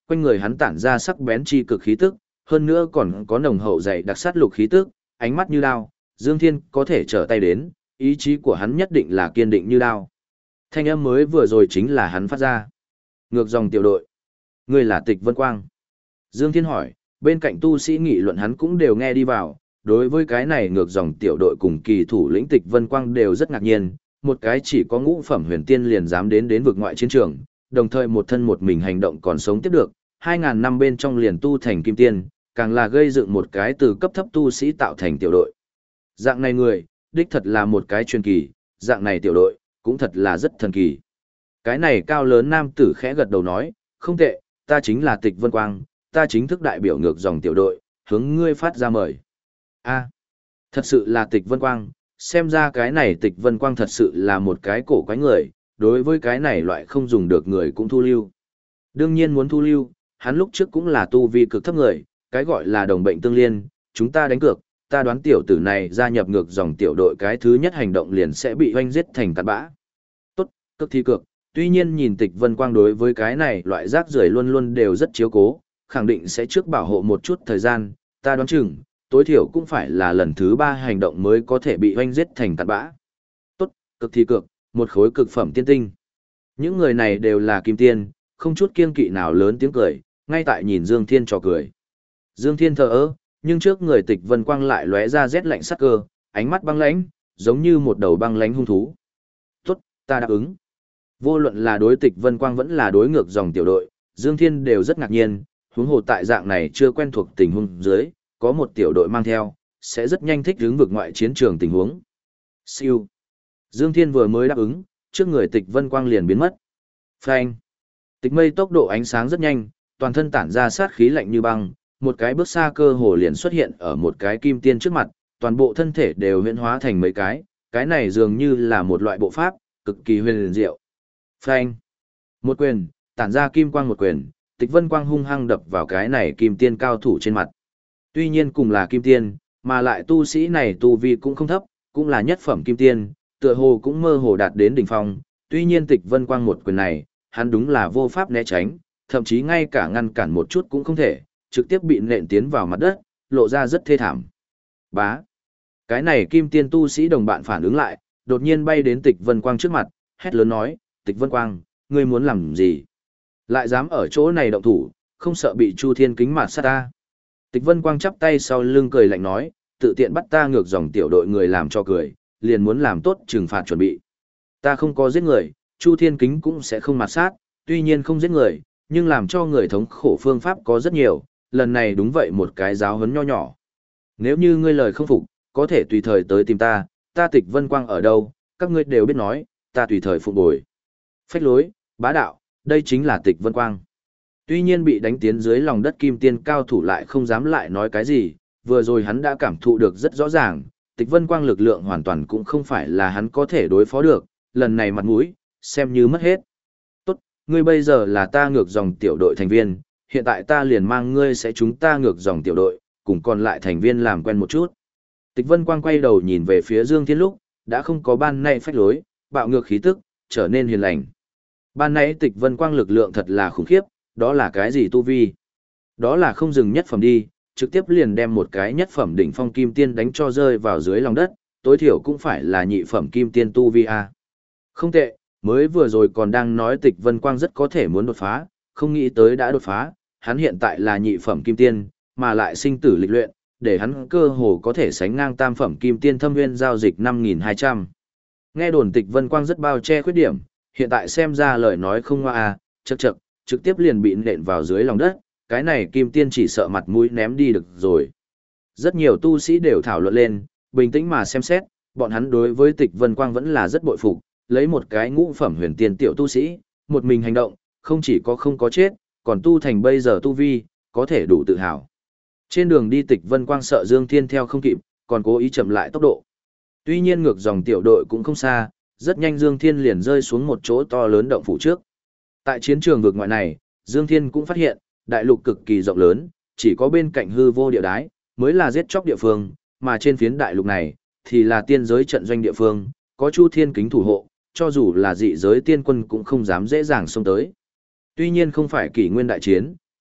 quanh người hắn tản ra sắc bén chi cực khí tức, hơn nữa còn có nồng hậu dày đặc sát lục khí tức, ánh mắt như đao, Dương Thiên có thể trở tay đến, ý chí của hắn nhất định là kiên định như đao. Thanh âm mới vừa rồi chính là hắn phát ra. Ngược dòng tiểu đội. Ngươi là Tịch Vân Quang. Dương Thiên hỏi, bên cạnh tu sĩ nghị luận hắn cũng đều nghe đi vào, đối với cái này ngược dòng tiểu đội cùng kỳ thủ lĩnh Tịch Vân Quang đều rất ngạc nhiên, một cái chỉ có ngũ phẩm huyền tiên liền dám đến vực ngoại chiến trường, đồng thời một thân một mình hành động còn sống tiếp được, 2000 năm bên trong liền tu thành kim tiên, càng là gây dựng một cái từ cấp thấp tu sĩ tạo thành tiểu đội. Dạng này người, đích thật là một cái truyền kỳ, dạng này tiểu đội, cũng thật là rất thần kỳ. Cái này cao lớn nam tử khẽ gật đầu nói, không tệ, ta chính là Tịch Vân Quang, ta chính thức đại biểu ngược dòng tiểu đội, hướng ngươi phát ra mời. A, thật sự là Tịch Vân Quang, xem ra cái này Tịch Vân Quang thật sự là một cái cổ quái người, đối với cái này loại không dùng được người cũng thu lưu. Đương nhiên muốn thu lưu, hắn lúc trước cũng là tu vi cực thấp người, cái gọi là đồng bệnh tương liên, chúng ta đánh cược, ta đoán tiểu tử này gia nhập ngược dòng tiểu đội cái thứ nhất hành động liền sẽ bị hoanh giết thành cát bã. Tốt, cực thi cược, tuy nhiên nhìn Tịch Vân Quang đối với cái này loại rác rưởi luôn luôn đều rất chiếu cố, khẳng định sẽ trước bảo hộ một chút thời gian, ta đoán chừng, tối thiểu cũng phải là lần thứ 3 hành động mới có thể bị hoanh giết thành cát bã. Tốt, cực thi cược, một khối cực phẩm tiên tinh. Những người này đều là kim tiên, không chút kiêng kỵ nào lớn tiếng cười, ngay tại nhìn Dương Thiên trò cười. Dương Thiên thờ ơ, nhưng trước người Tịch Vân Quang lại lóe ra rét lạnh sắc cơ, ánh mắt băng lãnh, giống như một đầu băng lãnh hung thú. Tốt, ta đáp ứng. Vô luận là đối Tịch Vân Quang vẫn là đối ngược dòng tiểu đội, Dương Thiên đều rất ngạc nhiên, huống hồ tại dạng này chưa quen thuộc tình huống dưới, có một tiểu đội mang theo, sẽ rất nhanh thích ứng vực ngoại chiến trường tình huống. Siêu. Dương Thiên vừa mới đáp ứng, trước người Tịch Vân Quang liền biến mất. Phanh. Tịch Mây tốc độ ánh sáng rất nhanh, toàn thân tản ra sát khí lạnh như băng, một cái bước xa cơ hồ liền xuất hiện ở một cái kim tiên trước mặt, toàn bộ thân thể đều huyễn hóa thành mấy cái này dường như là một loại bộ pháp, cực kỳ huyền diệu. Phanh. Một quyền, tản ra kim quang một quyền, Tịch Vân Quang hung hăng đập vào cái này kim tiên cao thủ trên mặt. Tuy nhiên cùng là kim tiên, mà lại tu sĩ này tu vi cũng không thấp, cũng là nhất phẩm kim tiên, tựa hồ cũng mơ hồ đạt đến đỉnh phong, tuy nhiên Tịch Vân Quang một quyền này, hắn đúng là vô pháp né tránh, thậm chí ngay cả ngăn cản một chút cũng không thể, trực tiếp bị nện tiến vào mặt đất, lộ ra rất thê thảm. Bá. Cái này kim tiên tu sĩ đồng bạn phản ứng lại, đột nhiên bay đến Tịch Vân Quang trước mặt, hét lớn nói, Tịch Vân Quang, ngươi muốn làm gì? Lại dám ở chỗ này động thủ, không sợ bị Chu Thiên kính mạt sát ta. Tịch Vân Quang chắp tay sau lưng cười lạnh nói, tự tiện bắt ta ngược dòng tiểu đội người làm cho cười, liền muốn làm tốt trừng phạt chuẩn bị. Ta không có giết người, Chu Thiên kính cũng sẽ không mạt sát, tuy nhiên không giết người, nhưng làm cho người thống khổ phương pháp có rất nhiều, lần này đúng vậy một cái giáo huấn nho nhỏ. Nếu như ngươi lời không phục, có thể tùy thời tới tìm ta, ta Tịch Vân Quang ở đâu, các ngươi đều biết nói, ta tùy thời phục bồi. Phách lối, bá đạo, đây chính là Tịch Vân Quang. Tuy nhiên bị đánh tiến dưới lòng đất kim tiên cao thủ lại không dám lại nói cái gì, vừa rồi hắn đã cảm thụ được rất rõ ràng, Tịch Vân Quang lực lượng hoàn toàn cũng không phải là hắn có thể đối phó được, lần này mặt mũi, xem như mất hết. Tốt, ngươi bây giờ là ta ngược dòng tiểu đội thành viên, hiện tại ta liền mang ngươi sẽ chúng ta ngược dòng tiểu đội, cùng còn lại thành viên làm quen một chút. Tịch Vân Quang quay đầu nhìn về phía Dương Thiên lúc, đã không có ban nay phách lối, bạo ngược khí tức, trở nên hiền lành. Ban nãy Tịch Vân Quang lực lượng thật là khủng khiếp, đó là cái gì tu vi? Đó là không dừng nhất phẩm đi, trực tiếp liền đem một cái nhất phẩm đỉnh phong kim tiên đánh cho rơi vào dưới lòng đất, tối thiểu cũng phải là nhị phẩm kim tiên tu vi a. Không tệ, mới vừa rồi còn đang nói Tịch Vân Quang rất có thể muốn đột phá, không nghĩ tới đã đột phá, hắn hiện tại là nhị phẩm kim tiên, mà lại sinh tử lịch luyện, để hắn cơ hồ có thể sánh ngang tam phẩm kim tiên thâm nguyên giao dịch 5200. Nghe đồn Tịch Vân Quang rất bao che khuyết điểm, hiện tại xem ra lời nói không ngoa a, chậc chậc, trực tiếp liền bị nện vào dưới lòng đất, cái này kim tiên chỉ sợ mặt mũi ném đi được rồi. Rất nhiều tu sĩ đều thảo luận lên, bình tĩnh mà xem xét, bọn hắn đối với Tịch Vân Quang vẫn là rất bội phục, lấy một cái ngũ phẩm huyền tiên tiểu tu sĩ, một mình hành động, không chỉ có không có chết, còn tu thành bây giờ tu vi, có thể đủ tự hào. Trên đường đi Tịch Vân Quang sợ Dương Thiên theo không kịp, còn cố ý chậm lại tốc độ. Tuy nhiên ngược dòng tiểu đội cũng không xa, rất nhanh Dương Thiên liền rơi xuống một chỗ to lớn động phủ trước. Tại chiến trường vực ngoại này, Dương Thiên cũng phát hiện, đại lục cực kỳ rộng lớn, chỉ có bên cạnh hư vô địa đái, mới là giết chóc địa phương, mà trên phiến đại lục này, thì là tiên giới trận doanh địa phương, có Chu Thiên kính thủ hộ, cho dù là dị giới tiên quân cũng không dám dễ dàng xông tới. Tuy nhiên không phải kỷ nguyên đại chiến,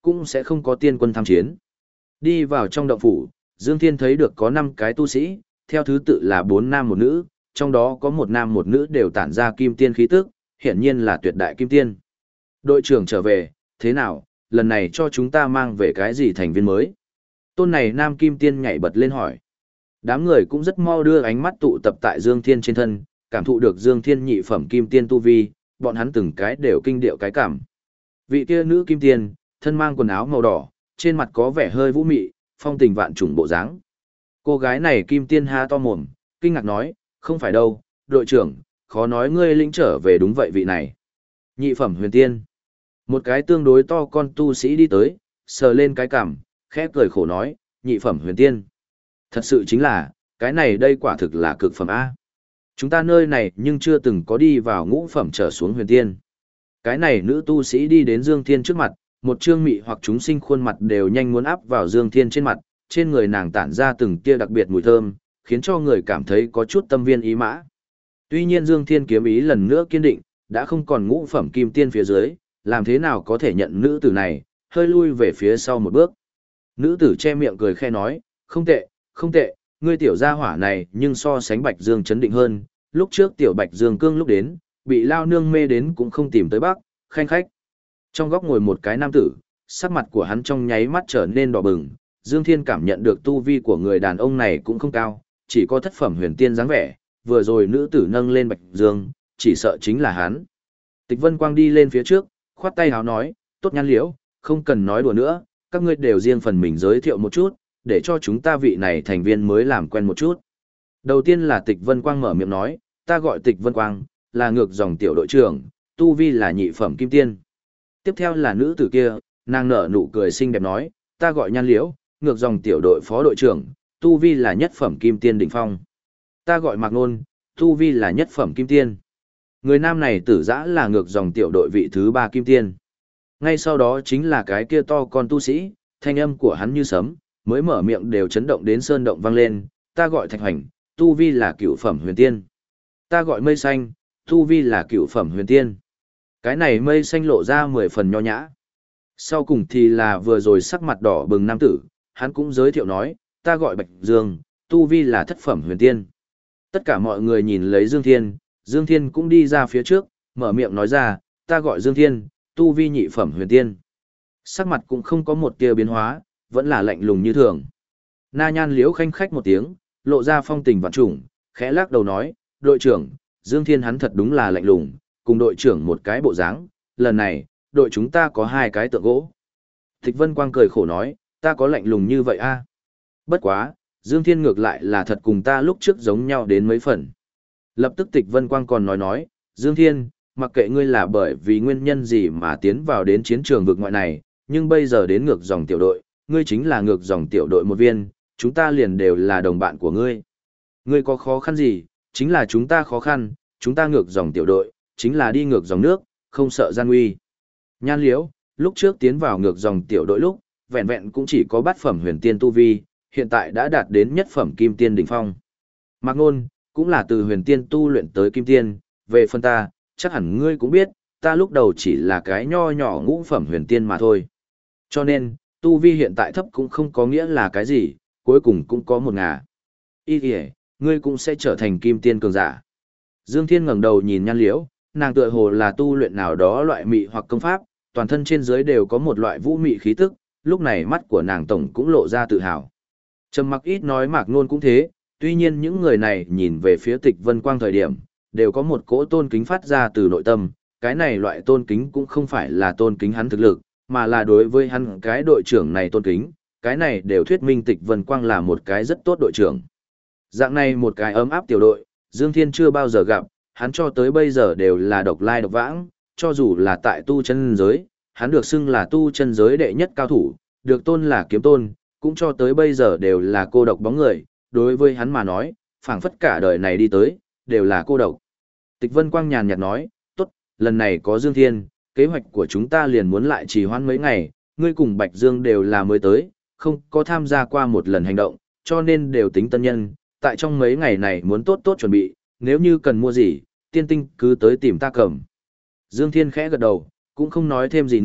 cũng sẽ không có tiên quân tham chiến. Đi vào trong động phủ, Dương Thiên thấy được có 5 cái tu sĩ, theo thứ tự là 4 nam một nữ, trong đó có 1 nam một nữ đều tản ra kim tiên khí tức, hiển nhiên là tuyệt đại kim tiên. Đội trưởng trở về, thế nào, lần này cho chúng ta mang về cái gì thành viên mới? Tôn này nam kim tiên nhảy bật lên hỏi. Đám người cũng rất mau đưa ánh mắt tụ tập tại Dương Thiên trên thân, cảm thụ được Dương Thiên nhị phẩm kim tiên tu vi, bọn hắn từng cái đều kinh điệu cái cảm. Vị kia nữ kim tiên, thân mang quần áo màu đỏ, trên mặt có vẻ hơi vũ mị, phong tình vạn trùng bộ dáng. Cô gái này kim tiên ha to mồm, kinh ngạc nói, không phải đâu, đội trưởng, khó nói ngươi lĩnh trở về đúng vậy vị này. Nhị phẩm huyền tiên. Một cái tương đối to con tu sĩ đi tới, sờ lên cái cằm, khẽ cười khổ nói, nhị phẩm huyền tiên. Thật sự chính là, cái này đây quả thực là cực phẩm A. Chúng ta nơi này nhưng chưa từng có đi vào ngũ phẩm trở xuống huyền tiên. Cái này nữ tu sĩ đi đến Dương Thiên trước mặt, một trương mị hoặc chúng sinh khuôn mặt đều nhanh muốn áp vào Dương Thiên trên mặt, trên người nàng tản ra từng tia đặc biệt mùi thơm, khiến cho người cảm thấy có chút tâm viên ý mã. Tuy nhiên Dương Thiên kiếm ý lần nữa kiên định, đã không còn ngũ phẩm kim tiên phía dưới, làm thế nào có thể nhận nữ tử này, hơi lui về phía sau một bước. Nữ tử che miệng cười khe nói, không tệ, không tệ, ngươi tiểu gia hỏa này nhưng so sánh Bạch Dương chấn định hơn, lúc trước tiểu Bạch Dương cương lúc đến, bị lao nương mê đến cũng không tìm tới bác, khanh khách. Trong góc ngồi một cái nam tử, sắc mặt của hắn trong nháy mắt trở nên đỏ bừng, Dương Thiên cảm nhận được tu vi của người đàn ông này cũng không cao, chỉ có thất phẩm huyền tiên dáng vẻ, vừa rồi nữ tử nâng lên Bạch Dương, chỉ sợ chính là hắn. Tịch Vân Quang đi lên phía trước, khoát tay háo nói, tốt Nhan Liễu, không cần nói đùa nữa, các ngươi đều riêng phần mình giới thiệu một chút, để cho chúng ta vị này thành viên mới làm quen một chút. Đầu tiên là Tịch Vân Quang mở miệng nói, ta gọi Tịch Vân Quang, là ngược dòng tiểu đội trưởng, tu vi là nhị phẩm kim tiên. Tiếp theo là nữ tử kia, nàng nở nụ cười xinh đẹp nói, ta gọi Nhan Liễu, ngược dòng tiểu đội phó đội trưởng, tu vi là nhất phẩm kim tiên đỉnh phong. Ta gọi Mạc Nôn, tu vi là nhất phẩm kim tiên. Người nam này tử dã là ngược dòng tiểu đội vị thứ 3 kim tiên. Ngay sau đó chính là cái kia to con tu sĩ, thanh âm của hắn như sấm, mới mở miệng đều chấn động đến sơn động vang lên, ta gọi Thạch Hoành, tu vi là cửu phẩm huyền tiên. Ta gọi Mây Xanh, tu vi là cửu phẩm huyền tiên. Cái này Mây Xanh lộ ra 10 phần nho nhã. Sau cùng thì là vừa rồi sắc mặt đỏ bừng nam tử, hắn cũng giới thiệu nói, ta gọi Bạch Dương, tu vi là thất phẩm huyền tiên. Tất cả mọi người nhìn lấy Dương Thiên, Dương Thiên cũng đi ra phía trước, mở miệng nói ra, ta gọi Dương Thiên, tu vi nhị phẩm huyền tiên. Sắc mặt cũng không có một tia biến hóa, vẫn là lạnh lùng như thường. Na Nhan Liễu khanh khách một tiếng, lộ ra phong tình vạn trùng, khẽ lắc đầu nói, đội trưởng, Dương Thiên hắn thật đúng là lạnh lùng, cùng đội trưởng một cái bộ dáng, lần này, đội chúng ta có 2 cái tượng gỗ. Tịch Vân Quang cười khổ nói, ta có lạnh lùng như vậy a? Bất quá, Dương Thiên ngược lại là thật cùng ta lúc trước giống nhau đến mấy phần. Lập tức Tịch Vân Quang còn nói, Dương Thiên, mặc kệ ngươi là bởi vì nguyên nhân gì mà tiến vào đến chiến trường vực ngoại này, nhưng bây giờ đến ngược dòng tiểu đội, ngươi chính là ngược dòng tiểu đội một viên, chúng ta liền đều là đồng bạn của ngươi. Ngươi có khó khăn gì, chính là chúng ta khó khăn, chúng ta ngược dòng tiểu đội, chính là đi ngược dòng nước, không sợ gian nguy. Nhan Liễu, lúc trước tiến vào ngược dòng tiểu đội lúc, vẹn vẹn cũng chỉ có bát phẩm huyền tiên tu vi, hiện tại đã đạt đến nhất phẩm kim tiên đỉnh phong. Mạc Nôn, cũng là từ huyền tiên tu luyện tới kim tiên, về phần ta, chắc hẳn ngươi cũng biết, ta lúc đầu chỉ là cái nho nhỏ ngũ phẩm huyền tiên mà thôi. Cho nên, tu vi hiện tại thấp cũng không có nghĩa là cái gì, cuối cùng cũng có một ngả. Ý kìa, ngươi cũng sẽ trở thành kim tiên cường giả. Dương Thiên ngẩng đầu nhìn Nhan Liễu, nàng tựa hồ là tu luyện nào đó loại mị hoặc công pháp, toàn thân trên dưới đều có một loại vũ mị khí tức, lúc này mắt của nàng tổng cũng lộ ra tự hào. Trầm mặc ít nói Mạc Nôn cũng thế, tuy nhiên những người này nhìn về phía Tịch Vân Quang thời điểm, đều có một cỗ tôn kính phát ra từ nội tâm, cái này loại tôn kính cũng không phải là tôn kính hắn thực lực, mà là đối với hắn cái đội trưởng này tôn kính, cái này đều thuyết minh Tịch Vân Quang là một cái rất tốt đội trưởng. Dạng này một cái ấm áp tiểu đội, Dương Thiên chưa bao giờ gặp, hắn cho tới bây giờ đều là độc lai độc vãng, cho dù là tại tu chân giới, hắn được xưng là tu chân giới đệ nhất cao thủ, được tôn là kiếm tôn, cũng cho tới bây giờ đều là cô độc bóng người, đối với hắn mà nói, phảng phất cả đời này đi tới, đều là cô độc. Tịch Vân Quang nhàn nhạt nói, tốt, lần này có Dương Thiên, kế hoạch của chúng ta liền muốn lại trì hoãn mấy ngày, ngươi cùng Bạch Dương đều là mới tới, không có tham gia qua một lần hành động, cho nên đều tính tân nhân, tại trong mấy ngày này muốn tốt tốt chuẩn bị, nếu như cần mua gì, tiên tinh cứ tới tìm ta cầm. Dương Thiên khẽ gật đầu, cũng không nói thêm gì nữa,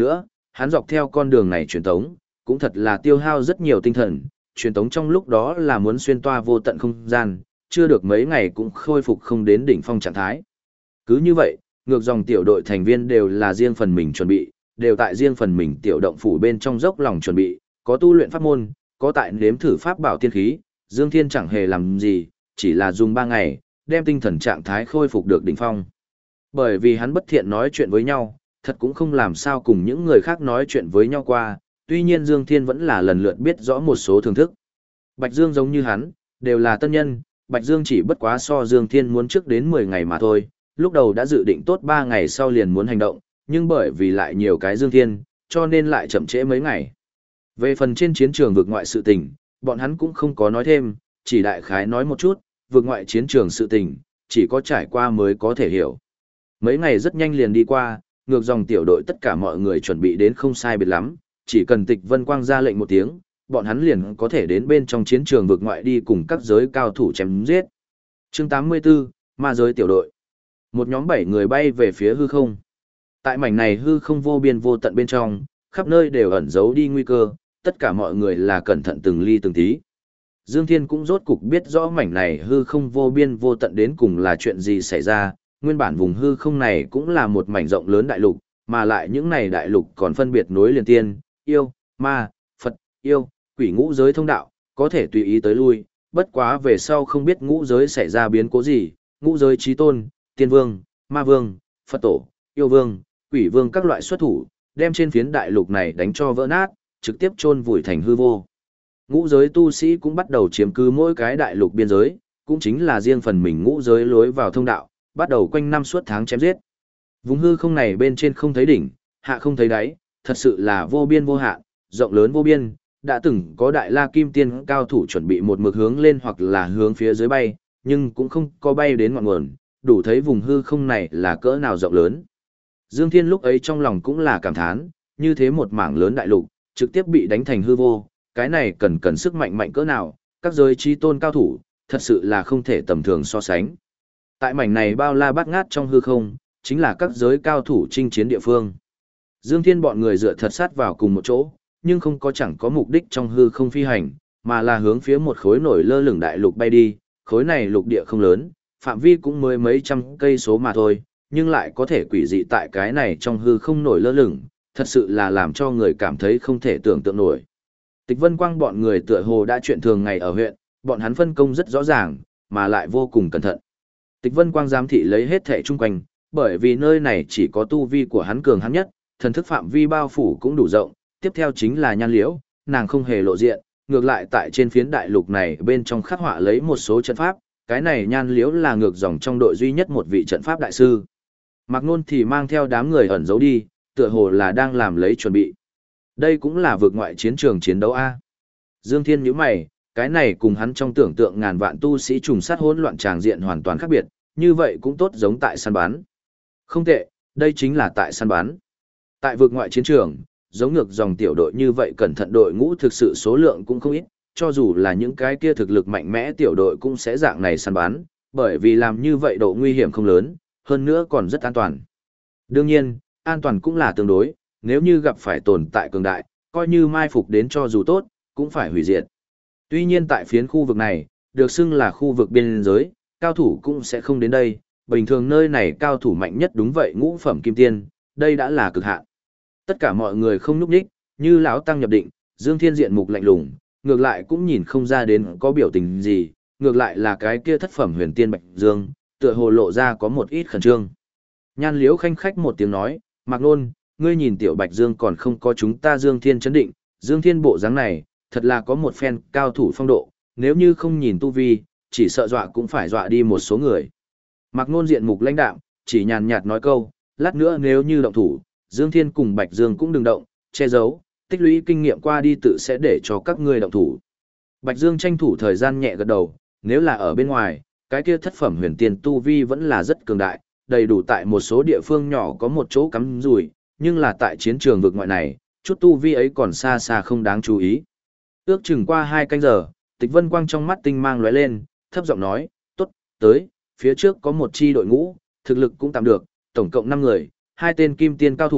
hắn dọc theo con đường này truyền tống, cũng thật là tiêu hao rất nhiều tinh thần, truyền tống trong lúc đó là muốn xuyên toa vô tận không gian, chưa được mấy ngày cũng khôi phục không đến đỉnh phong trạng thái. Cứ như vậy, ngược dòng tiểu đội thành viên đều là riêng phần mình chuẩn bị, đều tại riêng phần mình tiểu động phủ bên trong dốc lòng chuẩn bị, có tu luyện pháp môn, có tại nếm thử pháp bảo tiên khí, Dương Thiên chẳng hề làm gì, chỉ là dùng 3 ngày, đem tinh thần trạng thái khôi phục được đỉnh phong. Bởi vì hắn bất thiện nói chuyện với nhau, thật cũng không làm sao cùng những người khác nói chuyện với nhau qua, tuy nhiên Dương Thiên vẫn là lần lượt biết rõ một số thưởng thức. Bạch Dương giống như hắn, đều là tân nhân, Bạch Dương chỉ bất quá so Dương Thiên muốn trước đến 10 ngày mà thôi, lúc đầu đã dự định tốt 3 ngày sau liền muốn hành động, nhưng bởi vì lại nhiều cái Dương Thiên, cho nên lại chậm trễ mấy ngày. Về phần trên chiến trường vực ngoại sự tình, bọn hắn cũng không có nói thêm, chỉ đại khái nói một chút, vực ngoại chiến trường sự tình, chỉ có trải qua mới có thể hiểu. Mấy ngày rất nhanh liền đi qua, ngược dòng tiểu đội tất cả mọi người chuẩn bị đến không sai biệt lắm, chỉ cần Tịch Vân Quang ra lệnh một tiếng, bọn hắn liền có thể đến bên trong chiến trường vực ngoại đi cùng các giới cao thủ chém giết. Chương 84, Ma giới tiểu đội. Một nhóm 7 người bay về phía hư không. Tại mảnh này hư không vô biên vô tận bên trong, khắp nơi đều ẩn giấu đi nguy cơ, tất cả mọi người là cẩn thận từng ly từng tí. Dương Thiên cũng rốt cục biết rõ mảnh này hư không vô biên vô tận đến cùng là chuyện gì xảy ra, nguyên bản vùng hư không này cũng là một mảnh rộng lớn đại lục, mà lại những này đại lục còn phân biệt nối liền tiên, yêu, ma, Phật, yêu, quỷ ngũ giới thông đạo, có thể tùy ý tới lui, bất quá về sau không biết ngũ giới xảy ra biến cố gì, ngũ giới chí tôn, tiên vương, ma vương, Phật tổ, yêu vương, quỷ vương các loại xuất thủ, đem trên phiến đại lục này đánh cho vỡ nát, trực tiếp chôn vùi thành hư vô. Ngũ giới tu sĩ cũng bắt đầu chiếm cứ mỗi cái đại lục biên giới, cũng chính là riêng phần mình ngũ giới lối vào thông đạo, bắt đầu quanh năm suốt tháng chém giết. Vùng hư không này bên trên không thấy đỉnh, hạ không thấy đáy, thật sự là vô biên vô hạn, rộng lớn vô biên, đã từng có đại la kim tiên cao thủ chuẩn bị một mực hướng lên hoặc là hướng phía dưới bay, nhưng cũng không có bay đến ngọn nguồn, đủ thấy vùng hư không này là cỡ nào rộng lớn. Dương Thiên lúc ấy trong lòng cũng là cảm thán, như thế một mảng lớn đại lục, trực tiếp bị đánh thành hư vô, cái này cần sức mạnh mạnh cỡ nào, các giới chí tôn cao thủ, thật sự là không thể tầm thường so sánh. Tại mảnh này bao la bát ngát trong hư không, chính là các giới cao thủ chinh chiến địa phương. Dương Thiên bọn người dựa thật sát vào cùng một chỗ, nhưng không có chẳng có mục đích trong hư không phi hành, mà là hướng phía một khối nổi lơ lửng đại lục bay đi, khối này lục địa không lớn, phạm vi cũng mới mấy trăm cây số mà thôi, nhưng lại có thể quỷ dị tại cái này trong hư không nổi lơ lửng, thật sự là làm cho người cảm thấy không thể tưởng tượng nổi. Tịch Vân Quang bọn người tựa hồ đã chuyện thường ngày ở huyện, bọn hắn phân công rất rõ ràng, mà lại vô cùng cẩn thận. Tịch Vân Quang giám thị lấy hết thảy chung quanh, bởi vì nơi này chỉ có tu vi của hắn cường hắn nhất, thần thức phạm vi bao phủ cũng đủ rộng, tiếp theo chính là Nhan Liễu, nàng không hề lộ diện, ngược lại tại trên phiến đại lục này bên trong khắc họa lấy một số trận pháp, cái này Nhan Liễu là ngược dòng trong đội duy nhất một vị trận pháp đại sư. Mạc Nôn thì mang theo đám người ẩn giấu đi, tựa hồ là đang làm lấy chuẩn bị. Đây cũng là vượt ngoại chiến trường chiến đấu A. Dương Thiên nhíu mày, cái này cùng hắn trong tưởng tượng ngàn vạn tu sĩ trùng sát hỗn loạn tràng diện hoàn toàn khác biệt, như vậy cũng tốt giống tại săn bắn. Không tệ, đây chính là tại săn bắn. Tại vượt ngoại chiến trường, giống ngược dòng tiểu đội như vậy cẩn thận đội ngũ thực sự số lượng cũng không ít, cho dù là những cái kia thực lực mạnh mẽ tiểu đội cũng sẽ dạng này săn bắn, bởi vì làm như vậy độ nguy hiểm không lớn, hơn nữa còn rất an toàn. Đương nhiên, an toàn cũng là tương đối, nếu như gặp phải tồn tại cường đại, coi như mai phục đến cho dù tốt, cũng phải hủy diệt. Tuy nhiên tại phiến khu vực này, được xưng là khu vực biên giới, cao thủ cũng sẽ không đến đây, bình thường nơi này cao thủ mạnh nhất đúng vậy ngũ phẩm kim tiên, đây đã là cực hạn. Tất cả mọi người không nhúc nhích, như lão tăng nhập định, Dương Thiên diện mục lạnh lùng, ngược lại cũng nhìn không ra đến có biểu tình gì, ngược lại là cái kia thất phẩm huyền tiên Bạch Dương, tựa hồ lộ ra có một ít khẩn trương. Nhan Liễu khanh khách một tiếng nói, Mạc Nôn, ngươi nhìn tiểu Bạch Dương còn không có chúng ta Dương Thiên chấn định, Dương Thiên bộ dáng này, thật là có một phen cao thủ phong độ, nếu như không nhìn tu vi, chỉ sợ dọa cũng phải dọa đi một số người. Mạc Nôn diện mục lãnh đạm, chỉ nhàn nhạt nói câu, lát nữa nếu như động thủ, Dương Thiên cùng Bạch Dương cũng đừng động, che giấu, tích lũy kinh nghiệm qua đi tự sẽ để cho các ngươi động thủ. Bạch Dương tranh thủ thời gian nhẹ gật đầu, nếu là ở bên ngoài, cái kia thất phẩm huyền tiên tu vi vẫn là rất cường đại, đầy đủ tại một số địa phương nhỏ có một chỗ cắm rủi, nhưng là tại chiến trường vực ngoại này, chút tu vi ấy còn xa xa không đáng chú ý. Ước chừng qua 2 canh giờ, Tịch Vân Quang trong mắt tinh mang lóe lên, thấp giọng nói, tốt, tới, phía trước có một chi đội ngũ, thực lực cũng tạm được, tổng cộng 5 người, 2 tên kim tiên cao thủ,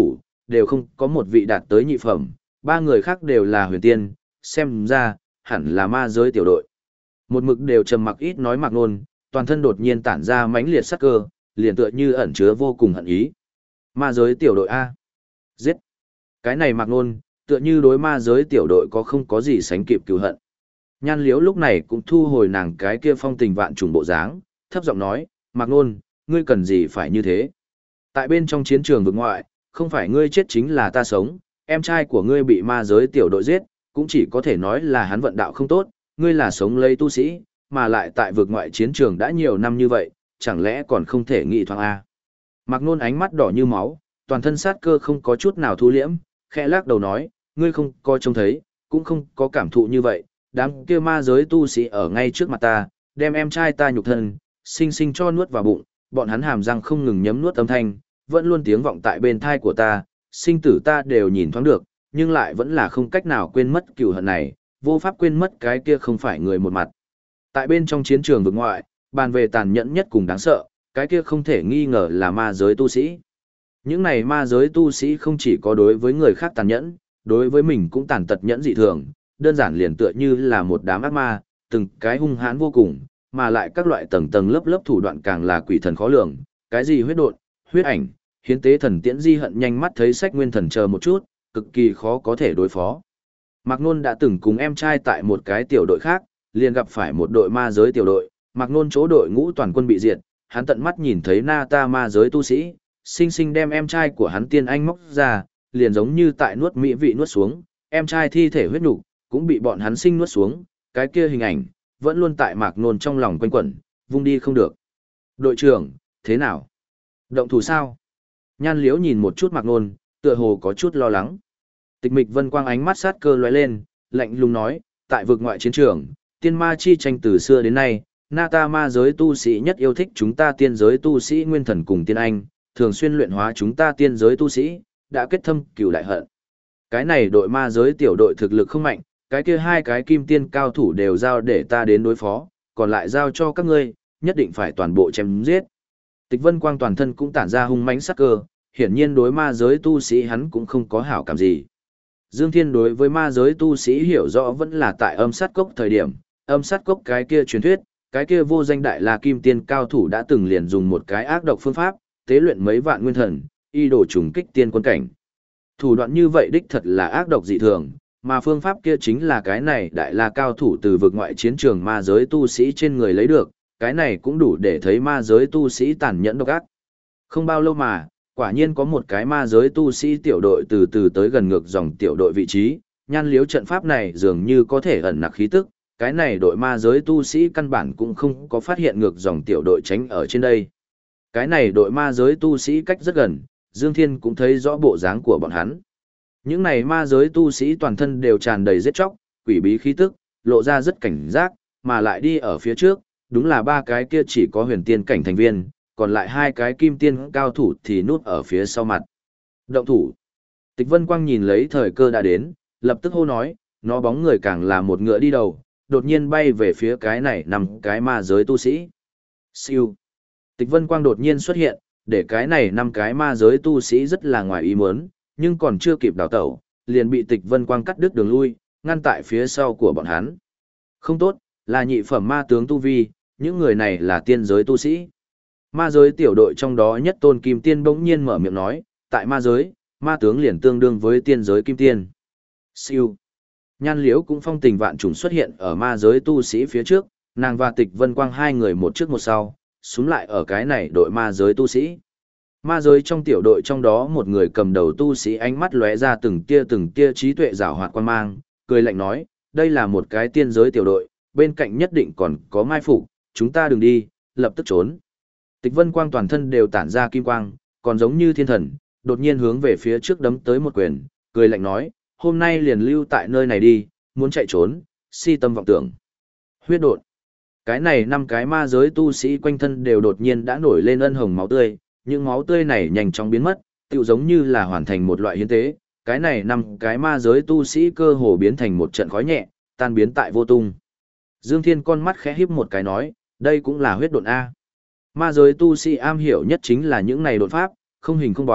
đều không có một vị đạt tới nhị phẩm, ba người khác đều là huyền tiên, xem ra, hẳn là ma giới tiểu đội. Một mực đều trầm mặc ít nói Mạc Nôn, toàn thân đột nhiên tản ra mãnh liệt sắc cơ, liền tựa như ẩn chứa vô cùng hận ý. Ma giới tiểu đội A. Giết. Cái này Mạc Nôn, tựa như đối ma giới tiểu đội có không có gì sánh kịp cứu hận. Nhan Liễu lúc này cũng thu hồi nàng cái kia phong tình vạn trùng bộ dáng, thấp giọng nói, Mạc Nôn, ngươi cần gì phải như thế? Tại bên trong chiến trường vực ngoại, không phải ngươi chết chính là ta sống, em trai của ngươi bị ma giới tiểu đội giết, cũng chỉ có thể nói là hắn vận đạo không tốt, ngươi là sống lấy tu sĩ, mà lại tại vực ngoại chiến trường đã nhiều năm như vậy, chẳng lẽ còn không thể nghĩ thoáng A. Mạc Nôn ánh mắt đỏ như máu, toàn thân sát cơ không có chút nào thu liễm, khẽ lắc đầu nói, ngươi không có trông thấy, cũng không có cảm thụ như vậy, đám kia ma giới tu sĩ ở ngay trước mặt ta, đem em trai ta nhục thân, sinh sinh cho nuốt vào bụng, bọn hắn hàm răng không ngừng nhấm nuốt âm thanh, vẫn luôn tiếng vọng tại bên thai của ta, sinh tử ta đều nhìn thoáng được, nhưng lại vẫn là không cách nào quên mất cừu hận này, vô pháp quên mất cái kia không phải người một mặt. Tại bên trong chiến trường vực ngoại, bàn về tàn nhẫn nhất cùng đáng sợ, cái kia không thể nghi ngờ là ma giới tu sĩ. Những này ma giới tu sĩ không chỉ có đối với người khác tàn nhẫn, đối với mình cũng tàn tật nhẫn dị thường, đơn giản liền tựa như là một đám ác ma, từng cái hung hãn vô cùng, mà lại các loại tầng tầng lớp lớp thủ đoạn càng là quỷ thần khó lường, cái gì huyết độn, huyết ảnh, hiến tế thần tiễn di hận nhanh mắt thấy sách nguyên thần chờ một chút, cực kỳ khó có thể đối phó. Mạc Nôn đã từng cùng em trai tại một cái tiểu đội khác, liền gặp phải một đội ma giới tiểu đội, Mạc Nôn chỗ đội ngũ toàn quân bị diệt, hắn tận mắt nhìn thấy Na Ta ma giới tu sĩ, sinh sinh đem em trai của hắn tiên anh móc ra, liền giống như tại nuốt mỹ vị nuốt xuống, em trai thi thể huyết nục cũng bị bọn hắn sinh nuốt xuống, cái kia hình ảnh vẫn luôn tại Mạc Nôn trong lòng quanh quẩn, vung đi không được. Đội trưởng, thế nào? Động thủ sao? Nhan Liễu nhìn một chút Mạc Nôn, tựa hồ có chút lo lắng. Tịch Mịch Vân Quang ánh mắt sát cơ lóe lên, lạnh lùng nói, tại vực ngoại chiến trường, tiên ma chi tranh từ xưa đến nay, Na Ta ma giới tu sĩ nhất yêu thích chúng ta tiên giới tu sĩ nguyên thần cùng tiên anh, thường xuyên luyện hóa chúng ta tiên giới tu sĩ, đã kết thâm cừu đại hận. Cái này đội ma giới tiểu đội thực lực không mạnh, cái kia hai cái kim tiên cao thủ đều giao để ta đến đối phó, còn lại giao cho các ngươi, nhất định phải toàn bộ chém giết. Tịch Vân Quang toàn thân cũng tản ra hung mãnh sát cơ, hiển nhiên đối ma giới tu sĩ hắn cũng không có hảo cảm gì. Dương Thiên đối với ma giới tu sĩ hiểu rõ vẫn là tại âm sát cốc thời điểm, âm sát cốc cái kia truyền thuyết, cái kia vô danh đại la kim tiên cao thủ đã từng liền dùng một cái ác độc phương pháp, tế luyện mấy vạn nguyên thần, y đổ trùng kích tiên quân cảnh. Thủ đoạn như vậy đích thật là ác độc dị thường, mà phương pháp kia chính là cái này đại la cao thủ từ vực ngoại chiến trường ma giới tu sĩ trên người lấy được, cái này cũng đủ để thấy ma giới tu sĩ tàn nhẫn độc ác. Không bao lâu mà, quả nhiên có một cái ma giới tu sĩ tiểu đội từ từ tới gần ngược dòng tiểu đội vị trí, Nhan Liếu trận pháp này dường như có thể ẩn nặc khí tức, cái này đội ma giới tu sĩ căn bản cũng không có phát hiện ngược dòng tiểu đội tránh ở trên đây. Cái này đội ma giới tu sĩ cách rất gần, Dương Thiên cũng thấy rõ bộ dáng của bọn hắn. Những này ma giới tu sĩ toàn thân đều tràn đầy giết chóc, quỷ bí khí tức, lộ ra rất cảnh giác, mà lại đi ở phía trước, đúng là ba cái kia chỉ có huyền tiên cảnh thành viên, còn lại hai cái kim tiên cao thủ thì núp ở phía sau mặt. Động thủ. Tịch Vân Quang nhìn lấy thời cơ đã đến, lập tức hô nói, nó bóng người càng là một ngựa đi đầu, đột nhiên bay về phía cái này nằm cái ma giới tu sĩ. Siêu. Tịch Vân Quang đột nhiên xuất hiện, để cái này năm cái ma giới tu sĩ rất là ngoài ý muốn, nhưng còn chưa kịp đào tẩu, liền bị Tịch Vân Quang cắt đứt đường lui, ngăn tại phía sau của bọn hắn. Không tốt, là nhị phẩm ma tướng tu vi, những người này là tiên giới tu sĩ. Ma giới tiểu đội trong đó nhất tôn kim tiên bỗng nhiên mở miệng nói, tại ma giới, ma tướng liền tương đương với tiên giới kim tiên. Siêu. Nhan Liễu cũng phong tình vạn trùng xuất hiện ở ma giới tu sĩ phía trước, nàng và Tịch Vân Quang hai người một trước một sau, xuống lại ở cái này đội ma giới tu sĩ. Ma giới trong tiểu đội trong đó một người cầm đầu tu sĩ ánh mắt lóe ra từng tia trí tuệ giảo hoạt quan mang, cười lạnh nói, đây là một cái tiên giới tiểu đội, bên cạnh nhất định còn có mai phục, chúng ta đừng đi, lập tức trốn. Tịch Vân Quang toàn thân đều tản ra kim quang, còn giống như thiên thần, đột nhiên hướng về phía trước đấm tới một quyền, cười lạnh nói, hôm nay liền lưu tại nơi này đi, muốn chạy trốn, si tâm vọng tưởng. Huyết độn. Cái này năm cái ma giới tu sĩ quanh thân đều đột nhiên đã nổi lên ân hồng máu tươi, những máu tươi này nhanh chóng biến mất, tựu giống như là hoàn thành một loại hiến tế. Cái này năm cái ma giới tu sĩ cơ hồ biến thành một trận khói nhẹ, tan biến tại vô tung. Dương Thiên con mắt khẽ híp một cái nói, đây cũng là huyết độn A. Ma giới tu sĩ am hiểu nhất chính là những này đột pháp, không hình không bóng,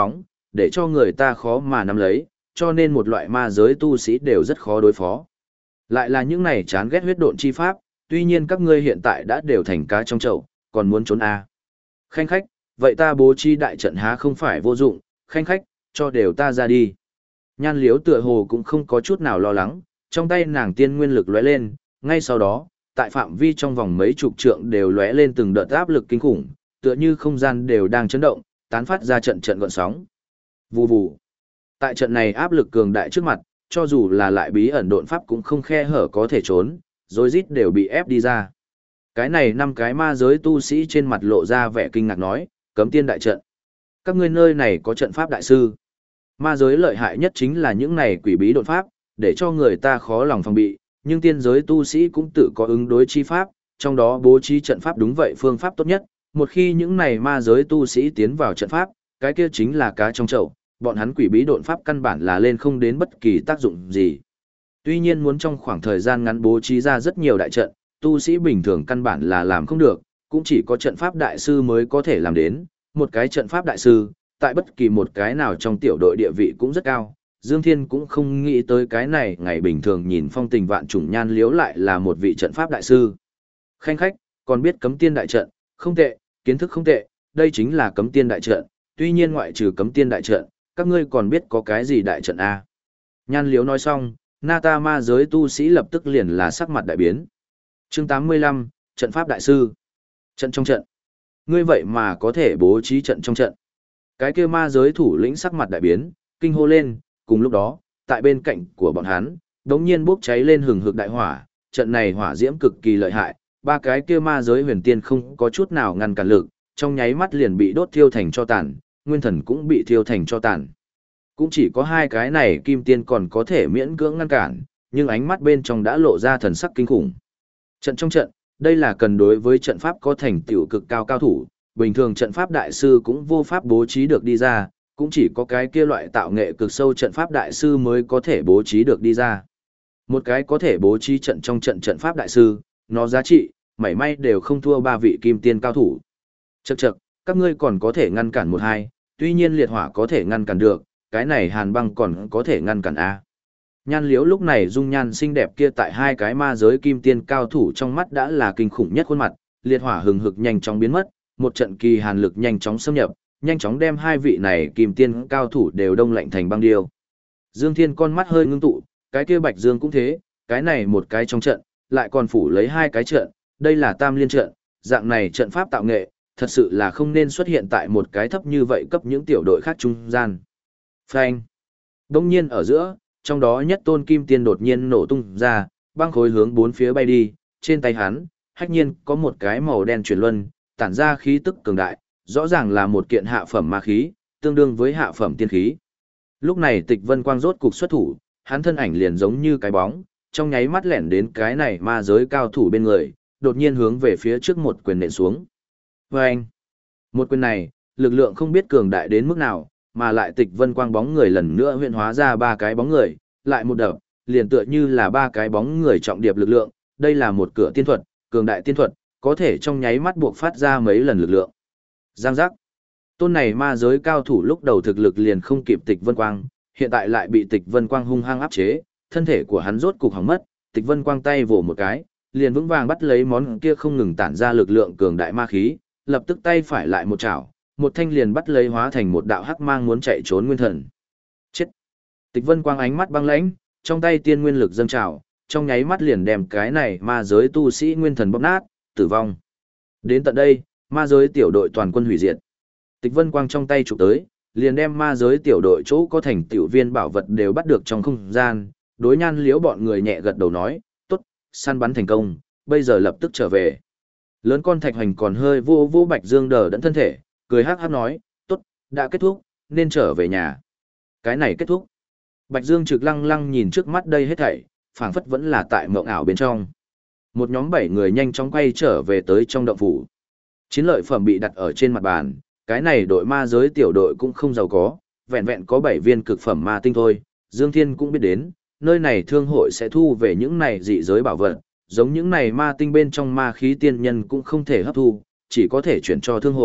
để cho người ta khó mà nắm lấy, cho nên một loại ma giới tu sĩ đều rất khó đối phó. Lại là những này chán ghét huyết độn chi pháp, tuy nhiên các ngươi hiện tại đã đều thành cá trong chậu, còn muốn trốn à. Khanh khách, vậy ta bố trí đại trận há không phải vô dụng, khanh khách, cho đều ta ra đi. Nhan Liếu tựa hồ cũng không có chút nào lo lắng, trong tay nàng tiên nguyên lực lóe lên, ngay sau đó, tại phạm vi trong vòng mấy chục trượng đều lóe lên từng đợt áp lực kinh khủng, tựa như không gian đều đang chấn động, tán phát ra trận trận gợn sóng. Vù vù. Tại trận này áp lực cường đại trước mặt, cho dù là lại bí ẩn độn pháp cũng không khe hở có thể trốn, rối rít đều bị ép đi ra. Cái này 5 cái ma giới tu sĩ trên mặt lộ ra vẻ kinh ngạc nói, cấm tiên đại trận. Các ngươi nơi này có trận pháp đại sư. Ma giới lợi hại nhất chính là những này quỷ bí độn pháp, để cho người ta khó lòng phòng bị, nhưng tiên giới tu sĩ cũng tự có ứng đối chi pháp, trong đó bố trí trận pháp đúng vậy phương pháp tốt nhất. Một khi những này ma giới tu sĩ tiến vào trận pháp, cái kia chính là cá trong chậu, bọn hắn quỷ bí độn pháp căn bản là lên không đến bất kỳ tác dụng gì. Tuy nhiên muốn trong khoảng thời gian ngắn bố trí ra rất nhiều đại trận, tu sĩ bình thường căn bản là làm không được, cũng chỉ có trận pháp đại sư mới có thể làm đến. Một cái trận pháp đại sư, tại bất kỳ một cái nào trong tiểu đội địa vị cũng rất cao. Dương Thiên cũng không nghĩ tới cái này, ngày bình thường nhìn phong tình vạn trùng Nhan Liếu lại là một vị trận pháp đại sư. Khanh khách, còn biết cấm tiên đại trận, không tệ, kiến thức không tệ, đây chính là cấm tiên đại trận, tuy nhiên ngoại trừ cấm tiên đại trận, các ngươi còn biết có cái gì đại trận a? Nhan Liếu nói xong, Nata ma giới tu sĩ lập tức liền là sắc mặt đại biến. Chương 85, trận pháp đại sư. Trận trong trận. Ngươi vậy mà có thể bố trí trận trong trận. Cái kia ma giới thủ lĩnh sắc mặt đại biến, kinh hô lên, cùng lúc đó, tại bên cạnh của bọn hắn, đống nhiên bốc cháy lên hừng hực đại hỏa, trận này hỏa diễm cực kỳ lợi hại, ba cái kia ma giới huyền tiên không có chút nào ngăn cản lực, trong nháy mắt liền bị đốt thiêu thành cho tàn, nguyên thần cũng bị thiêu thành cho tàn. Cũng chỉ có hai cái này kim tiên còn có thể miễn cưỡng ngăn cản, nhưng ánh mắt bên trong đã lộ ra thần sắc kinh khủng. Trận trong trận, đây là cần đối với trận pháp có thành tựu cực cao cao thủ, bình thường trận pháp đại sư cũng vô pháp bố trí được đi ra, cũng chỉ có cái kia loại tạo nghệ cực sâu trận pháp đại sư mới có thể bố trí được đi ra. Một cái có thể bố trí trận trong trận trận pháp đại sư, nó giá trị, mảy may đều không thua ba vị kim tiên cao thủ. Chậc chậc, các ngươi còn có thể ngăn cản một hai, tuy nhiên liệt hỏa có thể ngăn cản được, cái này hàn băng còn có thể ngăn cản a. Nhan Liếu lúc này dung nhan xinh đẹp kia tại hai cái ma giới kim tiên cao thủ trong mắt đã là kinh khủng nhất khuôn mặt, liệt hỏa hừng hực nhanh chóng biến mất, một trận kỳ hàn lực nhanh chóng xâm nhập, nhanh chóng đem hai vị này kim tiên cao thủ đều đông lạnh thành băng điêu. Dương Thiên con mắt hơi ngưng tụ, cái kia Bạch Dương cũng thế, cái này một cái trong trận, lại còn phủ lấy hai cái trận, đây là tam liên trận, dạng này trận pháp tạo nghệ, thật sự là không nên xuất hiện tại một cái thấp như vậy cấp những tiểu đội khác trung gian. Phanh. Đông nhiên ở giữa, trong đó nhất tôn kim tiên đột nhiên nổ tung ra, băng khối hướng bốn phía bay đi, trên tay hắn, hách nhiên có một cái màu đen chuyển luân, tản ra khí tức cường đại, rõ ràng là một kiện hạ phẩm ma khí, tương đương với hạ phẩm tiên khí. Lúc này Tịch Vân Quang rốt cục xuất thủ, hắn thân ảnh liền giống như cái bóng, trong nháy mắt lẻn đến cái này ma giới cao thủ bên người, đột nhiên hướng về phía trước một quyền nện xuống. Vâng! Một quyền này, lực lượng không biết cường đại đến mức nào, mà lại Tịch Vân Quang bóng người lần nữa huyễn hóa ra ba cái bóng người, lại một đập, liền tựa như là ba cái bóng người trọng điệp lực lượng, đây là một cửa tiên thuật, cường đại tiên thuật, có thể trong nháy mắt buộc phát ra mấy lần lực lượng. Giang giác. Tôn này ma giới cao thủ lúc đầu thực lực liền không kịp Tịch Vân Quang, hiện tại lại bị Tịch Vân Quang hung hăng áp chế, thân thể của hắn rốt cục hỏng mất, Tịch Vân Quang tay vồ một cái, liền vững vàng bắt lấy món kia không ngừng tản ra lực lượng cường đại ma khí, lập tức tay phải lại một chảo, một thanh liền bắt lấy hóa thành một đạo hắc mang muốn chạy trốn nguyên thần. Chết. Tịch Vân Quang ánh mắt băng lãnh, trong tay tiên nguyên lực dâng trào, trong nháy mắt liền đem cái này ma giới tu sĩ nguyên thần bóp nát, tử vong. Đến tận đây, ma giới tiểu đội toàn quân hủy diệt. Tịch Vân Quang trong tay chụp tới, liền đem ma giới tiểu đội chỗ có thành tiểu viên bảo vật đều bắt được trong không gian, đối Nhan Liếu bọn người nhẹ gật đầu nói, tốt, săn bắn thành công, bây giờ lập tức trở về. Lớn con Thạch Hoành còn hơi vô vô Bạch Dương đờ đẫn thân thể, cười hắc hắc nói, tốt, đã kết thúc, nên trở về nhà. Cái này kết thúc. Bạch Dương trực lăng lăng nhìn trước mắt đây hết thảy, phảng phất vẫn là tại mộng ảo bên trong. Một nhóm 7 người nhanh chóng quay trở về tới trong động phủ. Chiến lợi phẩm bị đặt ở trên mặt bàn, cái này đội ma giới tiểu đội cũng không giàu có, vẹn vẹn có 7 viên cực phẩm ma tinh thôi. Dương Thiên cũng biết đến, nơi này thương hội sẽ thu về những này dị giới bảo vật, giống những này ma tinh bên trong ma khí tiên nhân cũng không thể hấp thu, chỉ có thể chuyển cho thương hội,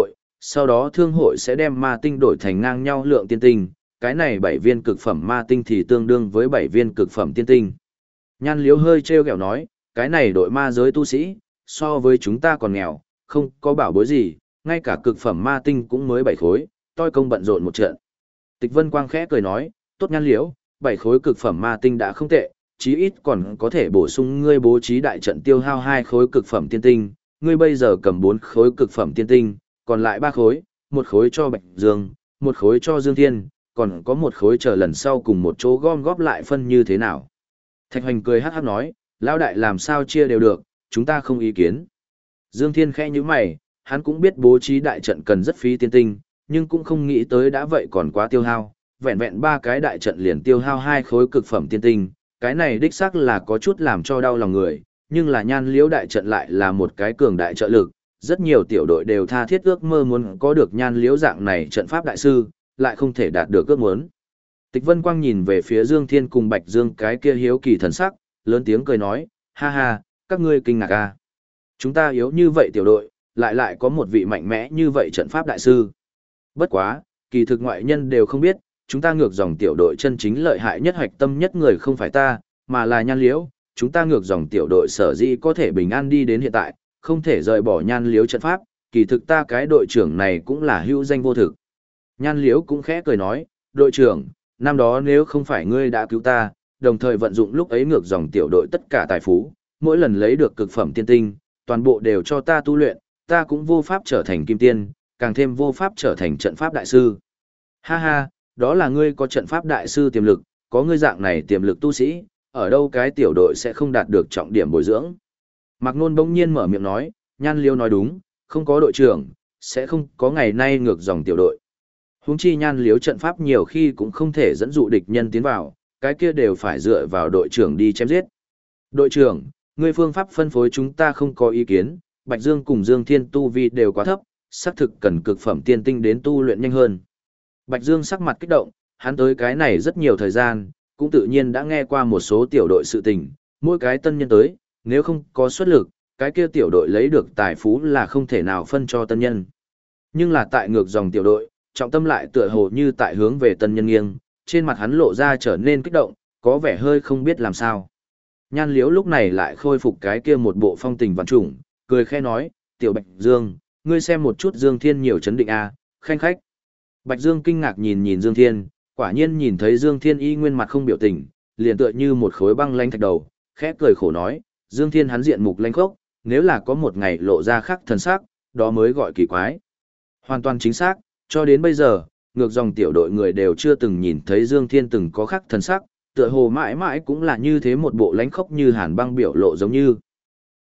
sau đó thương hội sẽ đem ma tinh đổi thành ngang nhau lượng tiên tinh, cái này 7 viên cực phẩm ma tinh thì tương đương với 7 viên cực phẩm tiên tinh. Nhan Liếu hơi trêu ghẹo nói, cái này đội ma giới tu sĩ, so với chúng ta còn nghèo, không có bảo bối gì, ngay cả cực phẩm ma tinh cũng mới 7 khối, toi công bận rộn một trận. Tịch Vân Quang khẽ cười nói, tốt Nhan Liếu, 7 khối cực phẩm ma tinh đã không tệ, chí ít còn có thể bổ sung ngươi bố trí đại trận tiêu hao 2 khối cực phẩm tiên tinh, ngươi bây giờ cầm 4 khối cực phẩm tiên tinh, còn lại 3 khối, một khối cho Bạch Dương, một khối cho Dương Thiên, còn có một khối chờ lần sau cùng một chỗ gom góp lại phân như thế nào. Thạch Hoành cười hát hát nói, lão đại làm sao chia đều được, chúng ta không ý kiến. Dương Thiên khẽ như mày, hắn cũng biết bố trí đại trận cần rất phí tiên tinh, nhưng cũng không nghĩ tới đã vậy còn quá tiêu hao, vẹn vẹn 3 cái đại trận liền tiêu hao 2 khối cực phẩm tiên tinh, cái này đích xác là có chút làm cho đau lòng người, nhưng là Nhan Liễu đại trận lại là một cái cường đại trợ lực, rất nhiều tiểu đội đều tha thiết ước mơ muốn có được Nhan Liễu dạng này trận pháp đại sư, lại không thể đạt được ước muốn. Tịch Vân Quang nhìn về phía Dương Thiên cùng Bạch Dương cái kia hiếu kỳ thần sắc, lớn tiếng cười nói, ha ha, các ngươi kinh ngạc à. Chúng ta yếu như vậy tiểu đội, lại có một vị mạnh mẽ như vậy trận pháp đại sư. Bất quá, kỳ thực ngoại nhân đều không biết, chúng ta ngược dòng tiểu đội chân chính lợi hại nhất hoạch tâm nhất người không phải ta, mà là Nhan Liễu. Chúng ta ngược dòng tiểu đội sở dĩ có thể bình an đi đến hiện tại, không thể rời bỏ Nhan Liễu trận pháp, kỳ thực ta cái đội trưởng này cũng là hữu danh vô thực. Nhan Liễu cũng khẽ cười nói, đội trưởng, năm đó nếu không phải ngươi đã cứu ta, đồng thời vận dụng lúc ấy ngược dòng tiểu đội tất cả tài phú, mỗi lần lấy được cực phẩm tiên tinh, toàn bộ đều cho ta tu luyện, ta cũng vô pháp trở thành kim tiên, càng thêm vô pháp trở thành trận pháp đại sư. Ha ha, đó là ngươi có trận pháp đại sư tiềm lực, có ngươi dạng này tiềm lực tu sĩ, ở đâu cái tiểu đội sẽ không đạt được trọng điểm bồi dưỡng. Mạc Nôn bỗng nhiên mở miệng nói, Nhan Liêu nói đúng, không có đội trưởng, sẽ không có ngày nay ngược dòng tiểu đội. Huống chi Nhan Liếu trận pháp nhiều khi cũng không thể dẫn dụ địch nhân tiến vào, cái kia đều phải dựa vào đội trưởng đi chém giết. Đội trưởng, ngươi phương pháp phân phối chúng ta không có ý kiến, Bạch Dương cùng Dương Thiên tu vi đều quá thấp, xác thực cần cực phẩm tiên tinh đến tu luyện nhanh hơn. Bạch Dương sắc mặt kích động, hắn tới cái này rất nhiều thời gian, cũng tự nhiên đã nghe qua một số tiểu đội sự tình, mỗi cái tân nhân tới, nếu không có xuất lực, cái kia tiểu đội lấy được tài phú là không thể nào phân cho tân nhân. Nhưng là tại ngược dòng tiểu đội, trọng tâm lại tựa hồ như tại hướng về tân nhân nghiêng, trên mặt hắn lộ ra trở nên kích động, có vẻ hơi không biết làm sao. Nhan Liếu lúc này lại khôi phục cái kia một bộ phong tình vạn trùng, cười khẽ nói, tiểu Bạch Dương, ngươi xem một chút Dương Thiên nhiều chấn định a, khanh khách. Bạch Dương kinh ngạc nhìn nhìn Dương Thiên, quả nhiên nhìn thấy Dương Thiên y nguyên mặt không biểu tình, liền tựa như một khối băng lanh thạch đầu, khẽ cười khổ nói, Dương Thiên hắn diện mục lanh khốc, nếu là có một ngày lộ ra khác thần sắc, đó mới gọi kỳ quái. Hoàn toàn chính xác, cho đến bây giờ, ngược dòng tiểu đội người đều chưa từng nhìn thấy Dương Thiên từng có khác thần sắc, tựa hồ mãi mãi cũng là như thế một bộ lánh khốc như hàn băng biểu lộ giống như.